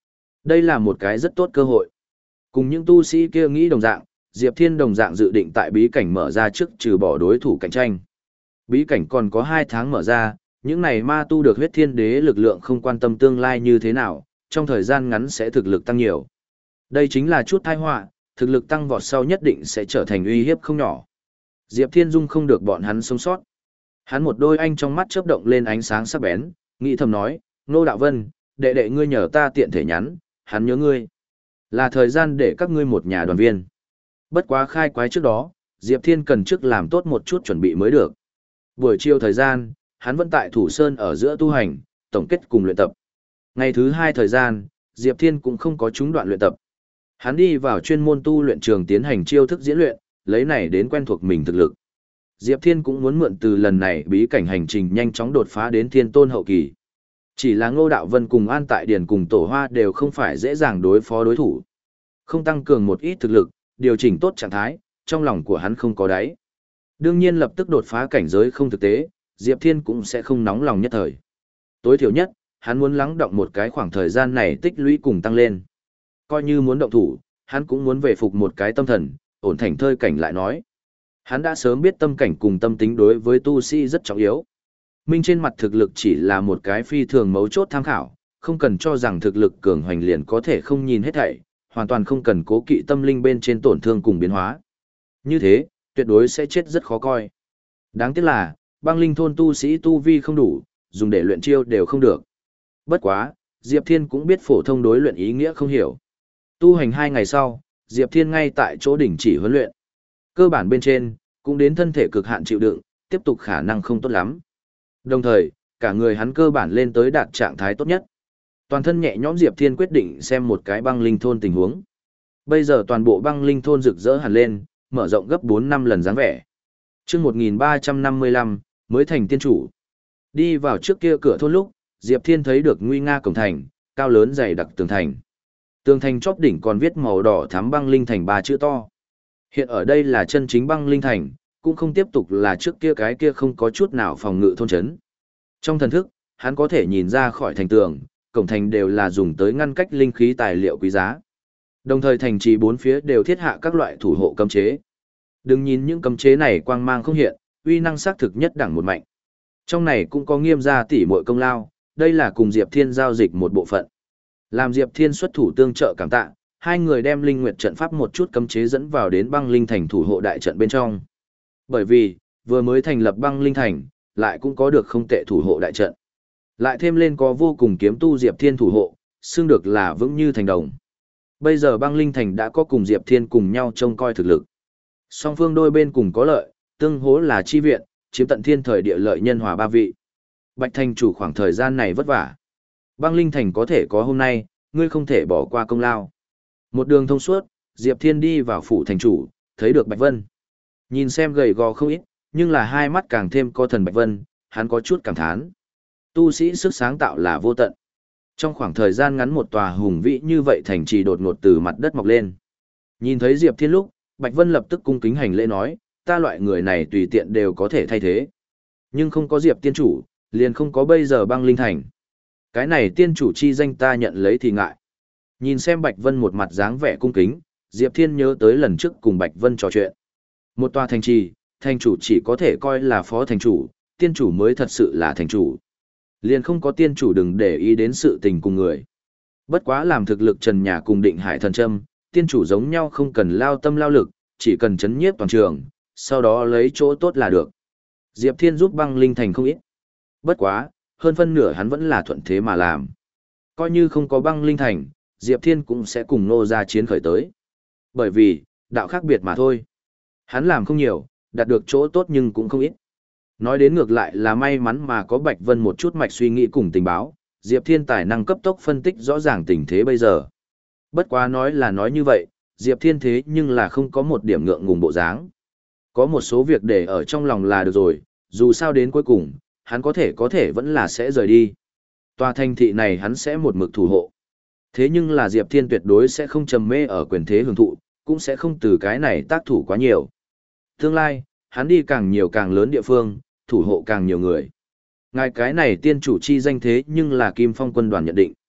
Đây là một cái rất tốt cơ hội. Cùng những tu sĩ kia nghĩ đồng dạng, Diệp Thiên đồng dạng dự định tại bí cảnh mở ra trước trừ bỏ đối thủ cạnh tranh. Bí cảnh còn có hai tháng mở ra, những này ma tu được huyết thiên đế lực lượng không quan tâm tương lai như thế nào, trong thời gian ngắn sẽ thực lực tăng nhiều. Đây chính là chút tai họa, thực lực tăng vọt sau nhất định sẽ trở thành uy hiếp không nhỏ. Diệp Thiên Dung không được bọn hắn sống sót. Hắn một đôi anh trong mắt chớp động lên ánh sáng sắc bén, nghĩ thầm nói, Ngô Đạo Vân, đệ đệ ngươi nhờ ta tiện thể nhắn, hắn nhớ ngươi. Là thời gian để các ngươi một nhà đoàn viên. Bất quá khai quái trước đó, Diệp Thiên cần trước làm tốt một chút chuẩn bị mới được. Buổi chiều thời gian, hắn vẫn tại Thủ Sơn ở giữa tu hành, tổng kết cùng luyện tập. Ngày thứ hai thời gian, Diệp Thiên cũng không có trúng đoạn luyện tập. Hắn đi vào chuyên môn tu luyện trường tiến hành chiêu thức diễn luyện, lấy này đến quen thuộc mình thực lực. Diệp Thiên cũng muốn mượn từ lần này bí cảnh hành trình nhanh chóng đột phá đến thiên tôn hậu kỳ. Chỉ là Ngô Đạo Vân cùng An Tại Điền cùng Tổ Hoa đều không phải dễ dàng đối phó đối thủ. Không tăng cường một ít thực lực, điều chỉnh tốt trạng thái, trong lòng của hắn không có đáy. Đương nhiên lập tức đột phá cảnh giới không thực tế, Diệp Thiên cũng sẽ không nóng lòng nhất thời. Tối thiểu nhất, hắn muốn lắng động một cái khoảng thời gian này tích lũy cùng tăng lên. Coi như muốn động thủ, hắn cũng muốn về phục một cái tâm thần, ổn thành thơi cảnh lại nói. Hắn đã sớm biết tâm cảnh cùng tâm tính đối với tu sĩ rất trọng yếu. Minh trên mặt thực lực chỉ là một cái phi thường mấu chốt tham khảo, không cần cho rằng thực lực cường hoành liền có thể không nhìn hết thảy, hoàn toàn không cần cố kỵ tâm linh bên trên tổn thương cùng biến hóa. Như thế, tuyệt đối sẽ chết rất khó coi. Đáng tiếc là, băng linh thôn tu sĩ tu vi không đủ, dùng để luyện chiêu đều không được. Bất quá, Diệp Thiên cũng biết phổ thông đối luyện ý nghĩa không hiểu. Tu hành hai ngày sau, Diệp Thiên ngay tại chỗ đỉnh chỉ huấn luyện. Cơ bản bên trên, cũng đến thân thể cực hạn chịu đựng, tiếp tục khả năng không tốt lắm. Đồng thời, cả người hắn cơ bản lên tới đạt trạng thái tốt nhất. Toàn thân nhẹ nhõm Diệp Thiên quyết định xem một cái băng linh thôn tình huống. Bây giờ toàn bộ băng linh thôn rực rỡ hẳn lên, mở rộng gấp bốn năm lần dáng vẻ. Chương một nghìn ba trăm năm mươi lăm, mới thành tiên chủ. Đi vào trước kia cửa thôn lúc, Diệp Thiên thấy được nguy nga cổng thành, cao lớn dày đặc tường thành. Tường thành chóp đỉnh còn viết màu đỏ thắm băng linh thành ba chữ to. Hiện ở đây là chân chính băng linh thành, cũng không tiếp tục là trước kia cái kia không có chút nào phòng ngự thôn trấn. Trong thần thức, hắn có thể nhìn ra khỏi thành tường, cổng thành đều là dùng tới ngăn cách linh khí tài liệu quý giá. Đồng thời thành trì bốn phía đều thiết hạ các loại thủ hộ cấm chế. Đừng nhìn những cấm chế này quang mang không hiện, uy năng xác thực nhất đẳng một mạnh. Trong này cũng có nghiêm gia tỷ muội công lao, đây là cùng Diệp Thiên giao dịch một bộ phận. Làm Diệp Thiên xuất thủ tương trợ cảm tạ, hai người đem linh nguyệt trận pháp một chút cấm chế dẫn vào đến băng linh thành thủ hộ đại trận bên trong. Bởi vì, vừa mới thành lập băng linh thành, lại cũng có được không tệ thủ hộ đại trận. Lại thêm lên có vô cùng kiếm tu Diệp Thiên thủ hộ, xương được là vững như thành đồng. Bây giờ băng linh thành đã có cùng Diệp Thiên cùng nhau trông coi thực lực. Song phương đôi bên cùng có lợi, tương hỗ là chi viện, chiếm tận thiên thời địa lợi nhân hòa ba vị. Bạch thành chủ khoảng thời gian này vất vả. Băng linh thành có thể có hôm nay, ngươi không thể bỏ qua công lao. Một đường thông suốt, Diệp Thiên đi vào phủ thành chủ, thấy được Bạch Vân. Nhìn xem gầy gò không ít, nhưng là hai mắt càng thêm có thần Bạch Vân, hắn có chút cảm thán. Tu sĩ sức sáng tạo là vô tận. Trong khoảng thời gian ngắn một tòa hùng vĩ như vậy thành trì đột ngột từ mặt đất mọc lên. Nhìn thấy Diệp Thiên lúc, Bạch Vân lập tức cung kính hành lễ nói, ta loại người này tùy tiện đều có thể thay thế. Nhưng không có Diệp tiên chủ, liền không có bây giờ băng linh thành. Cái này tiên chủ chi danh ta nhận lấy thì ngại. Nhìn xem Bạch Vân một mặt dáng vẻ cung kính, Diệp Thiên nhớ tới lần trước cùng Bạch Vân trò chuyện. Một tòa thành trì, thành chủ chỉ có thể coi là phó thành chủ, tiên chủ mới thật sự là thành chủ. Liền không có tiên chủ đừng để ý đến sự tình cùng người. Bất quá làm thực lực trần nhà cùng định hải thần châm, tiên chủ giống nhau không cần lao tâm lao lực, chỉ cần chấn nhiếp toàn trường, sau đó lấy chỗ tốt là được. Diệp Thiên giúp băng linh thành không ít. Bất quá, hơn phân nửa hắn vẫn là thuận thế mà làm. Coi như không có băng linh thành, Diệp Thiên cũng sẽ cùng nô ra chiến khởi tới. Bởi vì, đạo khác biệt mà thôi. Hắn làm không nhiều, đạt được chỗ tốt nhưng cũng không ít. Nói đến ngược lại là may mắn mà có Bạch Vân một chút mạch suy nghĩ cùng tình báo, Diệp Thiên tài năng cấp tốc phân tích rõ ràng tình thế bây giờ. Bất quá nói là nói như vậy, Diệp Thiên thế nhưng là không có một điểm ngượng ngùng bộ dáng. Có một số việc để ở trong lòng là được rồi, dù sao đến cuối cùng, hắn có thể có thể vẫn là sẽ rời đi. Tòa thành thị này hắn sẽ một mực thủ hộ. Thế nhưng là Diệp Thiên tuyệt đối sẽ không trầm mê ở quyền thế hưởng thụ, cũng sẽ không từ cái này tác thủ quá nhiều. Tương lai, hắn đi càng nhiều càng lớn địa phương, thủ hộ càng nhiều người. Ngài cái này tiên chủ chi danh thế nhưng là Kim Phong quân đoàn nhận định.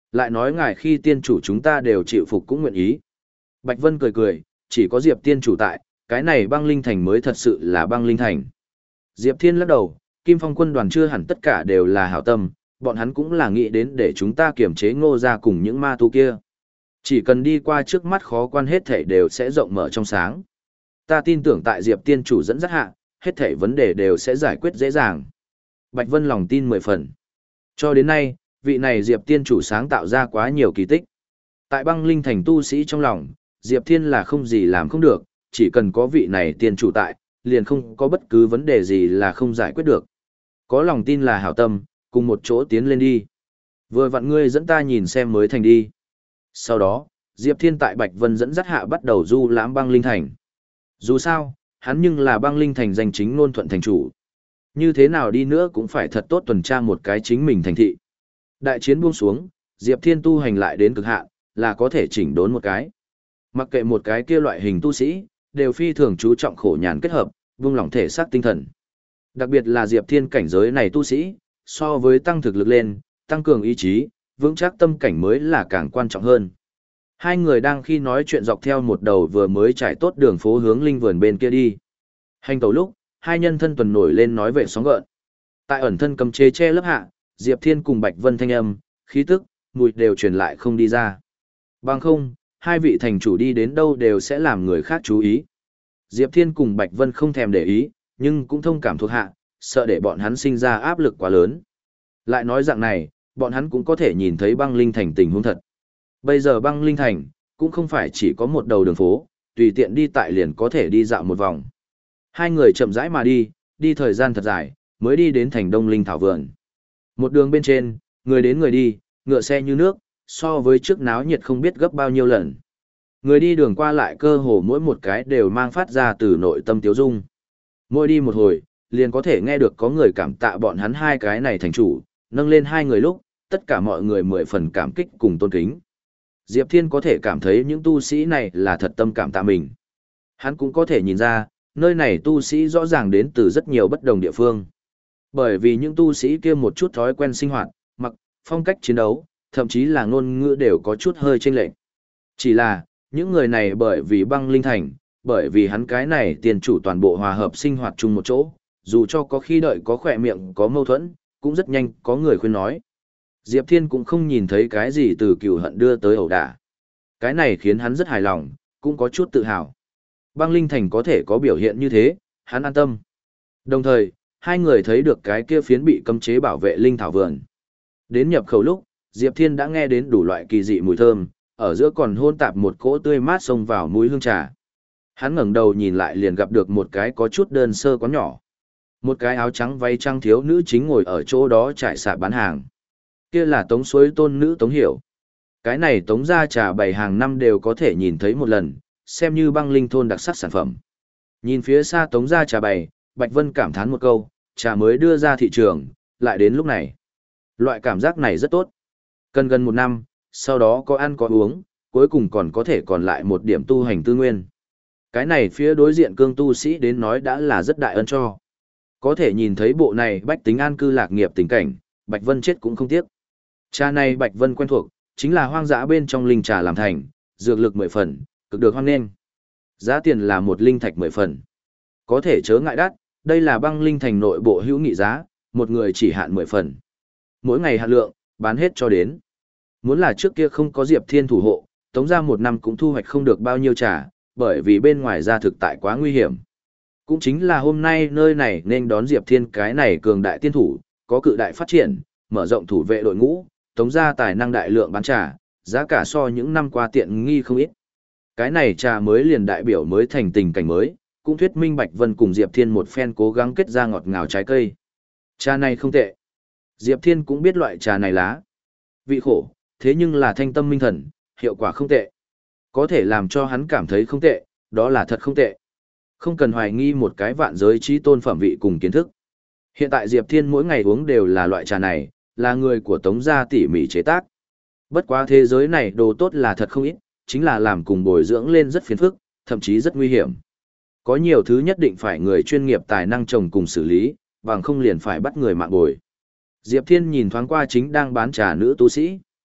Lại nói ngài khi tiên chủ chúng ta đều chịu phục cũng nguyện ý. Bạch Vân cười cười, chỉ có Diệp tiên chủ tại, cái này băng linh thành mới thật sự là băng linh thành. Diệp Thiên lắc đầu, Kim Phong quân đoàn chưa hẳn tất cả đều là hảo tâm, bọn hắn cũng là nghĩ đến để chúng ta kiểm chế Ngô gia cùng những ma tu kia. Chỉ cần đi qua trước mắt khó quan hết thảy đều sẽ rộng mở trong sáng. Ta tin tưởng tại Diệp tiên chủ dẫn dắt hạ, hết thảy vấn đề đều sẽ giải quyết dễ dàng. Bạch Vân lòng tin mười phần. Cho đến nay, vị này Diệp tiên chủ sáng tạo ra quá nhiều kỳ tích. Tại băng linh thành tu sĩ trong lòng, Diệp Thiên là không gì làm không được, chỉ cần có vị này tiên chủ tại, liền không có bất cứ vấn đề gì là không giải quyết được. Có lòng tin là hảo tâm, cùng một chỗ tiến lên đi. Vừa vặn ngươi dẫn ta nhìn xem mới thành đi. Sau đó, Diệp Thiên tại Bạch Vân dẫn dắt hạ bắt đầu du lãm băng linh thành. Dù sao, hắn nhưng là băng linh thành danh chính ngôn thuận thành chủ. Như thế nào đi nữa cũng phải thật tốt tuần tra một cái chính mình thành thị. Đại chiến buông xuống, Diệp Thiên tu hành lại đến cực hạn, là có thể chỉnh đốn một cái. Mặc kệ một cái kia loại hình tu sĩ, đều phi thường chú trọng khổ nhàn kết hợp, vung lòng thể xác tinh thần. Đặc biệt là Diệp Thiên cảnh giới này tu sĩ, so với tăng thực lực lên, tăng cường ý chí, vững chắc tâm cảnh mới là càng quan trọng hơn. Hai người đang khi nói chuyện dọc theo một đầu vừa mới trải tốt đường phố hướng linh vườn bên kia đi. Hành tẩu lúc, hai nhân thân tuần nổi lên nói về sóng gợn. Tại ẩn thân cầm chế che lớp hạ, Diệp Thiên cùng Bạch Vân thanh âm, khí tức, mùi đều truyền lại không đi ra. Bằng không, hai vị thành chủ đi đến đâu đều sẽ làm người khác chú ý. Diệp Thiên cùng Bạch Vân không thèm để ý, nhưng cũng thông cảm thuộc hạ, sợ để bọn hắn sinh ra áp lực quá lớn. Lại nói dạng này, bọn hắn cũng có thể nhìn thấy băng linh thành tình huống thật. Bây giờ băng linh thành, cũng không phải chỉ có một đầu đường phố, tùy tiện đi tại liền có thể đi dạo một vòng. Hai người chậm rãi mà đi, đi thời gian thật dài, mới đi đến thành Đông Linh Thảo Vườn. Một đường bên trên, người đến người đi, ngựa xe như nước, so với trước náo nhiệt không biết gấp bao nhiêu lần. Người đi đường qua lại cơ hồ mỗi một cái đều mang phát ra từ nội tâm tiếu dung. Mỗi đi một hồi, liền có thể nghe được có người cảm tạ bọn hắn hai cái này thành chủ, nâng lên hai người lúc, tất cả mọi người mười phần cảm kích cùng tôn kính. Diệp Thiên có thể cảm thấy những tu sĩ này là thật tâm cảm tạ mình. Hắn cũng có thể nhìn ra, nơi này tu sĩ rõ ràng đến từ rất nhiều bất đồng địa phương. Bởi vì những tu sĩ kia một chút thói quen sinh hoạt, mặc, phong cách chiến đấu, thậm chí là ngôn ngữ đều có chút hơi chênh lệch. Chỉ là, những người này bởi vì băng linh thành, bởi vì hắn cái này tiền chủ toàn bộ hòa hợp sinh hoạt chung một chỗ, dù cho có khi đợi có khỏe miệng có mâu thuẫn, cũng rất nhanh có người khuyên nói. Diệp Thiên cũng không nhìn thấy cái gì từ cừu hận đưa tới ẩu đả. Cái này khiến hắn rất hài lòng, cũng có chút tự hào. Băng linh thành có thể có biểu hiện như thế, hắn an tâm. Đồng thời, hai người thấy được cái kia phiến bị cấm chế bảo vệ linh thảo vườn. Đến nhập khẩu lúc, Diệp Thiên đã nghe đến đủ loại kỳ dị mùi thơm, ở giữa còn hôn tạp một cỗ tươi mát xông vào mũi hương trà. Hắn ngẩng đầu nhìn lại liền gặp được một cái có chút đơn sơ quán nhỏ. Một cái áo trắng váy trắng thiếu nữ chính ngồi ở chỗ đó trải xạ bán hàng. Kia là Tống Suối tôn nữ Tống Hiểu. Cái này Tống gia trà bày hàng năm đều có thể nhìn thấy một lần, xem như băng linh thôn đặc sắc sản phẩm. Nhìn phía xa Tống gia trà bày, Bạch Vân cảm thán một câu, trà mới đưa ra thị trường, lại đến lúc này. Loại cảm giác này rất tốt. Cần gần một năm, sau đó có ăn có uống, cuối cùng còn có thể còn lại một điểm tu hành tư nguyên. Cái này phía đối diện cương tu sĩ đến nói đã là rất đại ân cho. Có thể nhìn thấy bộ này bách tính an cư lạc nghiệp tình cảnh, Bạch Vân chết cũng không tiếc. Trà này Bạch Vân quen thuộc, chính là hoang dã bên trong linh trà làm thành, dược lực mười phần, cực được hoang nghênh. Giá tiền là một linh thạch mười phần. Có thể chớ ngại đắt, đây là băng linh thành nội bộ hữu nghị giá, một người chỉ hạn mười phần. Mỗi ngày hạn lượng, bán hết cho đến. Muốn là trước kia không có Diệp Thiên thủ hộ, Tống gia một năm cũng thu hoạch không được bao nhiêu trà, bởi vì bên ngoài ra thực tại quá nguy hiểm. Cũng chính là hôm nay nơi này nên đón Diệp Thiên cái này cường đại tiên thủ, có cự đại phát triển, mở rộng thủ vệ đội ngũ, Tống gia tài năng đại lượng bán trà, giá cả so những năm qua tiện nghi không ít. Cái này trà mới liền đại biểu mới thành tình cảnh mới, cũng thuyết minh Bạch Vân cùng Diệp Thiên một phen cố gắng kết ra ngọt ngào trái cây. Trà này không tệ. Diệp Thiên cũng biết loại trà này lá. Vị khổ, thế nhưng là thanh tâm minh thần, hiệu quả không tệ. Có thể làm cho hắn cảm thấy không tệ, đó là thật không tệ. Không cần hoài nghi một cái vạn giới trí tôn phẩm vị cùng kiến thức. Hiện tại Diệp Thiên mỗi ngày uống đều là loại trà này, là người của Tống gia tỉ mỉ chế tác. Bất quá thế giới này đồ tốt là thật không ít, chính là làm cùng bồi dưỡng lên rất phiền phức, thậm chí rất nguy hiểm. Có nhiều thứ nhất định phải người chuyên nghiệp tài năng trồng cùng xử lý, bằng không liền phải bắt người mạng bồi. Diệp Thiên nhìn thoáng qua chính đang bán trà nữ tu sĩ.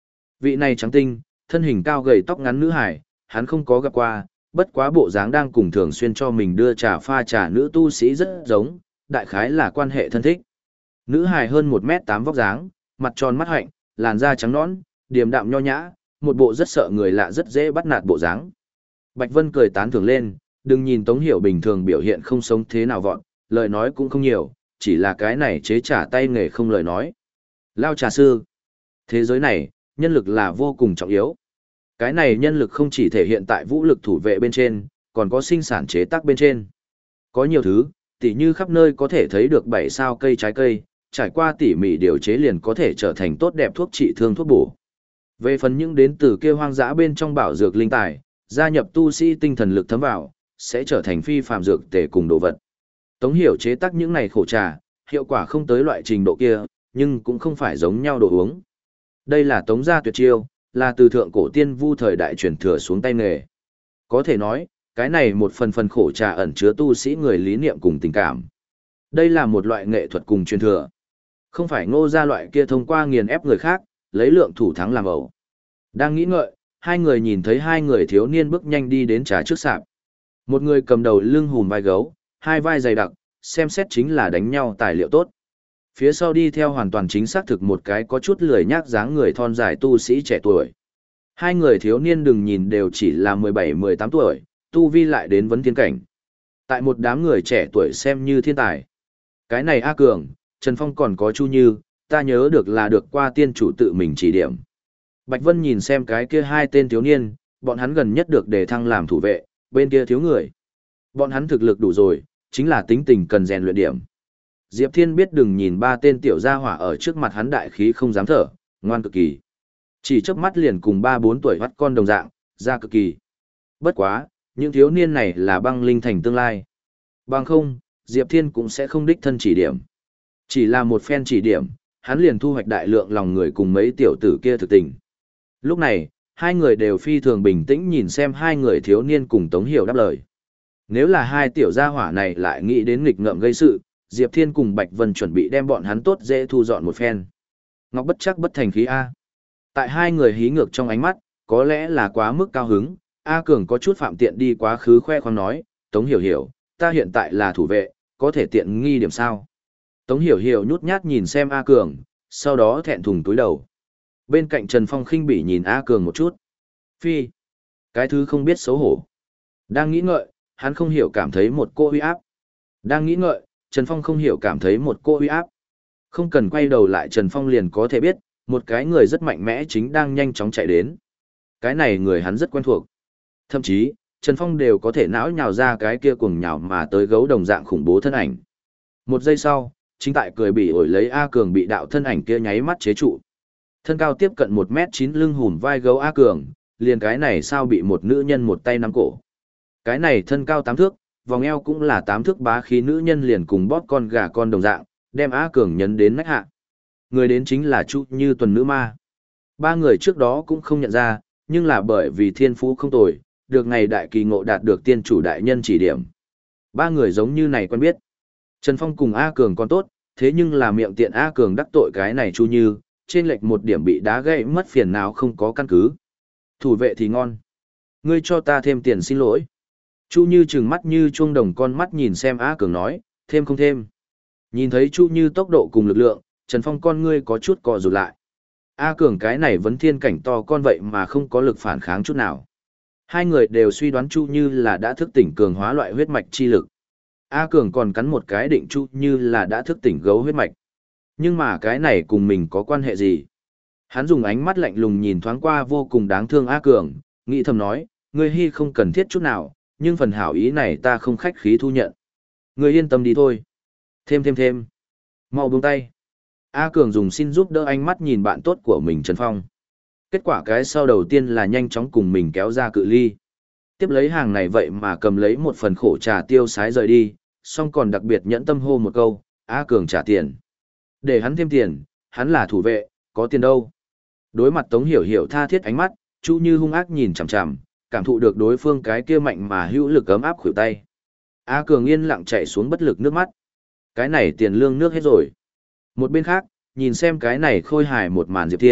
Vị này trắng tinh, thân hình cao gầy tóc ngắn nữ hải, hắn không có gặp qua, bất quá bộ dáng đang cùng thường xuyên cho mình đưa trà pha trà nữ tu sĩ rất giống, đại khái là quan hệ thân thích. Nữ hải hơn một mét tám vóc dáng, mặt tròn mắt hạnh, làn da trắng nõn, điềm đạm nho nhã, một bộ rất sợ người lạ rất dễ bắt nạt bộ dáng. Bạch Vân cười tán thưởng lên, đừng nhìn Tống Hiểu bình thường biểu hiện không sống thế nào vọn, lời nói cũng không nhiều, chỉ là cái này chế trà tay nghề không lời nói. Lao trà sư. Thế giới này, nhân lực là vô cùng trọng yếu. Cái này nhân lực không chỉ thể hiện tại vũ lực thủ vệ bên trên, còn có sinh sản chế tác bên trên. Có nhiều thứ, tỉ như khắp nơi có thể thấy được bảy sao cây trái cây, trải qua tỉ mỉ điều chế liền có thể trở thành tốt đẹp thuốc trị thương thuốc bổ. Về phần những đến từ kia hoang dã bên trong bảo dược linh tài, gia nhập tu sĩ tinh thần lực thấm vào, sẽ trở thành phi phàm dược tề cùng đồ vật. Tống Hiểu chế tác những này khổ trà, hiệu quả không tới loại trình độ kia, nhưng cũng không phải giống nhau đồ uống. Đây là Tống gia tuyệt chiêu, là từ thượng cổ tiên vu thời đại truyền thừa xuống tay nghề. Có thể nói, cái này một phần phần khổ trà ẩn chứa tu sĩ người lý niệm cùng tình cảm. Đây là một loại nghệ thuật cùng truyền thừa. Không phải Ngô gia loại kia thông qua nghiền ép người khác, lấy lượng thủ thắng làm ẩu. Đang nghĩ ngợi, hai người nhìn thấy hai người thiếu niên bước nhanh đi đến trà trước sạp. Một người cầm đầu lưng hùm vai gấu, hai vai dày đặc, xem xét chính là đánh nhau tài liệu tốt. Phía sau đi theo hoàn toàn chính xác thực một cái có chút lười nhác dáng người thon dài tu sĩ trẻ tuổi. Hai người thiếu niên đừng nhìn đều chỉ là mười bảy mười tám tuổi, tu vi lại đến vấn thiên cảnh. Tại một đám người trẻ tuổi xem như thiên tài. Cái này A Cường, Trần Phong còn có Chu Như, ta nhớ được là được qua tiên chủ tự mình chỉ điểm. Bạch Vân nhìn xem cái kia hai tên thiếu niên, bọn hắn gần nhất được đề thăng làm thủ vệ, bên kia thiếu người. Bọn hắn thực lực đủ rồi, chính là tính tình cần rèn luyện điểm. Diệp Thiên biết đừng nhìn ba tên tiểu gia hỏa ở trước mặt hắn đại khí không dám thở, ngoan cực kỳ. Chỉ chớp mắt liền cùng ba bốn tuổi vắt con đồng dạng, ra cực kỳ. Bất quá, những thiếu niên này là băng linh thành tương lai. Bằng không, Diệp Thiên cũng sẽ không đích thân chỉ điểm. Chỉ là một phen chỉ điểm, hắn liền thu hoạch đại lượng lòng người cùng mấy tiểu tử kia thực tình. Lúc này, hai người đều phi thường bình tĩnh nhìn xem hai người thiếu niên cùng Tống Hiểu đáp lời. Nếu là hai tiểu gia hỏa này lại nghĩ đến nghịch ngợm gây sự, Diệp Thiên cùng Bạch Vân chuẩn bị đem bọn hắn tốt dễ thu dọn một phen. Ngọc bất chắc bất thành khí A. Tại hai người hí ngược trong ánh mắt, có lẽ là quá mức cao hứng, A Cường có chút phạm tiện đi quá khứ khoe khoang nói, Tống Hiểu Hiểu, ta hiện tại là thủ vệ, có thể tiện nghi điểm sao. Tống Hiểu Hiểu nhút nhát nhìn xem A Cường, sau đó thẹn thùng túi đầu. Bên cạnh Trần Phong khinh bỉ nhìn A Cường một chút. Phi, cái thứ không biết xấu hổ. Đang nghĩ ngợi, hắn không hiểu cảm thấy một cô uy áp. Đang nghĩ ngợi, Trần Phong không hiểu cảm thấy một cô uy áp. Không cần quay đầu lại Trần Phong liền có thể biết, một cái người rất mạnh mẽ chính đang nhanh chóng chạy đến. Cái này người hắn rất quen thuộc. Thậm chí, Trần Phong đều có thể não nhào ra cái kia cuồng nhào mà tới gấu đồng dạng khủng bố thân ảnh. Một giây sau, chính tại cười bị ổi lấy A Cường bị đạo thân ảnh kia nháy mắt chế trụ. Thân cao tiếp cận một mét chín lưng hùm vai gấu A Cường, liền cái này sao bị một nữ nhân một tay nắm cổ. Cái này thân cao tám thước, vòng eo cũng là tám thước bá khí nữ nhân liền cùng bóp con gà con đồng dạng, đem A Cường nhấn đến nách hạ. Người đến chính là Chu Như tuần nữ ma. Ba người trước đó cũng không nhận ra, nhưng là bởi vì thiên phú không tồi, được ngày đại kỳ ngộ đạt được tiên chủ đại nhân chỉ điểm. Ba người giống như này quen biết. Trần Phong cùng A Cường còn tốt, thế nhưng là miệng tiện A Cường đắc tội cái này Chu Như, trên lệch một điểm bị đá gãy mất phiền nào không có căn cứ. Thủ vệ thì ngon. Ngươi cho ta thêm tiền xin lỗi. Chu Như trừng mắt như chuông đồng con mắt nhìn xem A Cường nói, thêm không thêm. Nhìn thấy Chu Như tốc độ cùng lực lượng, Trần Phong con ngươi có chút cò rụt lại. A Cường cái này vấn thiên cảnh to con vậy mà không có lực phản kháng chút nào. Hai người đều suy đoán Chu Như là đã thức tỉnh cường hóa loại huyết mạch chi lực. A Cường còn cắn một cái định Chu Như là đã thức tỉnh gấu huyết mạch. Nhưng mà cái này cùng mình có quan hệ gì? Hắn dùng ánh mắt lạnh lùng nhìn thoáng qua vô cùng đáng thương A Cường, nghĩ thầm nói, ngươi hy không cần thiết chút nào, nhưng phần hảo ý này ta không khách khí thu nhận. Ngươi yên tâm đi thôi. Thêm thêm thêm. Mau buông tay. A Cường dùng xin giúp đỡ ánh mắt nhìn bạn tốt của mình Trần Phong. Kết quả cái sau đầu tiên là nhanh chóng cùng mình kéo ra cự ly. Tiếp lấy hàng này vậy mà cầm lấy một phần khổ trà tiêu sái rời đi, xong còn đặc biệt nhẫn tâm hô một câu, A Cường trả tiền. Để hắn thêm tiền, hắn là thủ vệ, có tiền đâu. Đối mặt Tống Hiểu Hiểu tha thiết ánh mắt, Chu Như hung ác nhìn chằm chằm, cảm thụ được đối phương cái kia mạnh mà hữu lực ấm áp khuỷu tay. A Cường yên lặng chạy xuống bất lực nước mắt. Cái này tiền lương nước hết rồi. Một bên khác, nhìn xem cái này khôi hài một màn Diệp Thiên,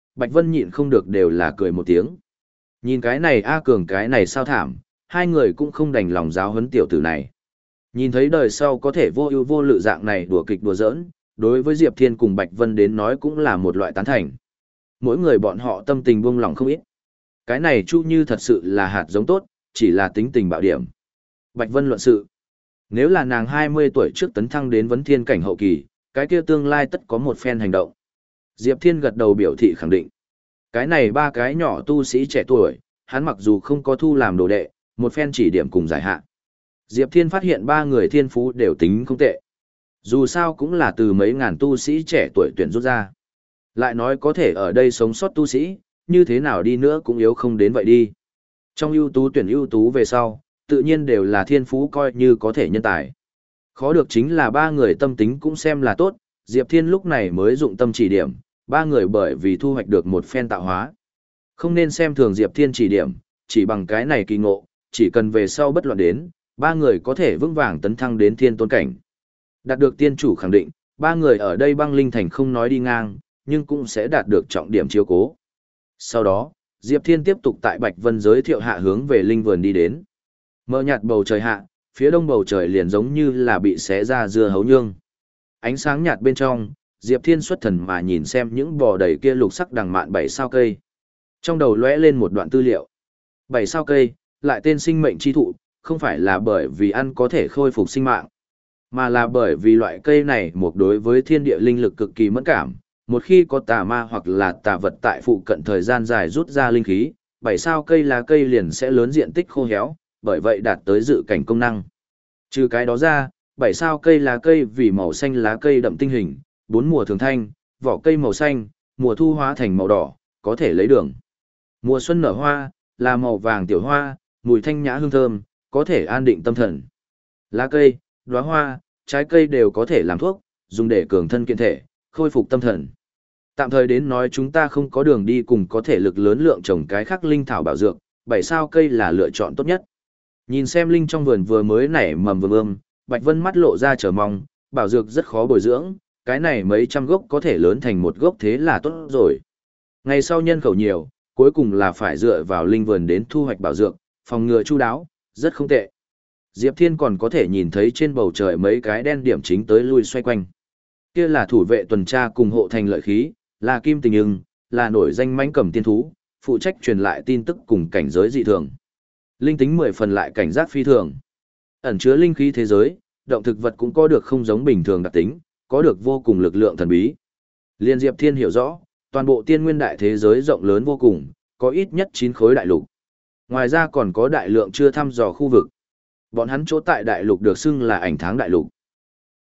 Bạch Vân nhịn không được đều là cười một tiếng. Nhìn cái này A Cường cái này sao thảm, hai người cũng không đành lòng giáo huấn tiểu tử này. Nhìn thấy đời sau có thể vô ưu vô lự dạng này đùa kịch đùa giỡn, đối với Diệp Thiên cùng Bạch Vân đến nói cũng là một loại tán thành. Mỗi người bọn họ tâm tình buông lòng không ít. Cái này Chu Như thật sự là hạt giống tốt, chỉ là tính tình bạo điểm. Bạch Vân luận sự. Nếu là nàng hai mươi tuổi trước tấn thăng đến vấn thiên cảnh hậu kỳ, cái kia tương lai tất có một phen hành động. Diệp Thiên gật đầu biểu thị khẳng định. Cái này ba cái nhỏ tu sĩ trẻ tuổi, hắn mặc dù không có thu làm đồ đệ, một phen chỉ điểm cùng giải hạn. Diệp Thiên phát hiện ba người thiên phú đều tính không tệ. Dù sao cũng là từ mấy ngàn tu sĩ trẻ tuổi tuyển rút ra. Lại nói có thể ở đây sống sót tu sĩ, như thế nào đi nữa cũng yếu không đến vậy đi. Trong ưu tú tuyển ưu tú về sau, tự nhiên đều là thiên phú coi như có thể nhân tài. Khó được chính là ba người tâm tính cũng xem là tốt, Diệp Thiên lúc này mới dụng tâm chỉ điểm, ba người bởi vì thu hoạch được một phen tạo hóa. Không nên xem thường Diệp Thiên chỉ điểm, chỉ bằng cái này kỳ ngộ, chỉ cần về sau bất loạn đến, ba người có thể vững vàng tấn thăng đến thiên tôn cảnh. Đạt được tiên chủ khẳng định, ba người ở đây băng linh thành không nói đi ngang, nhưng cũng sẽ đạt được trọng điểm chiếu cố. Sau đó, Diệp Thiên tiếp tục tại Bạch Vân giới thiệu hạ hướng về linh vườn đi đến. Mờ nhạt bầu trời hạ, phía đông bầu trời liền giống như là bị xé ra dưa hấu nhương. Ánh sáng nhạt bên trong, Diệp Thiên xuất thần mà nhìn xem những bò đầy kia lục sắc đằng mạn bảy sao cây. Trong đầu lóe lên một đoạn tư liệu. Bảy sao cây, lại tên sinh mệnh chi thụ, không phải là bởi vì ăn có thể khôi phục sinh mạng, mà là bởi vì loại cây này một đối với thiên địa linh lực cực kỳ mẫn cảm. Một khi có tà ma hoặc là tà vật tại phụ cận thời gian dài rút ra linh khí, bảy sao cây lá cây liền sẽ lớn diện tích khô héo, bởi vậy đạt tới dự cảnh công năng. Trừ cái đó ra, bảy sao cây lá cây vì màu xanh lá cây đậm tinh hình, bốn mùa thường thanh, vỏ cây màu xanh, mùa thu hóa thành màu đỏ, có thể lấy đường. Mùa xuân nở hoa, là màu vàng tiểu hoa, mùi thanh nhã hương thơm, có thể an định tâm thần. Lá cây, đóa hoa, trái cây đều có thể làm thuốc, dùng để cường thân kiện thể, khôi phục tâm thần. Tạm thời đến nói chúng ta không có đường đi cùng có thể lực lớn lượng trồng cái khác linh thảo bảo dược, bảy sao cây là lựa chọn tốt nhất. Nhìn xem linh trong vườn vừa mới nảy mầm vương ươm, Bạch Vân mắt lộ ra chờ mong, bảo dược rất khó bồi dưỡng, cái này mấy trăm gốc có thể lớn thành một gốc thế là tốt rồi. Ngày sau nhân khẩu nhiều, cuối cùng là phải dựa vào linh vườn đến thu hoạch bảo dược, phòng ngừa chu đáo, rất không tệ. Diệp Thiên còn có thể nhìn thấy trên bầu trời mấy cái đen điểm chính tới lui xoay quanh. Kia là thủ vệ tuần tra cùng hộ thành lợi khí, là kim tình ưng, là nổi danh mãnh cầm tiên thú, phụ trách truyền lại tin tức cùng cảnh giới dị thường. Linh tính mười phần lại cảnh giác phi thường. Ẩn chứa linh khí thế giới, động thực vật cũng có được không giống bình thường đặc tính, có được vô cùng lực lượng thần bí. Liên Diệp Thiên hiểu rõ, toàn bộ tiên nguyên đại thế giới rộng lớn vô cùng, có ít nhất chín khối đại lục. Ngoài ra còn có đại lượng chưa thăm dò khu vực. Bọn hắn chỗ tại đại lục được xưng là ảnh tháng đại lục.